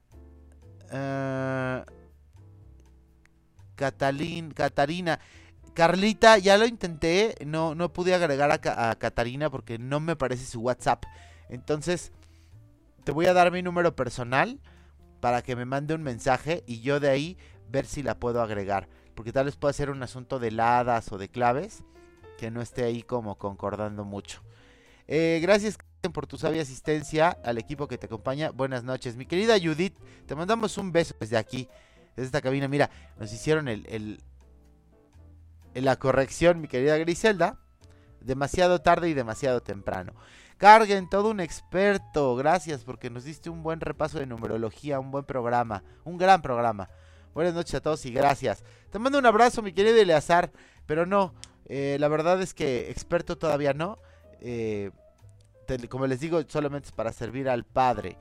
Uh, Catalín, Catarina, Carlita, ya lo intenté, no, no pude agregar a, a Catarina porque no me parece su WhatsApp. Entonces, te voy a dar mi número personal para que me mande un mensaje y yo de ahí ver si la puedo agregar. Porque tal vez pueda ser un asunto de ladas o de claves que no esté ahí como concordando mucho. Eh, gracias por tu sabia asistencia al equipo que te acompaña. Buenas noches. Mi querida Judith, te mandamos un beso desde aquí, desde esta cabina. Mira, nos hicieron el, el, el la corrección, mi querida Griselda. Demasiado tarde y demasiado temprano. Carguen, todo un experto. Gracias porque nos diste un buen repaso de numerología, un buen programa, un gran programa. Buenas noches a todos y gracias. Te mando un abrazo, mi querido Eleazar, pero no, eh, la verdad es que experto todavía no. Eh, te, como les digo, solamente es para servir al Padre.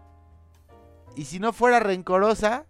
Y si no fuera rencorosa...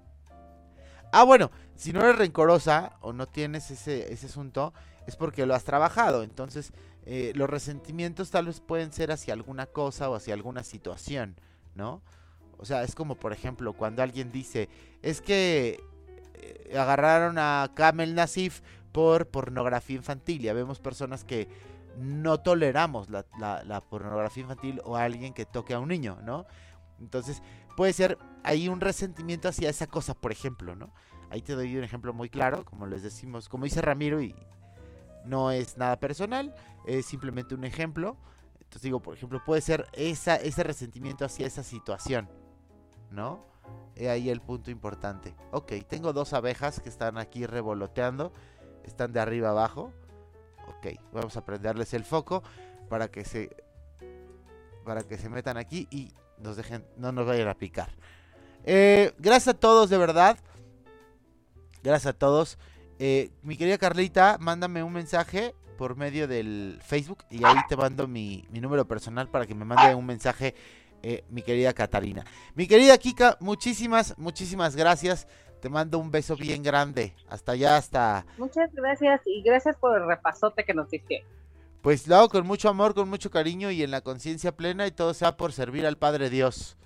Ah, bueno, si no eres rencorosa o no tienes ese, ese asunto, es porque lo has trabajado. Entonces, eh, los resentimientos tal vez pueden ser hacia alguna cosa o hacia alguna situación, ¿no? O sea, es como, por ejemplo, cuando alguien dice, es que eh, agarraron a Kamel Nasif por pornografía infantil. Ya vemos personas que no toleramos la, la, la pornografía infantil o a alguien que toque a un niño, ¿no? Entonces, puede ser ahí un resentimiento hacia esa cosa, por ejemplo, ¿no? Ahí te doy un ejemplo muy claro, como les decimos, como dice Ramiro, y no es nada personal, es simplemente un ejemplo. Entonces digo, por ejemplo, puede ser esa, ese resentimiento hacia esa situación, ¿no? He ahí el punto importante. Ok, tengo dos abejas que están aquí revoloteando, están de arriba abajo. Ok, vamos a prenderles el foco para que se para que se metan aquí y nos dejen, no nos vayan a picar. Eh, gracias a todos, de verdad. Gracias a todos. Eh, mi querida Carlita, mándame un mensaje por medio del Facebook y ahí te mando mi, mi número personal para que me mande un mensaje, eh, mi querida Catarina. Mi querida Kika, muchísimas, muchísimas gracias. Te mando un beso bien grande. Hasta allá, hasta... Muchas gracias y gracias por el repasote que nos diste. Pues lo hago con mucho amor, con mucho cariño y en la conciencia plena, y todo sea por servir al Padre Dios.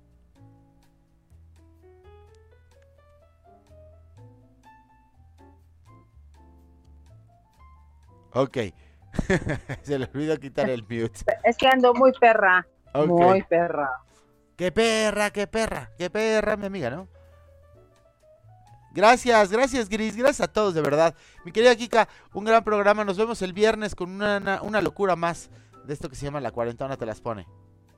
Ok. Se le olvidó quitar el mute. Es que ando muy perra. Okay. Muy perra. Qué perra, qué perra, qué perra, mi amiga, ¿no? Gracias, gracias Gris, gracias a todos, de verdad. Mi querida Kika, un gran programa. Nos vemos el viernes con una, una, una locura más de esto que se llama La Cuarentona Te Las Pone.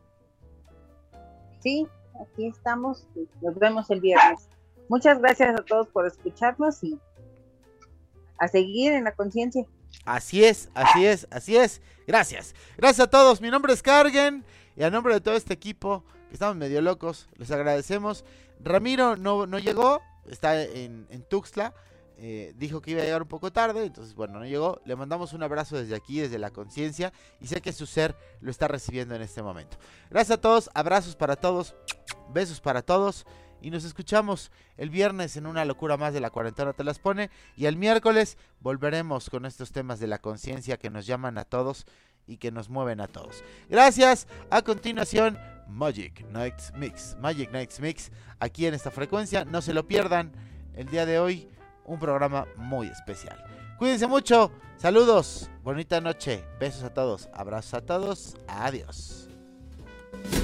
Sí, aquí estamos. Nos vemos el viernes. Muchas gracias a todos por escucharnos y a seguir en la conciencia. Así es, así es, así es. Gracias. Gracias a todos. Mi nombre es Cargen y a nombre de todo este equipo, que estamos medio locos, les agradecemos. Ramiro no, no llegó. Está en, en Tuxtla, eh, dijo que iba a llegar un poco tarde, entonces bueno, no llegó. Le mandamos un abrazo desde aquí, desde la conciencia, y sé que su ser lo está recibiendo en este momento. Gracias a todos, abrazos para todos, besos para todos, y nos escuchamos el viernes en una locura más de La Cuarentona Te Las Pone, y el miércoles volveremos con estos temas de la conciencia que nos llaman a todos y que nos mueven a todos. Gracias. A continuación, Magic Nights Mix. Magic Nights Mix aquí en esta frecuencia. No se lo pierdan. El día de hoy, un programa muy especial. Cuídense mucho. Saludos. Bonita noche. Besos a todos. Abrazos a todos. Adiós.